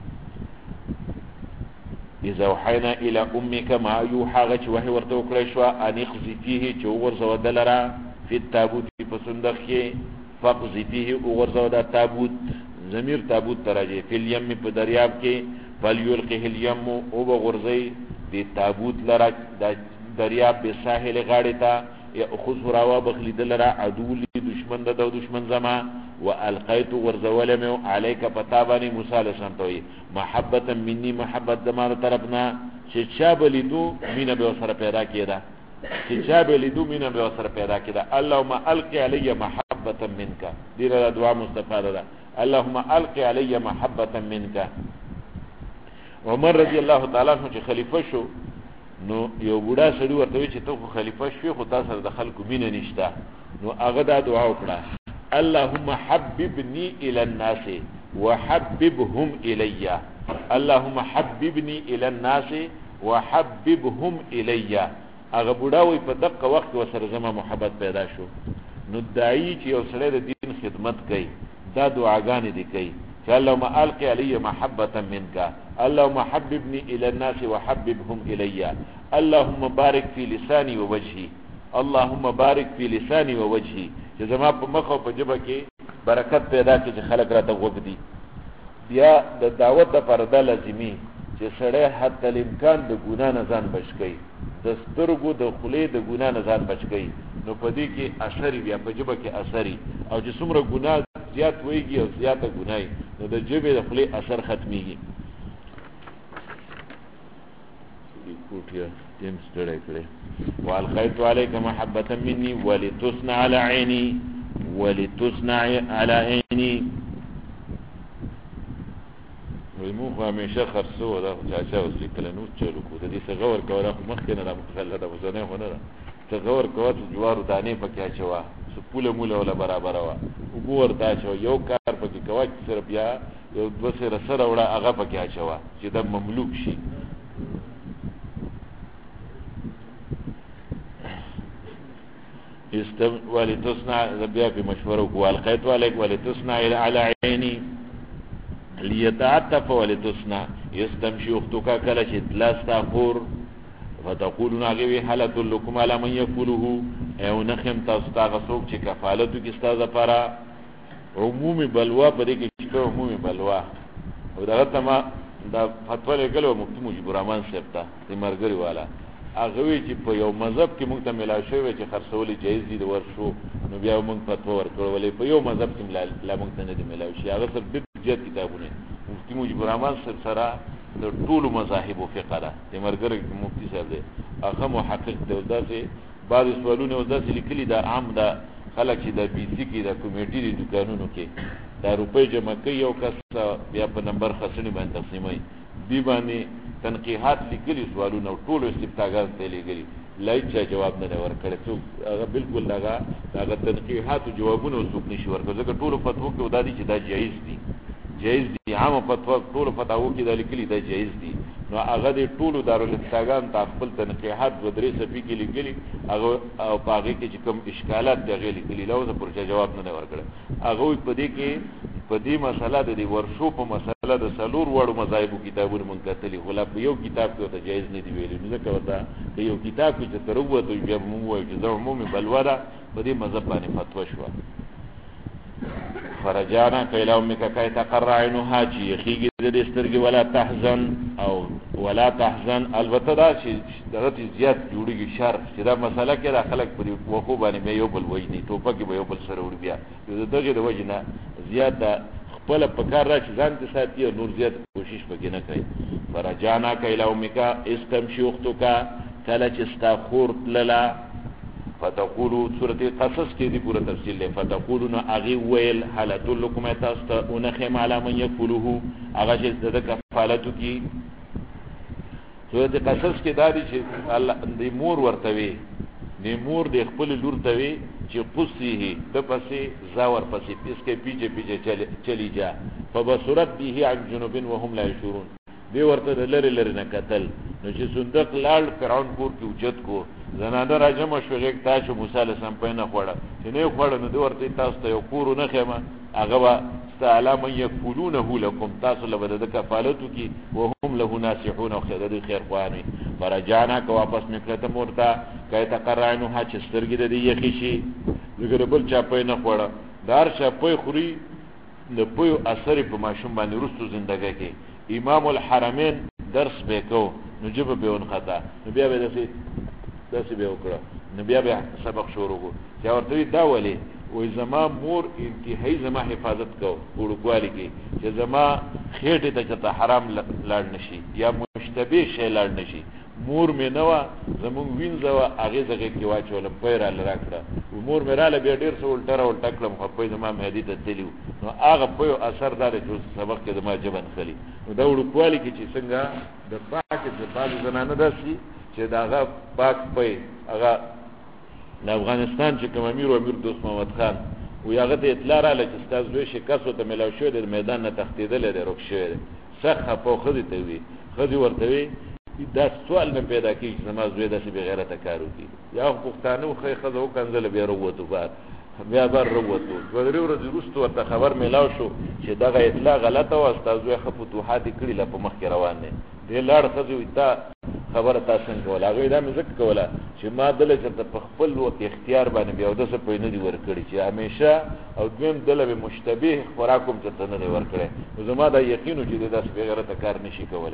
Speaker 2: اذا وحینا الى امک ما یوحى چې وحی ورته وکړی شو ان اخذفیه چې وغورځوه دلره فی التابوت په صندوق کې فاقذفیه وغورځوه دا تابوت ضمیر تابوت ته راځي فی الیم په دریاب کې فلیلقه الیم او وغورځي د تابوت لره د دریاب به ساحل غاړې ته یاخذ راوا بخلی دلره عدو لی دشمن د دشمن زما والقیت ورزولم علیک پتابانی موسی علیہ السلام ته محبتا منی محبت زمانه طرفنا چې چا بلیدو مینه به سره پیدا کیدا چې چا بلیدو مینه به سره پیدا کیدا اللهم القی علی محبتا منک دغه دعا مستفاده ده اللهم القی علی محبتا منک. عمر رضی الله تعالی عنہ چې خلیفہ شو نو یو بوډا سړی ورته وی چې ته خو خلیفہ شوی خو تاسو د خلکو مینه نشته نو هغه دا دعا وکړه اللهم حببني الى الناس وحببهم الي اللهم حببني الى الناس وحببهم الي. هغه بوډا وی په دغه وخت وسره زما محبت پیدا شو. نو داعی چې یو سړی د دین خدمت کوي دا دعاګانې دي کوي چې اللهم القي علی محبتا منك اللهم حببني الى الناس وحببهم الي اللهم بارك في لساني ووجهي اللهم بارك في لساني ووجهي چې زما په مخ او په جبه کې برکت پیدا کړي چې خلک راته وګ دي. بیا د دعوت د پرده لازمي چې سړی حتی الامکان د ګناه نه ځان بچ کړي د سترګو د خولې د ګناه نه ځان بچ کړي نو په دې کې اثر بیا په جبه کې اثر او چې څومره ګناه زیات ويږي او زیاته ګناي نو د جبه د خولې اثر ختميږي. کوټیا تیم ستړی کړي والقیت علیک محبتا مني ولتصنع على عيني ولتصنع على عيني. مو همیشه خرڅو دا چاچا اوس لیکل نو چلو کو د دې څنګه ور کوله مخکې نه مخله د وزنه هونه را څنګه ور کوه جوارو دانې پکې اچوا سپوله موله ولا برابر وا وګور تا شو یو کار پکې کوي صرف یا یو دوه سره وړه هغه پکې اچوا چې د مملوک شي. ولتصنع بیا په مشوره کو القیت علیک ولتصنع على عيني ليتعطف ولتصنع يستمشي اختك كلا چې تلاستا خور فتقولون اغوی حالت لكم على من يقوله او نخم تاسو غسوک چې کفالتو کې ستاسو لپاره عمومي بلوا پرې کې چې عمومي بلوا او دغه تما دا فتوا لګلو مفتي مجيب الرحمن صاحب ته د مرګري والا هغه چې په یو مذهب کې موږ ته ملا شوی چې خرڅول جایز دي ورشو نو بیا موږ فتوا ورکړولې په یو مذهب کې لا موږ ته نه دی ملا شي هغه سب د جد کتابونه مفتي مجيب الرحمن صاحب سره د ټول مذاهب او فقه ده د مرګري مفتي صاحب دی هغه محقق دی او داسې بعض سوالونه او داسې لیکلي دا عام ده خلک چې د بي سي کې د کمیټې د دکانونو کې دا روپۍ جمع کوي او کس بیا په نمبر خاصنی باندې تقسیموي دی باندې تنقیحات لیکلي سوالونه او ټول استفتاګان ته لګلي لایچا جواب نه ورکړي څو هغه بالکل هغه تنقیحات او جوابونه څوک نشي ورکړي ځکه ټول فتوا کې ودادي چې دا جایز دي جایز دي عام فتوا ټول فتاوو کې دا لیکلي دا جایز دي نو هغه د ټول دارالفتاګان ته خپل تنقیحات و درې صفحې کې لیکلي هغه او هغه کې چې کوم اشکالات دغه لیکلي لاوزه پرچا جواب نه ورکړي هغه په دې کې په دې مسله د ورشو په مسله د سلور وړو مذاهب کتابونو مونږ کتلې خلا په یو کتاب کې ته جایز نه دی ویلي نو ځکه وتا یو کتاب کې چې تروت او بیا مو وایي چې د عمومي بلوره په دې مذهب باندې فتوا شو. فرجانا کایلا امک کای تقر عینها چې یخیږي د سترګې ولا تحزن او ولا تحزن البته دا چې دغه زیات جوړیږي شر چې دا مسله کې خلک په وقوع باندې یو بل وجني ټوپک به یو بل سره ور بیا دغه د وجنه زیات خپل پکار را چې ځان ته ساتي او نور زیات کوشش وکړي نه کوي. فرجانا کایلا امک استمشي اختک کله چې ستا خور للا فتقولوا سورة قصص کې دي پورا تفصیل ده فتقولون اغي ويل حالت لكم تستونخم على من يقوله اغه چې د کفالتو کې سورة قصص کې دا دي چې الله د مور ورتوي د مور د خپل لور توي چې قصيه د پسې زاور پسې اسکه پیچه چلی جا فبصرت به عن جنوب وهم لا يشعرون دی ورته لری نه قتل نو چې صندوق لال فرعون کور کې وجد کو زنانه راجمه شو غیږ ته چې موسی علیه السلام پې نه خوړه چې نه یې خوړه نو دوی ورته تاسو ته یو کور ونه ښیمه هغه به ستا علی من یکفلونه لکم تاسو له به د کفالت وکړي وهم له ناصحون او د دوی خیرخواهان وي فرجعنا که واپس مې کړه ته مور ته که تقر عینها چې سترګې د دې یخې شي ځکه د بل چا پې نه خوړه د هر چا پې خوري د پېو اثر په ماشوم باندې وروستو زندګۍ کې امام الحرمین درس به کو نو جبه به ونخطا نو بیا به داسې به وکړه نو بیا به سبق شروع کو چې ورته دا ولې وای زما مور انتهایی زما حفاظت کو وړوکوالي کې چې زما خېټې ته چې حرام لاړ نشي یا مشتبه شی لاړ نشي مور مې نه وه زمونږ وینځه وه هغې زه غېږ کې واچولم پی راله را کړه مور مې راله بیا ډېر څه الټه را الټه کړم خو پی زما معدې ته تلي وو نو هغه پیو اثر دا دی چې اوس سبق کې زما ژبه نښلي نو دا وړوکوالي کې چې څنګه د پاکې د بعضې زنانه داسې چې د هغه پاک پی هغه د افغانستان چې کوم امیر دوست محمد خان وی هغه ته اطلاع راله چې ستا زوی شکست ورته میلاو شوی دی د میدان نه تښتېدلی دی روک شوی دی سخت خفه و ښځې ته وي ښځې ورته وي دا سوال نه پیدا کېږي چې زما زوی داسې بېغیرته کار وکړي یا خو پښتانه و ښه ښځه وکنځله بیا راووتو بیا بار راووتو دوه درې ورځې وروسته ورته خبر میلاو شو چې دغه اطلاع غلطه وه ستا زوی ښه فتوحات یې کړي لا په مخکې روان دی دې لاړ ښځې وي تا خبره تا څنګه کوله هغوی دا مې ځکه کوله چې ما دله چېرته په خپل اختیار باندې بیا اودسه پوی نه دي ورکړي چې همیشه او دویم دله به مشتبه خوراک هم چېرته نه دی ورکړی نو زما دا یقین و چې دی داسې بېغیرته کار نه شي کولی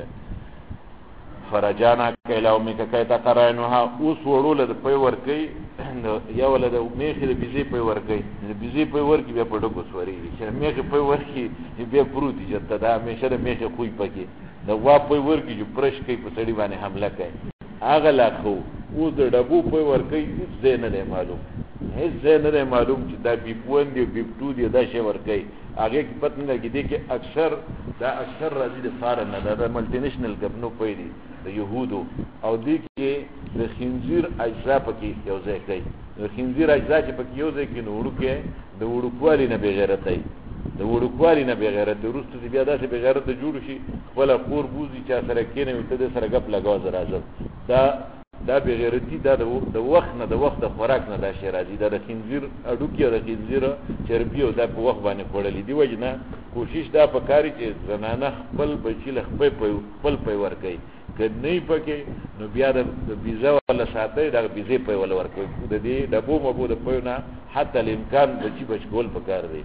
Speaker 2: فرجانا کیلا امک کای تقر عینها اوس وړوله د پی ورکوي یا وله د میخې د بیزې پی ورکوي د بیزې پی ورکي بیا په ډکو سورېږي چې میخې پی ورکي بیا پروت دي چېرته دا همیشه د میخې خوی پکې د غوا پی ورکي چې پرش کوي په سړي باندې حمله کوي هغه لا ښه اوس د ډبو پی ورکوي هېڅ ځای نه دی معلوم هېڅ ځای نه دی معلوم چې دا بیپ ون دی بیپ ټو دی دا شی ورکوي هغې کې پته نه لګي دې کې اکثر راځي د فارن نه دا د ملټي نیشنل ګبنو پی دی د یهودو او دې کې د خنزیر اجزا پکې یو ځای کوي د خنزیر اجزا چې پکې یو ځای کې نو وړوکی د وړوکوالي نه بېغیرتی د وړوکوالي نه بېغیرتی وروسته چې بیا داسې بېغیرته جوړ شي خپله کور بوځي چا سره کښېنوي ته دې سره ګپ لګوه زه راځم دا بېغیرتي دا د وخت نه د وخت د خوراک نه دا شی راځي دا د خنزیر اډوکي او د خنزیر چربي او دا په وخت باندې خوړلي دي وجې نه کوشش دا پکاري چې زنانه خپل بچي له خپل پی ورکوي که نه یې پکې نو بیا د بیزه والا ساتئ دغه بیزې پی والا ورکوي د دې ډبو مبو د پیو نه حتی الامکان بچي بچکول پکار دی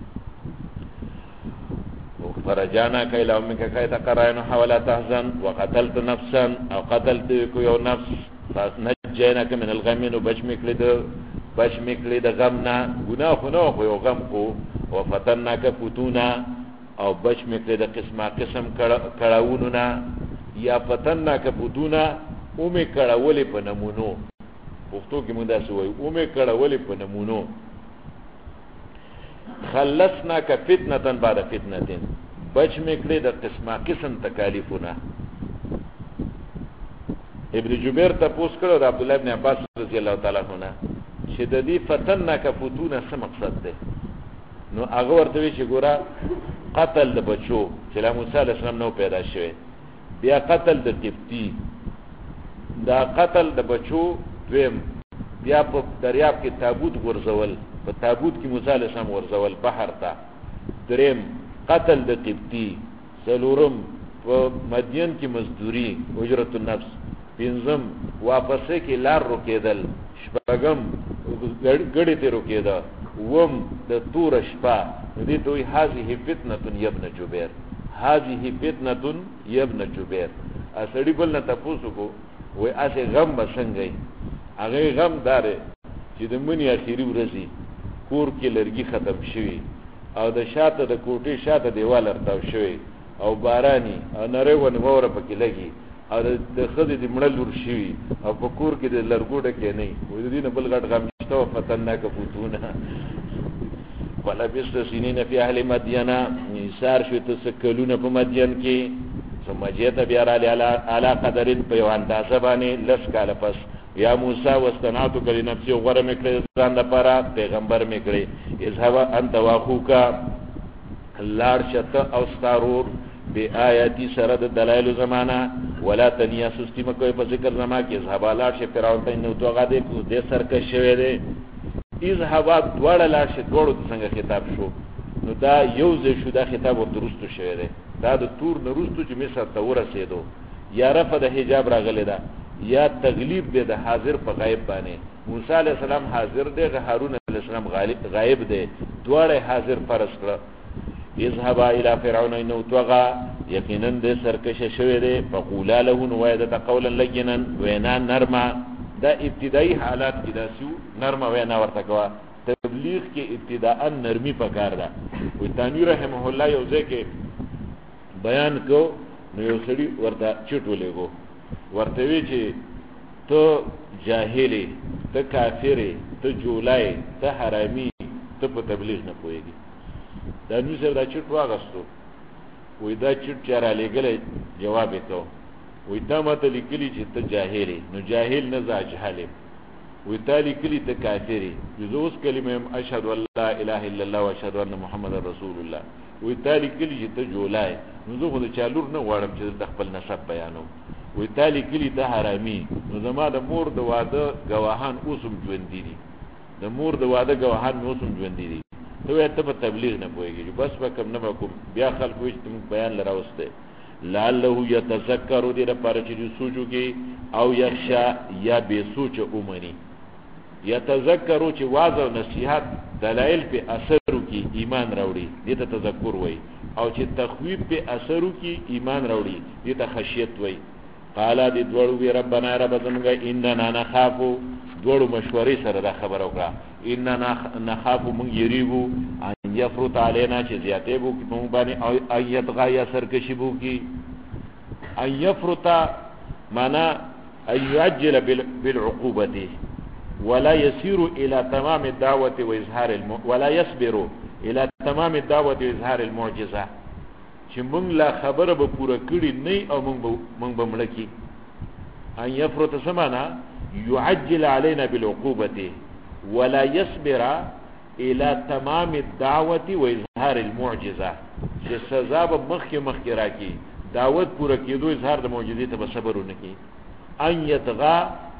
Speaker 2: فرجانا کیلا امک کای تقر عینها ولا تحزن وقتلت نفسا او قتلت یو نفس فنجیناک من الغم نو بچ میکړې د غم نه ګناه خو نه خو یو غم خو وفتناک فتونا او بچ میکړې د قسم کړاوونو نه یا فتناک فتونا او مې کړاولې په نمونو پښتو کې مونږ داسې وایو او مې کړاولې په نمونو خلصناک فتنه بعد فتنه بچ میکړې د قسم تکالیفونه ابن جبیر تپوس کړو د عبدالله ابن عباس رضی الله تعالی عنہ چې د دې فتناک فتونه څه مقصد دی نو هغه ورته وی چې ګوره قتل د بچو چې لا موسی علیه السلام نو پیدا شوی بیا قتل د قبطی دا قتل د بچو دویم بیا په دریاب کې تابوت غورځول په تابوت کې موسی علیه السلام غورځول بحر ته دریم قتل د قبطی څلورم په مدین کې مزدوری اجرت النفس پنځم واپسې کې لار روکېدل شپږم ګړې ته روکېده وم د تور شپه دې ته وایي هذه فتنه یا ابن جبیر هذه فتنه یا ابن جبیر سړي بل نه تپوس وکړو وایي هسې غم به څنګه وي هغې غم داره چې د مني اخري ورځې کور کې لرګي ختم شوي او د شاته د کوټې شاته دیوال ارتاو شوی او باراني او نری ونه واوره پکې لګي او د ښځې د مړه لور شوي او په کور کې د لرګو ډکې نه وي وایي د دې نه بل غټ غم شته و فتناک فتونه ولبثت سنین فی اهل مدین ایثار شو ته څه کلونه په مدین کې ثم جئت بیا رالی علی قدر په یو اندازه باندې لس کاله پس یا موسی واستنعتک لنفسی غوره مې کړې ځان لپاره پیغمبر مې کړې اذهب انت واخوک لاړ شه ته او ستا ورور بآیاتی سره د دلایل زمانہ ولا تنیا سستی مکوې په ذکر زما کې اذهبا لاړ شي فرعون ته نو توغه دې سرکش شوی دی اذهبا دوړه لاړ شي دوړو څنګه خطاب شو نو دا یو ځای شو دا خطاب ورته رستو شوی دی دا د تور نه رستو چې مصر ته ورسېدو یا رفع د حجاب راغلی دا یا تغلیب دی د حاضر په غایب باندې موسی علیہ السلام حاضر دی هارون علیہ السلام غایب دی دواړه حاضر فرض کړه اذهبا الى فرعون انه طغى یقینا د سرکش شوی دی فقولا له وعده قولا لجنا وینا نرما دا ابتدایي حالات کې داسو نرما وینا ورته کوا تبلیغ کې ابتداء نرمي پکار ده وي تانوی رحمه الله یو ځکه بیان کو نو یو سړي ورته چټولېګو ورته وی چې ته جاهلی ته کافری ته جولای ته حرامي ته په تبلیغ نه پوهیږي دا نو سره دا چټ واغستو وې دا چټ چاره لګلې جواب وکاو وې دا ماته لیکلي چې ته جاهلی نو جاهل نه ځاجهل وې تا لیکلي ته کافری یوز کلمه اشهد ان لا اله الا الله واشهد ان محمد رسول الله وې تا لیکلي چې ته جولای نو زه خو د چالور نه غواړم چې د خپل نسب بیانوم وې تا لیکلي ته حرامي نو زما د مور د واده گواهان اوسم ژوند دي د مور د واده گواهان اوسم ژوند دي ته په تبلیغ نه پوهیږي بس وکم نه وکم بیا خلکو چې بیان لراوسته لعله يتذكر دې لپاره چې سوچوږي او یخشا یا به سوچ اومني يتذكر چې واعظ او نصيحت دلایل په اثرو کې ایمان راوړي دې ته تذکر وای او چې تخویف په اثرو کې ایمان راوړي دې ته خشیت وای قال دې دوړو وی ربنا رب زمګه اننا نخاف دوړو مشورې سره دا خبر وکړه اننا نخاف من یریبو ان یفرط علینا چې زیاتې بو کې په باندې او ایت غیا سرکشی بو کې ان یفرط معنا ان يعجل بالعقوبه ولا يسير الى تمام الدعوه واظهار ولا يصبر الى تمام الدعوه واظهار المعجزه چې موږ لا خبره به پوره کړی نه او موږ به ملکی ان يفرط سمانا يعجل علينا بالعقوبه ولا يصبر الى تمام الدعوه واظهار المعجزه چې سزا به مخکې راکی دعوت پوره کېدو اظهار د معجزې ته به صبر ونکي ان يطغى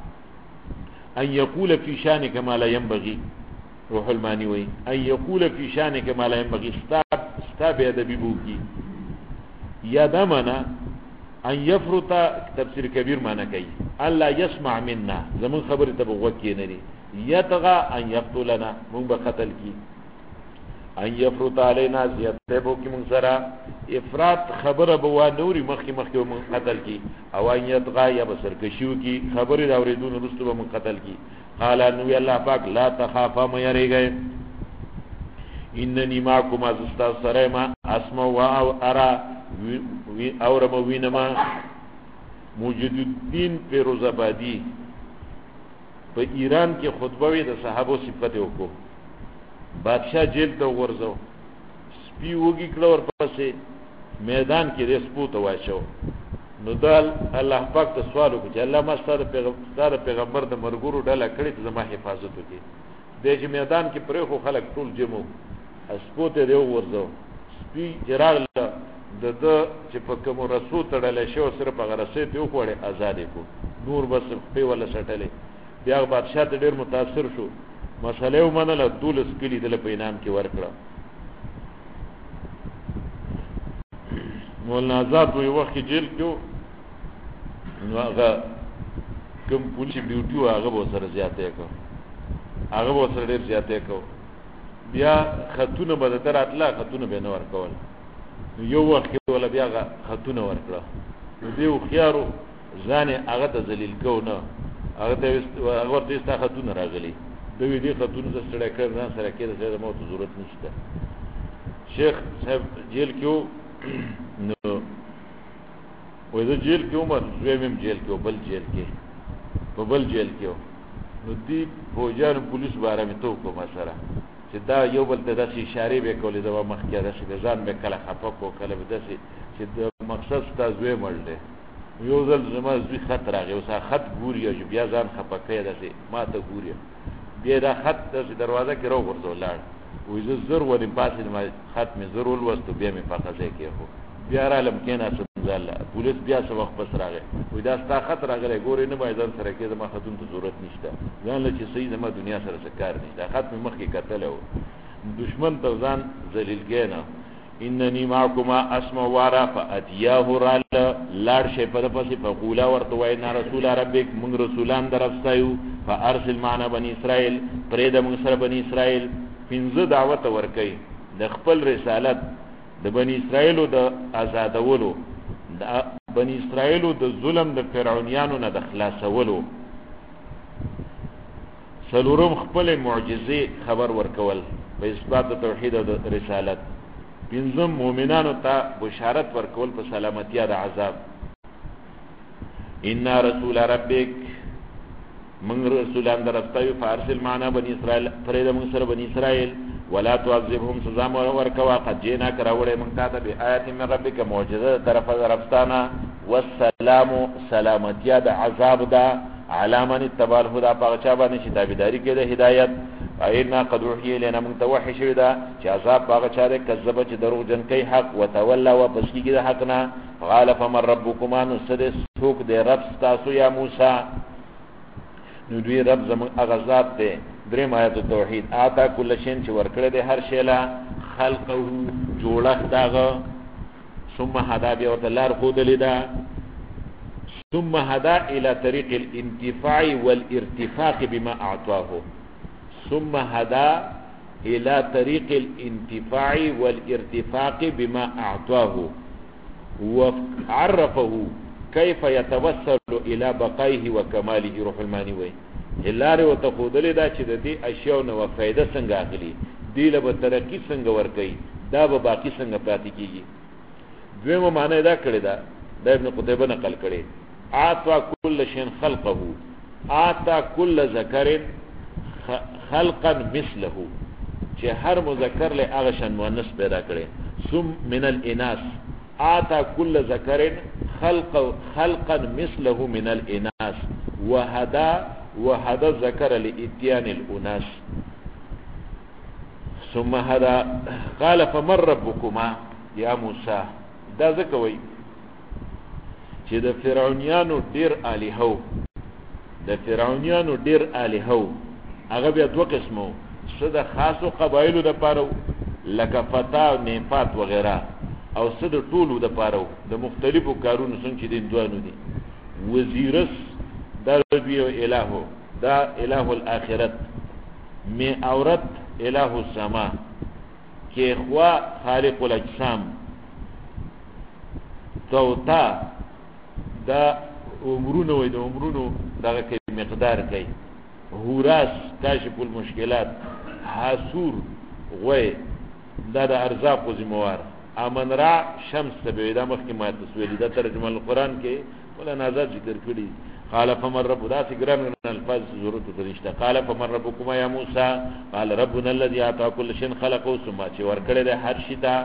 Speaker 2: ان يقول في شانك ما لا ينبغي روح المانی وی ان يقول في شانك ما لا ينبغي استاب ادبی بوکی یا دمنا ان يفرط تفسیر کبیر معنی کوي الله يسمع منا زمون خبر ته وګکی نه دي يطغى ان يقتلنا مون به قتل کی ان يفرط علينا زیاته بو کی مون سره افراط خبره بوا نوري مخکې مون قتل کی او ان يطغى یا بسر کشیو کی خبر اوریدون رستو مون قتل کی قال ان الله پاک لا تخافا ما يريګي انني معكم استاذ سرما اسمع وارى اور موینما موجد الدین فیروزآبادی په ایران کې خطبه وی د صحابه صفت وکړو بادشاہ جیل ته ورځو سپی وګی کړه ور پسې میدان کې د سپو ته واچو نو دال الله پاک ته سوال وکړي چې الله ما ستاسو پیغمبر د مرګورو ډله کړی ته زما حفاظت وکړي د چې میدان کې پرې خو خلک ټول جمع سپو ته دی ورځو سپی جرال د چې په کوم رسول تړل شو سره په غرسه ته وخوړې آزاد کو نور بس په ولا سټلې بیا بادشاہ ته ډیر متاثر شو مسئله ومنله دولس کلی دل په انعام کې ورکړه مولانا آزاد وی وخت جیل کې نو هغه کوم پولیس ډیوټي هغه به سره زیاتې کو هغه به سره ډیر زیاتې کو بیا خاتون به دراتله خاتون به نه ورکول یو وخت ولا بیا خاتون ورکړه نو دیو خيارو ځان هغه ته ذلیل کو نه هغه ته ورته استا خاتون راغلی دوی دې خاتون سره کړ نه سره کې د موت ضرورت نشته شیخ صاحب جیل کې نو وې د جیل کې عمر زویم جیل کې بل جیل کې په بل جیل کې نو دی فوجان پولیس باره مې تو کو مسره چې دا یو بل ته داسې اشاره به کولې دا مخکې داسې ځان به کله خپه کو کله به داسې چې د مقصد تاسو یې مړل یو ځل زما زوی خط راغی اوس خط ګوري او بیا ځان خپه کوي داسې ما ته ګوري بیا دا خط داسې دروازه کې راو ورته لاړ وې زه زر ولې پاسې ما خط مې زر ولوستو بیا مې په قضا کې خو بیا را لم کینا سنځاله پولیس بیا څه وخت پس راغی وای دا ستا خطر راغلی ګورې نه باید ځان سره کې زما خاتون ته ضرورت نشته ځان له چې صحیح زما دنیا سره څه کار دی دا خط مې مخکې کتلی و دشمن ته ځان ذلیل کینا انني معكما اسمع وارا فاتياه رال لاړ شي په پسې فقولا ورته وای نه رسول ربک موږ رسولان درفتایو فارسل معنا بني اسرائيل پرې د موږ سره بني اسرائيل پنځه دعوت ورکي د خپل رسالت د بني اسرائيل د آزادولو د بني اسرائيل د ظلم د فرعونانو نه د خلاصولو سلورم خپل معجزې خبر ورکول په اثبات توحید او رسالت پنځم مؤمنانو ته بشارت ورکول په سلامتی د عذاب ان رسول ربک من رسولان درفتایو فارسل معنا بني اسرائيل فريد من سر بني اسرائيل ولا تعذبهم سزا ورکوا قد جينا کراوړې مونږ ته به آیات من ربک معجزه طرف درفتانا والسلام سلامتی د عذاب دا علامن اتباع الهدى پاچا باندې چې تابعداري کوي د هدایت اینا قد وحی لنا من توحی شوی دا چې عذاب پاچا دې کذب چې دروغ جن کوي حق وتولى وبس کیږي د حق نه قال فمن ربكما نسد سوق دې رب تاسو یا موسی نو دوی رب زمون اغذات دې درې آیات توحید آتا کل شین چې ورکړه دې هر شی لا خلقه جوړه داغه ثم هدا بیا وتلار خود لیدا ثم هدا الى طريق الانتفاع والارتفاق بما اعطاه ثم هدا الى طريق الانتفاع والارتفاق بما اعطاه وعرفه كيف يتوصل الى بقائه وكماله روح المانی وی هلاره وتخودل دا چې د دې اشیاء نو فائدہ څنګه اخلي دی له ترقی څنګه ور کوي دا به باقی څنګه پاتې کیږي دویمه معنی دا کړی دا د ابن قتيبه نقل کړي اعطى كل شيء خلقه اعطى كل ذکر خلقا مثله چې هر مذکر له هغه شان مؤنث پیدا کړي ثم من الاناث اعطى كل ذکر خلقا مثله من الاناث وهذا ذكر لاتيان الاناث ثم هذا قال فمن ربكما يا موسى دا ذکوي چې د فرعونانو ډیر الہو هغه بیا دوه قسمو څه د خاصو قبایلو د پاره لکه فتا او نیفات وغیرہ او څه د ټولو د پاره د مختلفو کارونو څنګه دي دوانو دي وزیرس دا بیو الہو دا الہ الاخرت می اورت الہ السما کې خوا خالق الاجسام توتا دا عمرونو وي د عمرونو دغه کې مقدار کوي هوراس کاشف المشکلات حاسور غوي دا د ارزاق او زموار امن را شمس تبعی دا مخی ما تسویلی دا ترجمه القرآن کے ولا نازاد ذکر کری قال فمن رب دا سگران من الفاظ ضرورت ترشتا قال فمن ربكما یا موسیٰ قال ربنا الذي اعطى كل شيء خلقه ثم چې ورکړه د هر شي ته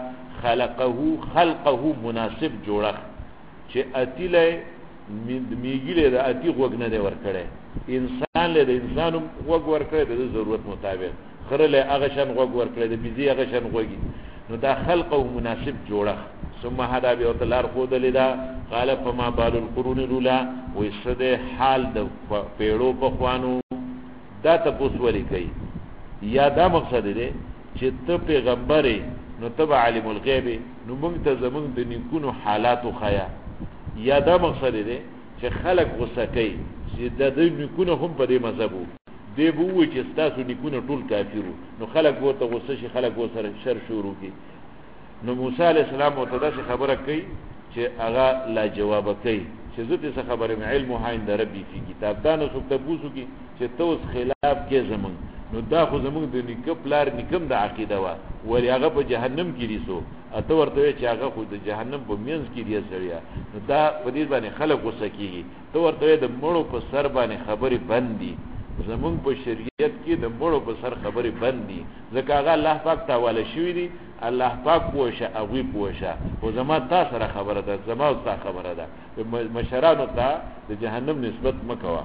Speaker 2: خلقه مناسب جوړه چې اتیله میګیله د اتی غوګ نه دی ورکړه انسان له انسانو غوګ ورکړه د ضرورت مطابق خره له هغه شان غوګ ورکړه د بيزي هغه شان غوګي نو دا خلق او مناسب جوړه ثم هدا بیا تلار خود لیدا قال فما بال القرون الاولى ويسد حال د پیړو په خوانو دا تاسو ولي کوي یا دا مقصد دی چې ته پیغمبري نو تبع علم الغیب نو موږ ته زمونږ د نیکونو حالات خیا یا دا مقصد دی چې خلق غوسه کوي چې د نیکونو هم په دې مذهب دی بو چې تاسو نیکونه ټول کافرو نو خلق ورته غوسه شي خلق وسره شر شروع کی نو موسی علی السلام ورته دا خبره کوي چې هغه لا جواب کوي چې زه دې خبره علم هاین در ربي فی کتاب دا نو څوک تاسو کی چې توس خلاف کې زمون نو دا خو زمون د نکپلار نکم د عقیده وا ولی هغه په جهنم کې ریسو اته ورته چې هغه خو د جهنم په مینځ کې دی سړیا نو دا په دې باندې خلق غوسه کیږي ته ورته د مړو په سر باندې خبري بندي زمون په شریعت کې د مړو په سر خبري بندي ځکه هغه الله پاک تعالی شوی دی الله پاک پوښه او پوښه او زما تاسو سره خبره ده زما او تاسو خبره ده مشرانو ته د جهنم نسبت مکوا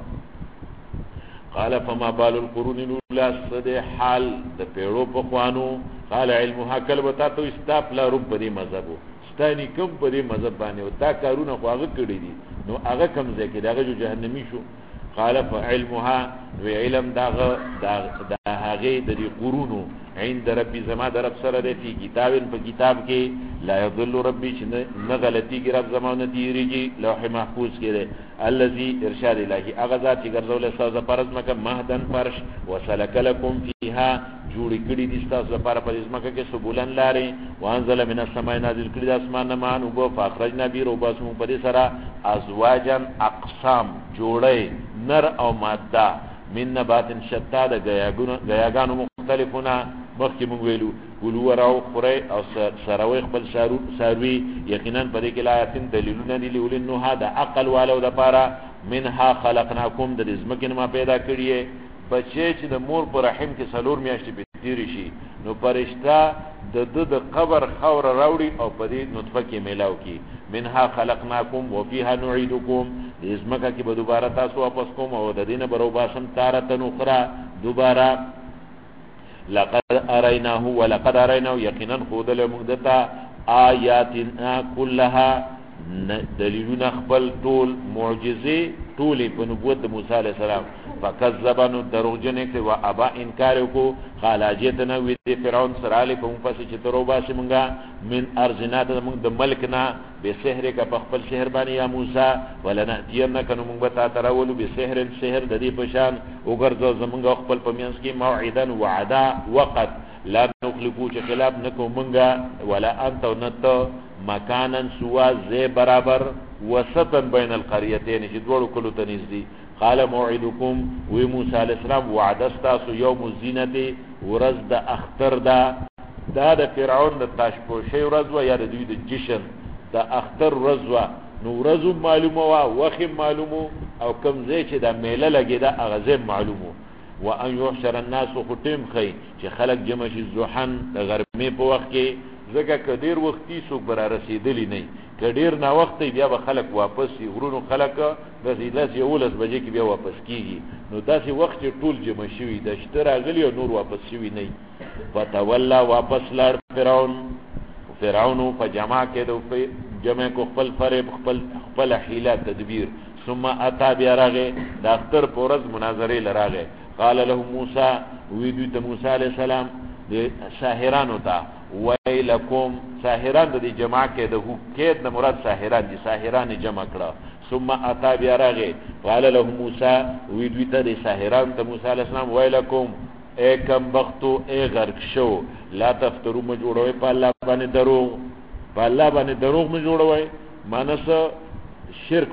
Speaker 2: قال فما بال القرون الاولى صد حال د پیړو په خوانو قال علمها کلبتا تو استاپ لا رب دې مذهب ستانی کم په دې مذهب باندې او دا کارونه خو هغه کړی دي نو هغه کم ځای کې دغه جهنمی شو قال فعلمها وعلم داغه دا هغه د دې قرونو عند ربي زما در رب سره دی په کتاب کې لا يضل ربي چې نه غلطي کې رب زمانه تیریږي لوح محفوظ کې دی الذي ارشاد الهي هغه ذات چې ګرځول استاد فرض مکه مهدن فرش وسلك لكم فيها جوړ کړي دي تاسو لپاره په دې مکه کې سبولن لارې وانزل من السماء نازل کړي د اسمان نه مان او په فاخرجنا بیر او باسم په دې سره ازواجن اقسام جوړي نر او ماده من نبات شتا د غیاګانو مختلفونه مخکې مونږ ویلو ګلو وراو خوري او سروي خپل ساروي یقینا په دې کې آیاتین دلیلونه دي لولن نو دا عقل والو د پاره منها خلقناکم د رزمکن ما پیدا کړی بچی چې د مور پر رحم کې سلور میاشتې تیری شي نو فرشتہ د قبر خور راوړي او په دې نطفه کې میلاو کی منها خلقناکم وفيها نعيدكم رزمکه کې به دوباره تاسو واپس کوم او د دینه برو باسم تارتن اخرى دوباره لقد اريناه يقينا خود له مقدتا آیاتنا كلها دلیلونه خپل ټول معجزې ټولې په نبوت د موسی عليه السلام فكذبوا دروغجن کې وا ابا انکار وکړو خلاجتنا وی د فرعون سره علی په پس چې ترو باسي مونږه من ارزنات مونږ د ملکنا به سحر کا په خپل شهر باندې یا موسی ولناتینک نو مونږ به تراولو به سحر د دې پشان وګرځو زمونږ خپل پمینس کې موعدا وعدا وقت لا نخلفو چې خلاف نکو مونږه ولا انت نت مکانا سوا زي برابر وسطا بين القريتين چې دوړو کلو تنيز دي قال موعدكم و موسی عليه السلام وعدستاسو يوم الزينه ورځ د اختر دا د فرعون د تاشپوشي ورځ و یا د دوی د جشن د اختر ورځ و نو ورځ معلومه وا وخت معلومو او کوم ځای چې د میله لګي دا اغاز معلومو وان يحشر الناس ختم خي چې خلق جمع شي زوحن د غرمې په وخت کې زګه کډیر وختي سو بر رسیدلی نه کډیر نا وخت بیا به خلق واپس غرونو خلق د زیلاس یولس بجې کې بیا واپس کیږي نو داسې وخت ټول جمع شوی د شتر غلی او نور واپس شوی نه فتولى واپس لار فرعون په جمع کې د جمع کو خپل فرب خپل حیله تدبیر ثم اتى بیاراغه د اختر پورز مناظره لراغه قال له موسی ویدو ته موسی علیہ السلام د ساحرانو ته ویلکم ساحران د جمع کې د حکید د مراد ساحران دي ساحران جمع کړه ثم اتى بیاراغه قال له موسی ویدو ته د ساحران ته موسی علیہ السلام ویلکم اے کم بختو اے غرق شو لا تفترو مجوړوي په الله باندې دروغ مجوړوي مانس شرک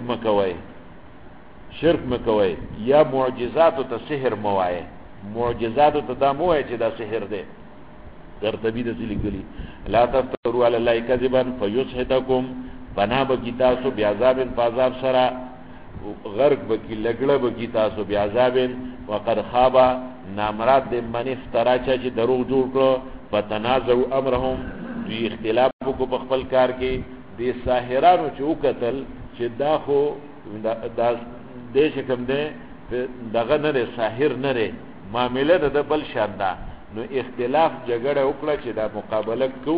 Speaker 2: مکوي یا معجزات ته سحر موای معجزات ته دا موای چې دا سحر دی ترتبی د ذلګلی لا تفتروا علی الله کذبا فیسحتکم بنا بکی تاسو بیاذاب فعذاب سرا غرق بکی لګړه بکی تاسو بیاذاب وقد خاب نامراد د منف تراچا چې دروغ جوړ کړو فتنازعوا امرهم دوی اختلاف کو په خپل کار کې د ساحرانو چې وکتل چې دا خو دا دیش کم ده دغه نه ساحر نه معاملې د بل شان ده نو اختلاف جګړه وکړه چې دا مقابله کو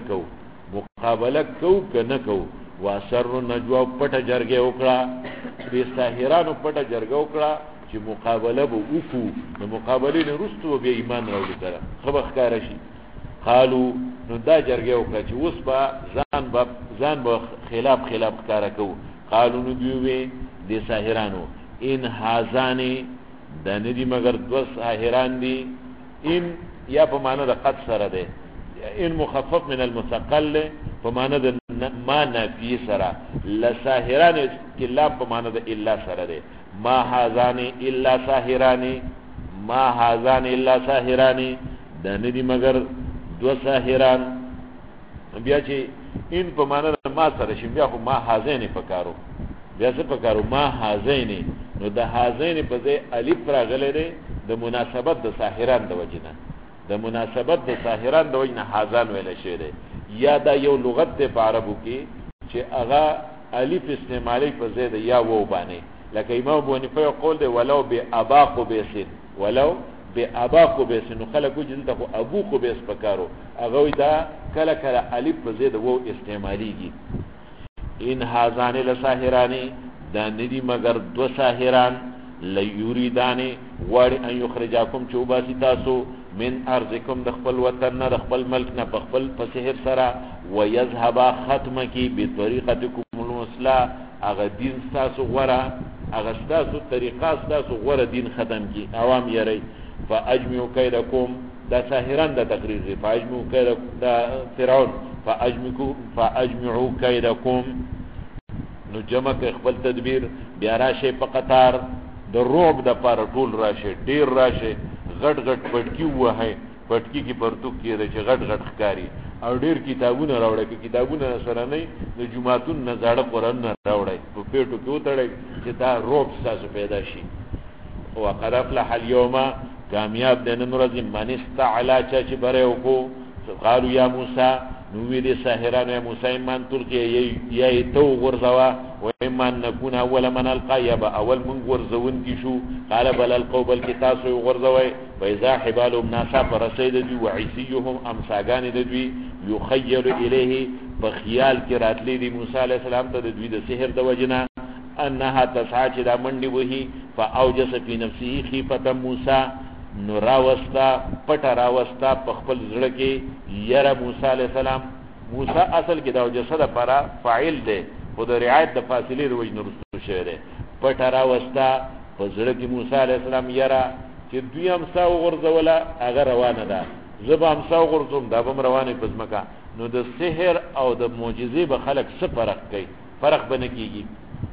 Speaker 2: کنه کو واسر نجوا پټه جرګه وکړه د ساحرانو پټه جرګه وکړه چې مقابله به وکړو نو مقابله نه رستو به ایمان راوړي کړه خبر ښکار شي قالو نو دا جرګه وکړه چې اوس به ځان به خلاف ښکارا کو قالو نو دوی د ساحرانو ان هازانی د ندی مگر دو ساحران دي ان یا په معنا د قد سره ده ان مخفف من المثقل په معنا د ما نفي سره لساحران کلا په معنا د الا سره ده ما هازان الا ساحران د ندی مگر دو ساحران بیا چې ان په معنا د ما سره شي بیا خو ما هازین پکارو بیا څه پکارو ما هازین نو د هازین په ځای الف راغلی دی د مناسبت د ساحران د وجنه هازان ویل شي دی یا دا یو لغت دی په عربو کې چې هغه الف استعمالي په ځای د یا وو باندې لکه امام ابو حنیفه قول دی ولو به ابا قبیس نو خلکو جلته خو ابو قبیس پکارو هغه دا کله کله الف په زید وو استعمالیږي. ان هاذان لساحرانی دا ندی مگر دو ساحران لیوریدان وړ ان یخرجاکم چوباسی تاسو من ارضکم د خپل وطن نه د خپل ملک نه په خپل په سحر سره ويذهبا ختم کی بطریقتکم المثلا اغه دین تاسو غره اغه تاسو طریقه تاسو غره دین ختم کی عوام یری فاجمعوا کیدکم دا ساحران د تقریر دی فاجمعوا کیدکم دا فرعون فاجمعوا کیدکم نو جمع خپل تدبیر بیا راشه په قطار د روب د پر ټول راشه ډیر راشه غټ غټ پټکی وه پټکی کی پرتوک کیږي چې غټ غټ ښکاری او ډیر کتابونه راوړل کی کتابونه سره نه د جمعهتون نه زړه قران نه راوړل په پیټو کې وتړل چې دا روب تاسو پیدا شي او قد افلح اليوم کامیاب دین نورځ من استعلا چې بره وکړو قالوا یا موسی نو وی دي ساحران یا موسی من تلقي یا تو غرزوا و ایمان نكون اول من القى يبا اول من غرزون کی شو قال بل القوا بالكتاس غرزوا فاذا حبالهم ناسا فرسید دی وعسيهم امساغان دی يخيل اليه بخيال کی راتلی دی موسی علیہ السلام ته دی د سحر د وجنا انها تسعى چې دا منډي وهي فاوجس في نفسه خيفه موسی نو راوستا پټ راوستا په خپل زړه کې یره موسی علی السلام موسی اصل کې دا جسد لپاره فاعل دی خو د رعایت د فاصله د وجه نرسو شوی دی پټ راوستا په زړه کې موسی علی السلام یره چې دویم ساو غرزوله هغه روانه ده زبا هم ساو غرزوم دا بم روانه پزمکا نو د سحر او د معجزې به خلق څه فرق کوي فرق بنه کیږي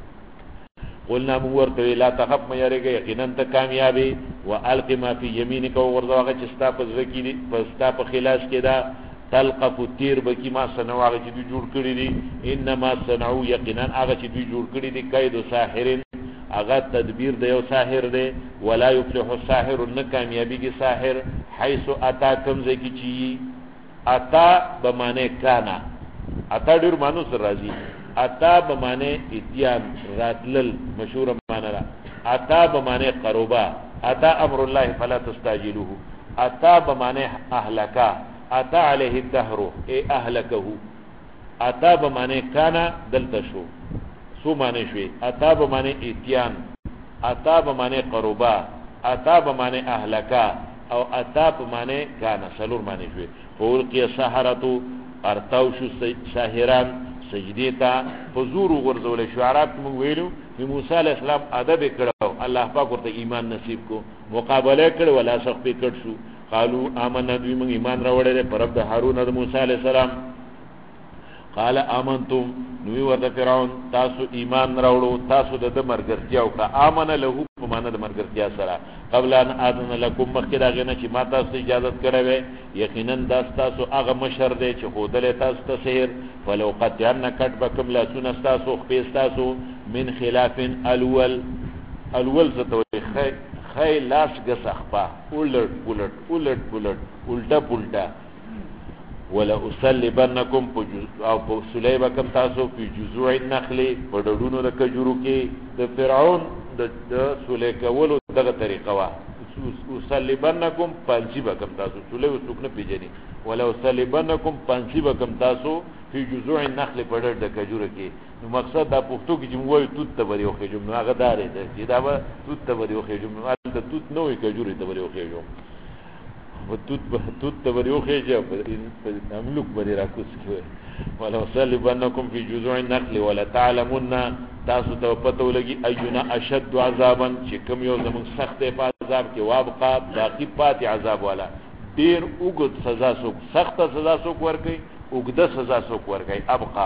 Speaker 2: قلنا مورته لا تخف ما يرګه یقینا ته کامیابی والق ما فی یمینک او ورځوغه چې ستا په ځکې دي ستا په خلاص کې دا تلقف تیر بکی ما سنواغه چې دوی جوړ کړی دي انما صنعوا یقینا هغه چې دوی جوړ کړی دي کید ساحرین هغه تدبیر دی او ساحر دی ولا یفلح الساحر ان کامیابی کی ساحر حيث اتا کم ځکه چې اتا بمانه کانا اتا ډیر مانو سر راځي اتا بمانه اتیان راتلل مشهور معنی را اتا بمانه قربا اتا امر الله فلا تستعجلوه اتا بمانه اهلكا اتا عليه الدهر اي اهلكه اتا بمانه کان دلته شو سو معنی شوی اتا بمانه اتیان اتا بمانه قربا اتا بمانه اهلكا او اتا بمانه کان سلور معنی شوی فولقي السحرة ارتاو شو ساحران سجدی تا حضور غرزول شعرات مونږ ویلو چې موسی علی السلام ادب کړو الله پاک ورته ایمان نصیب کو مقابله کړ ولا سخت کړ شو قالو آمنا دوی مونږ ایمان راوړل پر رب د هارون او موسی علی السلام قال امنتم نو ورته فرعون تاسو ایمان راوړو تاسو د مرګرتیا او کا امن له په معنا د مرګرتیا سره قبل ان اذن لكم مخکدا غنه چې ما تاسو اجازه کړو یقینا تاسو هغه مشر دی چې خودل تاسو ته سحر فلو قد جن کټ بکم لا سن تاسو خپل تاسو من خلاف الاول ستوي خی لاس غسخپا اولټ الټا پلټا ولا اصلبنکم او سلیبکم تاسو په جذوع النخل په ډډونو د کجورو کې د فرعون د سلیکولو دغه طریقه وا اصلبنکم پنځبکم تاسو سلیو سکنه پیجنی ولا اصلبنکم پنځبکم تاسو په جذوع النخل په ډډ د کجورو کې نو مقصد دا پښتو کې جموي توت ته بریو کې جمله هغه داري ده چې دا به توت ته بریو کې جمله د توت نوې کجوري ته بریو کې جمله توت تبریو خیجه املوک بری راکوس کوي ولا صلیبنکم فی جذوع النخل ولا تعلمون تاسو ته پته ولګي اینا اشد عذابا چې کوم یو زمون سخت په عذاب کې وابقا باقی پات عذاب والا ډیر وګد سزا سو سخت سزا سو ورکي وګد سزا سو ورکي ابقا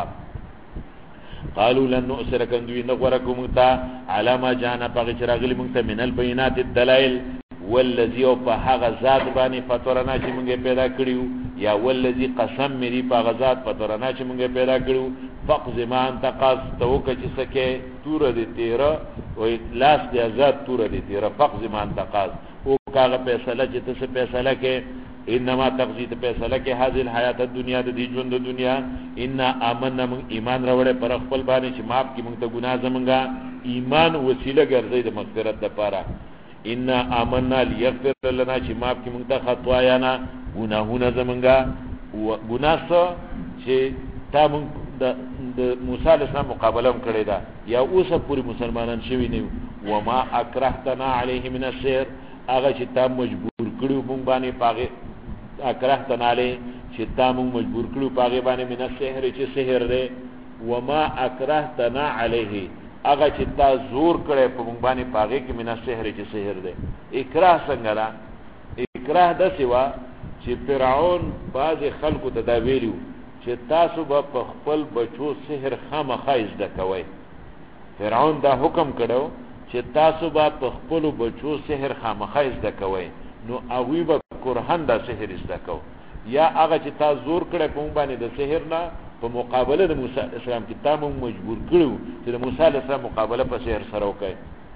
Speaker 2: قالوا لن نؤثرك دوی نغورکم تا علامه جانا پغه چراغلی مونږ ته من البينات الدلائل والذي او په هغه ذات باندې فطرنا چې موږ پیدا کړیو یا والذي قسم مری په هغه ذات فطرنا چې موږ پیدا کړیو فقز ما انت قاس توک چې سکه تور دې تیرا او لاس دې ذات تور دې تیرا فقز ما انت قاس او هغه فیصله چې تاسو فیصله کې انما تقضی ته فیصله کې هذه الحیات الدنیا د دې ژوند د دنیا ان امننا من ایمان راوړې پر خپل باندې چې ماپ کې موږ ته ګناه زمونږه ایمان وسیله ګرځي د مغفرت لپاره ان آمنا لیغفر لنا چې معاف کی موږ ته خطايانا ګناهونه زمونږه ګناه چې تا موږ د موسی علیه السلام مقابله کړې ده یا اوسه پوری مسلمانان شوي نه و ما اکرهتنا علیه من السحر هغه چې تا مجبور کړو موږ باندې پاغه اکرهتنا علیه چې تا موږ مجبور کړو پاغه باندې من السحر چې سحر ده و ما اکرهتنا علیه هغه چې تا زور کړې په موږ باندې پاغه کې من السحر چې سحر ده اکراه څنګه را اکراه د سیوا چې فرعون بعض خلکو ته دا ویلو چې تاسو به په خپل بچو سحر خامخا زده کوئ فرعون دا حکم کړو چې تاسو به په خپل بچو سحر خامخا زده کوئ نو هغوی به قرآن دا سحر زده کو یا هغه چې تاسو زور کړی په باندې د سحر نه په مقابله د موسی علیه السلام کې تاسو مجبور کړو چې د موسی علیه السلام مقابله په سحر سره وکړي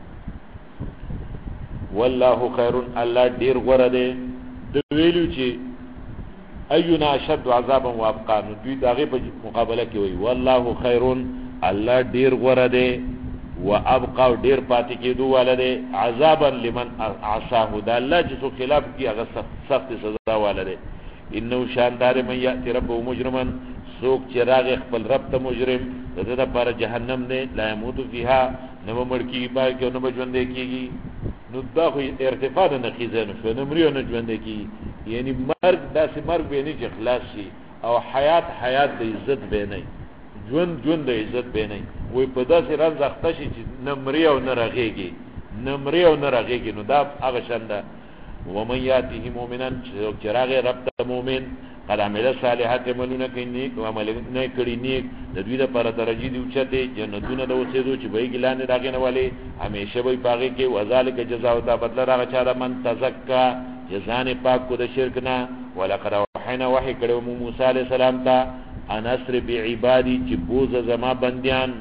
Speaker 2: والله خیر الله ډیر غوړه دی د ویلو چې اینا اشد عذابا وابقا نو دوی داغه په مقابله کې وي والله خیر الله ډیر غوړه دی وابقا ډیر پاتې کېدو والده عذابا لمن عصاه دا الله چې څو خلاف کی هغه سخت سزا والده انه شاندار من یاتی رب مجرما سوک چراغ خپل رب ته مجرم دغه لپاره جهنم نه لا يموت فيها نو مړکی پای کې نو ژوند کېږي نو دا خو ارتفاع نه خیزنه شو نو مریو نه ژوند کېږي یعنی مرګ داسې مرګ به نه چې خلاص شي او حیات د عزت به نه ژوند د عزت به نه وای په داسې راز ځخته شي چې نمرې او نه راغېږي نو دا هغه شانده ومن یاته مؤمنا چراغ رب ته مؤمن قد عمل صالحات عملونه کوي او عملونه کړي نیک د دوی لپاره درجه دي اوچته جنتونه د اوسېدو چې به ګلانه راغنه والے همیشه به باغې کې وذالک جزاء دا بدل راغ چا من تزکا جزان پاک کو د شرک نه ولقد وحینا وحی کړو موسی علیہ السلام ته ان اسر بعبادی چې بوز زما بندیان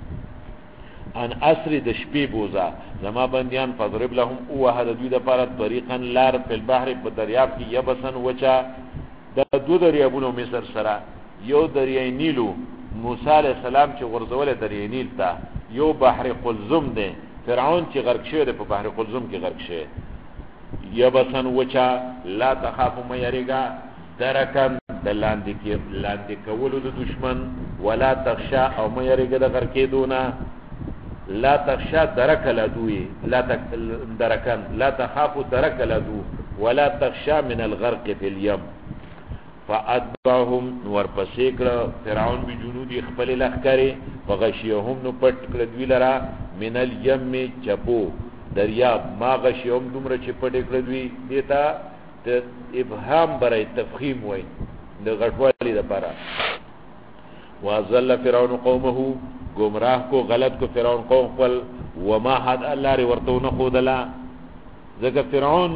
Speaker 2: ان اسر د شپې بوزا زما بندیان فضرب لهم او هذا دوی د لپاره طریقا لار په البحر په دریاب کې یبسن وچا د دو دریابونو مصر سره یو دریای نیلو موسی علیہ السلام چې غرزول دریای نیل ته یو بحر قلزم ده فرعون چې غرق شوی په بحر قلزم کې غرق شوی یبسن وچا لا تخافوا ميرغا درکان د لاندې کولو د دشمن ولا تخشا او ميرغا د غرق کېدونه لا تخشا درک لدوی درکان لا تخافوا درک لدو ولا تخشا من الغرق في اليم فاتبعهم ورپسې کړه فرعون بجنود خپل لخرې فغشيهم نو پټ کړه دوی لرا من اليم چپو دریاب ما غشيهم دومره چې پټ کړه دوی دیتا د ابهام برای تفخیم وای د غټوالي لپاره واذل فرعون قومه گمراه کو غلط کو فرعون قوم خپل وما حد الله ری ورته نه خودلا ځکه فرعون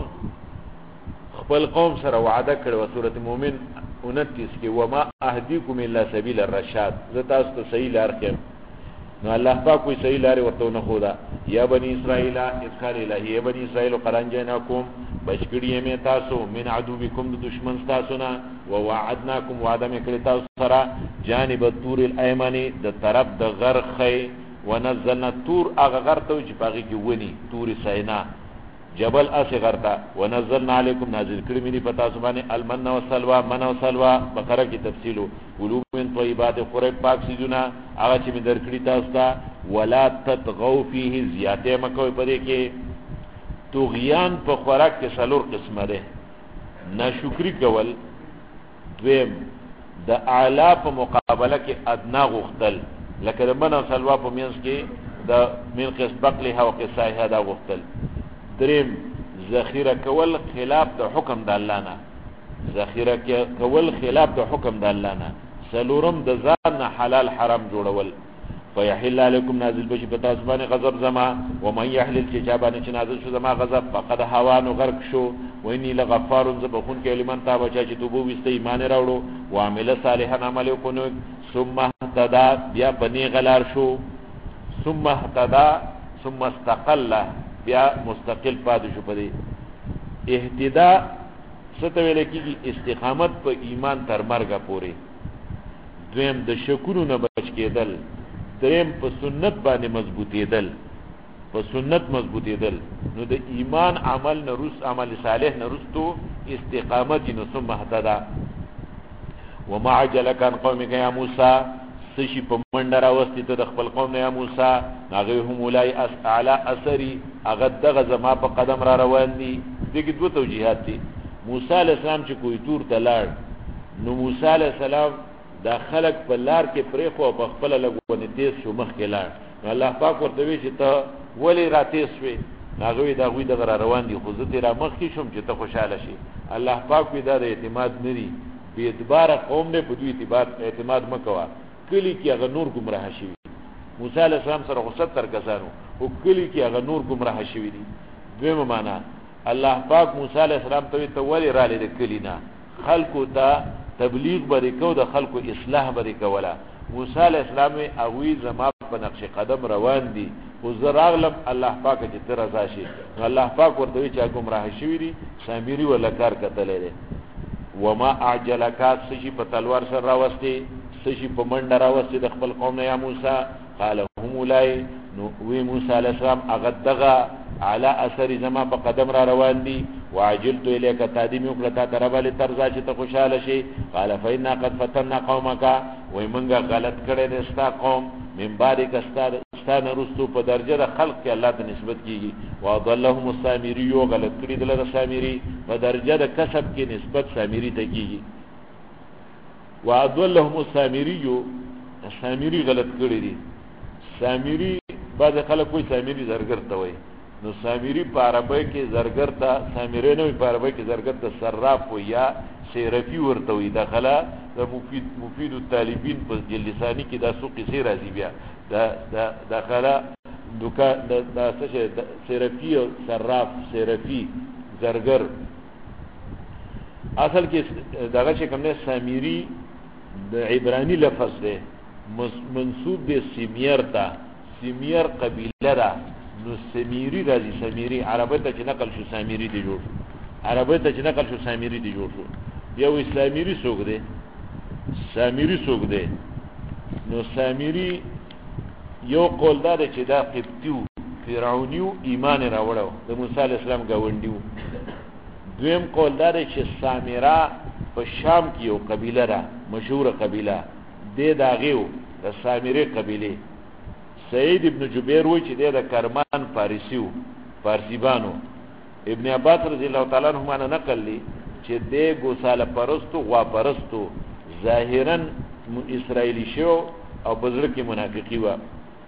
Speaker 2: خپل قوم سره وعده کړو سورۃ مومن 29 کې وما اهدیکم الا سبیل الرشاد زتا است صحیح لار کې نو الله پاک کوئی صحیح لار ورته نه خودا یا بنی اسرائیل ادخال الہی یا بنی اسرائیل قران جناکم بشکړی می تاسو من عدوبکم دشمن تاسو نه ووعدناکم وعده میکړی تاسو سره جانب الطور الایمن د طرف د غرخی ونزلنا طور هغه غرته چې باغی کې ونی طور سینا جبل اصغر تا ونزلنا علیکم نازل کړی می پتا سبحانه المن والسلوى من والسلوى بقره کی تفصیل قلوب من طیبات قرب پاک سيزونه هغه چې می درکړی تاسو ته ولا تطغوا فيه زیاته مکوې پدې کې طغیان په خوراک کې څلور قسمه ده ناشکری کول دویم د اعلی په مقابله کې ادنا غختل لکه د من والسلوى په مینس کې د من قسم بقلها او قصایها دا غختل دریم ذخیره کول خلاف د حکم د الله نه ذخیره کول خلاف د حکم د الله نه سلورم د ځان حلال حرام جوړول فیحل علیکم نازل بشی پتا سبحانه غضب زما ومن یحلل چچابانه چې نازل شو زما غضب فقد هوان غرق شو وانی لغفار زبخون کې لمن تاب چې توبو وست ایمان راوړو وعمل صالحا عمل وکړو ثم اهتدى بیا بنی غلار شو ثم اهتدى ثم استقل بیا مستقل پاتې شو پدې اهتداء ستویل کېږي استقامت په ایمان تر مرګه پورې دویم د شکرونو بچ کېدل دریم په سنت باندې مضبوطېدل په سنت مضبوطی دل نو د ایمان عمل نرس عمل صالح نرستو استقامت نو ثم اهتدى وما عجلك عن قومك يا موسى سشي په منډه راوستي ته د خپل قوم نه یا موسی هغه هم ولای اعلی اثری هغه دغه زما په قدم را روان دي دغه دوه توجیهات دي موسی علی السلام چې کوی تور ته لاړ نو موسی علی السلام دا خلق په لار کې پرې خو په خپل لګونه تیز شو مخ کې لاړ الله پاک ورته وی چې ته ولی را تیز شوې هغه دا غوی دغه را روان دي خو زه تیرا مخ کې شوم چې ته خوشاله شې الله پاک وی دا د اعتماد نری به اعتبار قوم نه په دوی اعتماد مکوا کلی کې هغه نور گمراه شي موسی علیہ السلام سره 70 کسانو او کلی کې هغه نور گمراه شي دي دویمه معنا الله پاک موسی علیہ السلام ته ولی را لید کلینا خلقو ته تبلیغ بری کو د خلقو اصلاح بری کولا موسی علیہ السلام اوی زما په نقش قدم روان دي او زراغلم الله پاک چې تر رضا شي الله پاک ورته چې گمراه شي دي سامری ولا کار کتلې ده وما اعجلک سشي په تلوار سره راوستي سشي په منډه راوستي د خپل قوم نه یا موسی قال هم لای نو وی موسی علیہ السلام هغه دغه علی اثر زما په قدم را روان دي وعجلت الیک تادیم وکړه تا تربل ترزا چې ته خوشاله شي قال فإنا قد فتنا قومک وای منګه غلط کړي د ستا قوم من بعد کستان رستو په درجه د خلق کې الله ته نسبت کیږي واضلهم السامری یو غلط کړي دل سامری په درجه د کسب کې نسبت سامری ته کیږي واضلهم السامری یو سامری غلط کړي دي سامری بعض خلک کوئی سامری زرګر ته وای نو سامری په عربی کې زرګر ته سامری نه په عربی کې زرګر ته صراف و یا صرفی ورته وي داخله د مفید الطالبین په جلسانی کې دا سو قصې راځي بیا دا داخله دوکا دا څه صرفی او صراف صرفی زرګر اصل کې داغه چې کوم نه سامری د عبرانی لفظ ده منسوب دی سیمیر ته سیمیر قبیله ده نو سمیری راځي سمیری عربی ته چې نقل شو سمیری دی جوړ عربی ته چې نقل شو سمیری دی جوړ شو یو اسلامیری څوک دی سمیری څوک دی نو سمیری یو قول دا چې دا قبطیو فرعونیو ایمان راوړو د موسی علی السلام گاونډیو دویم قول دا چې سامرا په شام کې یو قبیله ده مشهور قبیله د داغیو د سامری قبیله سعید ابن جبیر وی چې د کرمان فارسیو فارسیبانو ابن عباس رضی الله تعالی عنہ نقل لی چې د ګوساله پرستو غوا پرستو ظاهرا اسرائیلی شو او بزرګ کې منافقی و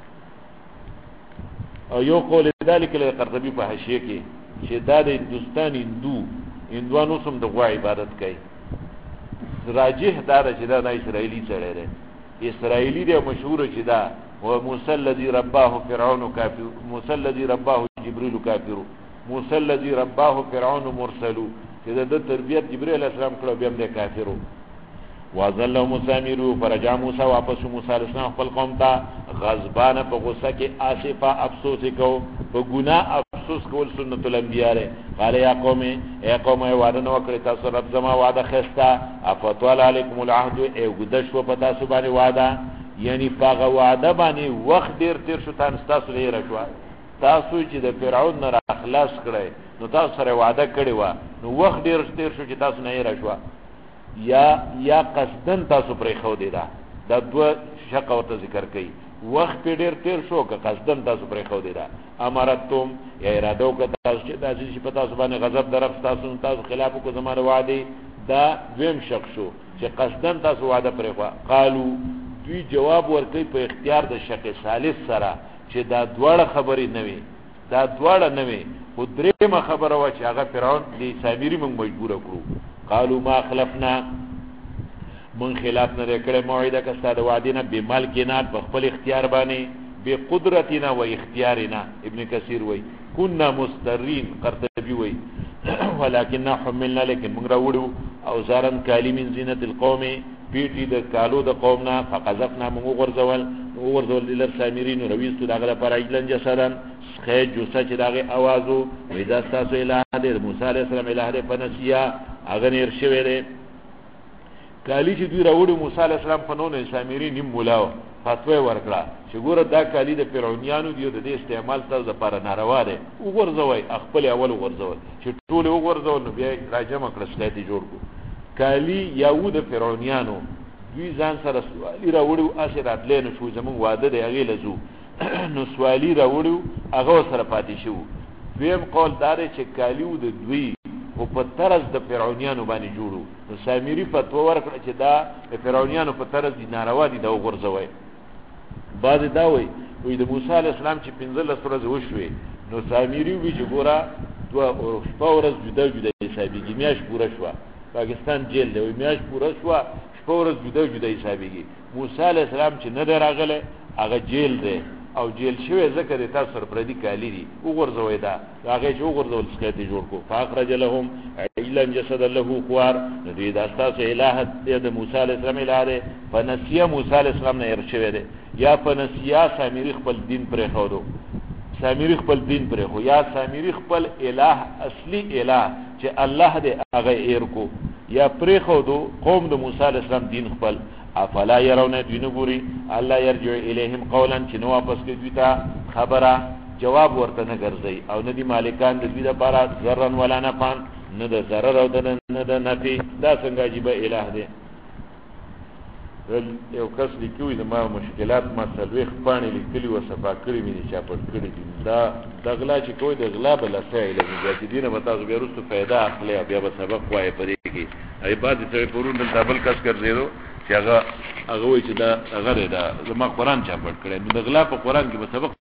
Speaker 2: او یو قول ذلک القرطبی په حاشیه کې چې دا د هندوستان هندوانو سم د غوا عبادت کوي راجح دا چې دا د اسرائیلی سره ده اسرائیلی دی مشهور چې دا وموسى الذي رباه فرعون كافر موسى الذي رباه جبريل كافر موسى الذي رباه فرعون مرسل چې د تربيت جبريل عليه السلام کړو بیا د کافرو وازل مسامر فرجع موسى واپس موسی عليه السلام خپل قوم ته غضبان په غصه کې اسفا افسوس کو په ګناه افسوس کول سنت الانبیاء له قال یا قوم اے قوم وعده نو کړی تاسو رب زما وعده خستا افتوال علیکم العهد ای ګدش و پتا سو باندې وعده یعنی پاغه وعده باندې وخت ډیر تیر شو تاسو لري رښوا تاسو چې د فرعون نه اخلاص کړی نو تاسو سره وعده کړی و نو وخت ډیر تیر شو چې تاسو نه رښوا یا قصدن تاسو پرې خو دی دا دوه شق ورته ذکر کړي وخت ډیر تیر شو که قصدن تاسو پرې خو دی امرتم یا اراده وکړه تاسو چې د عزیز په تاسو باندې غضب درف تاسو خلاف کو زماره وعده دا دویم شق شو چې قصدن تاسو وعده پرې خو قالو دوی جواب ورکړي په اختیار د شق ثالث سره چې دا دواړه خبرې نه وي دا دواړه نه وي خو درېمه خبره و چې هغه فرعون دې سامری موږ مجبور کړو قالوا ما خلفنا من خلاف نه کړه موعده کستا د وعدینه بمال کینات په خپل اختیار باندې بقدرتنا و اختیارنا ابن کثیر وای كنا مسترین قرطبی وای ولكن حملنا لكن موږ راوړو او زارن کالمین زینت القوم پیټی د کالو د قومنا فقذفنا موږ ورزول دلر سامرین رويستو دغه لپاره ایلن جسدان خې جوسه چې دغه आवाजو وېدا تاسو الہ د موسی علی السلام الہ د پنسیا اغه نیر شوی دی کالی چې دوی راوړي موسی علیه السلام په نوم سامری نیم مولا فتوا ورکړه چې ګوره دا کالی د فرعونیانو دی د دې استعمال تاسو لپاره ناروا دی وګورځوي خپل اول وګورځوي چې ټول وګورځول نو بیا راجمع کړه سکایتي جوړ کو کالی یو د فرعونیانو دوی ځان سره سوالی راوړو اسې راتلې نو شو زمون واده دی هغه لزو نو سوالی راوړو هغه سره پاتې شو دویم قول دار چې کالیو د دوی او په طرز د فرعونیانو باندې جوړو نو سامری فتوا ورکړه چې دا د فرعونیانو په طرز دي ناروا دي دا وګرځوي بعد دا وای د موسی علی السلام چې 15 ورځې وشوي نو سامری وی چې ګورا دوه ورځې جدا جدا حسابيږي میاش پوره شو پاکستان جیل دی میاش پوره شو ورځ جدا حسابيږي موسی علی السلام چې نه راغله هغه جیل دی او جیل شوی ذکر تاسو سره پردي کالی دي وګورځوي دا هغه چې وګورځول سکته جوړ کو فاخرج لهم الا جسد له خوار دې دا تاسو الہ د موسی علی السلام الہ ده فنسیه موسی علی السلام نه ارشوي ده یا فنسیه سامری خپل دین پرې خورو سامری خپل دین پرې خو یا سامری خپل الہ اصلي الہ چې الله دې هغه ایر کو یا پرې خو دو قوم د موسی علی السلام دین خپل افلا يرون دین ګوري الله يرجع الیهم قولا چې نو واپس کې دوی ته خبره جواب ورته نه ګرځي او ندي مالکان د دې لپاره ضرر ولا نفع نه د ضرر او نه د نفع دا څنګه عجیب الہ دی یو کس لیکوي د ما مشکلات ما سلويخ پانی لیکلي و صفا کړی مې چې پټ کړی دي دا دغلا چې کوئی د غلا بل سایل مجاهدین به تاسو بیا وروسته फायदा اخلي بیا به سبق وایي پرې کې ای بعد ته پرون د ډبل کس ګرځیدو چې هغه وایي چې دا هغه دا زما قرآن چا پټ کړی نو د غلا په قرآن کې به سبق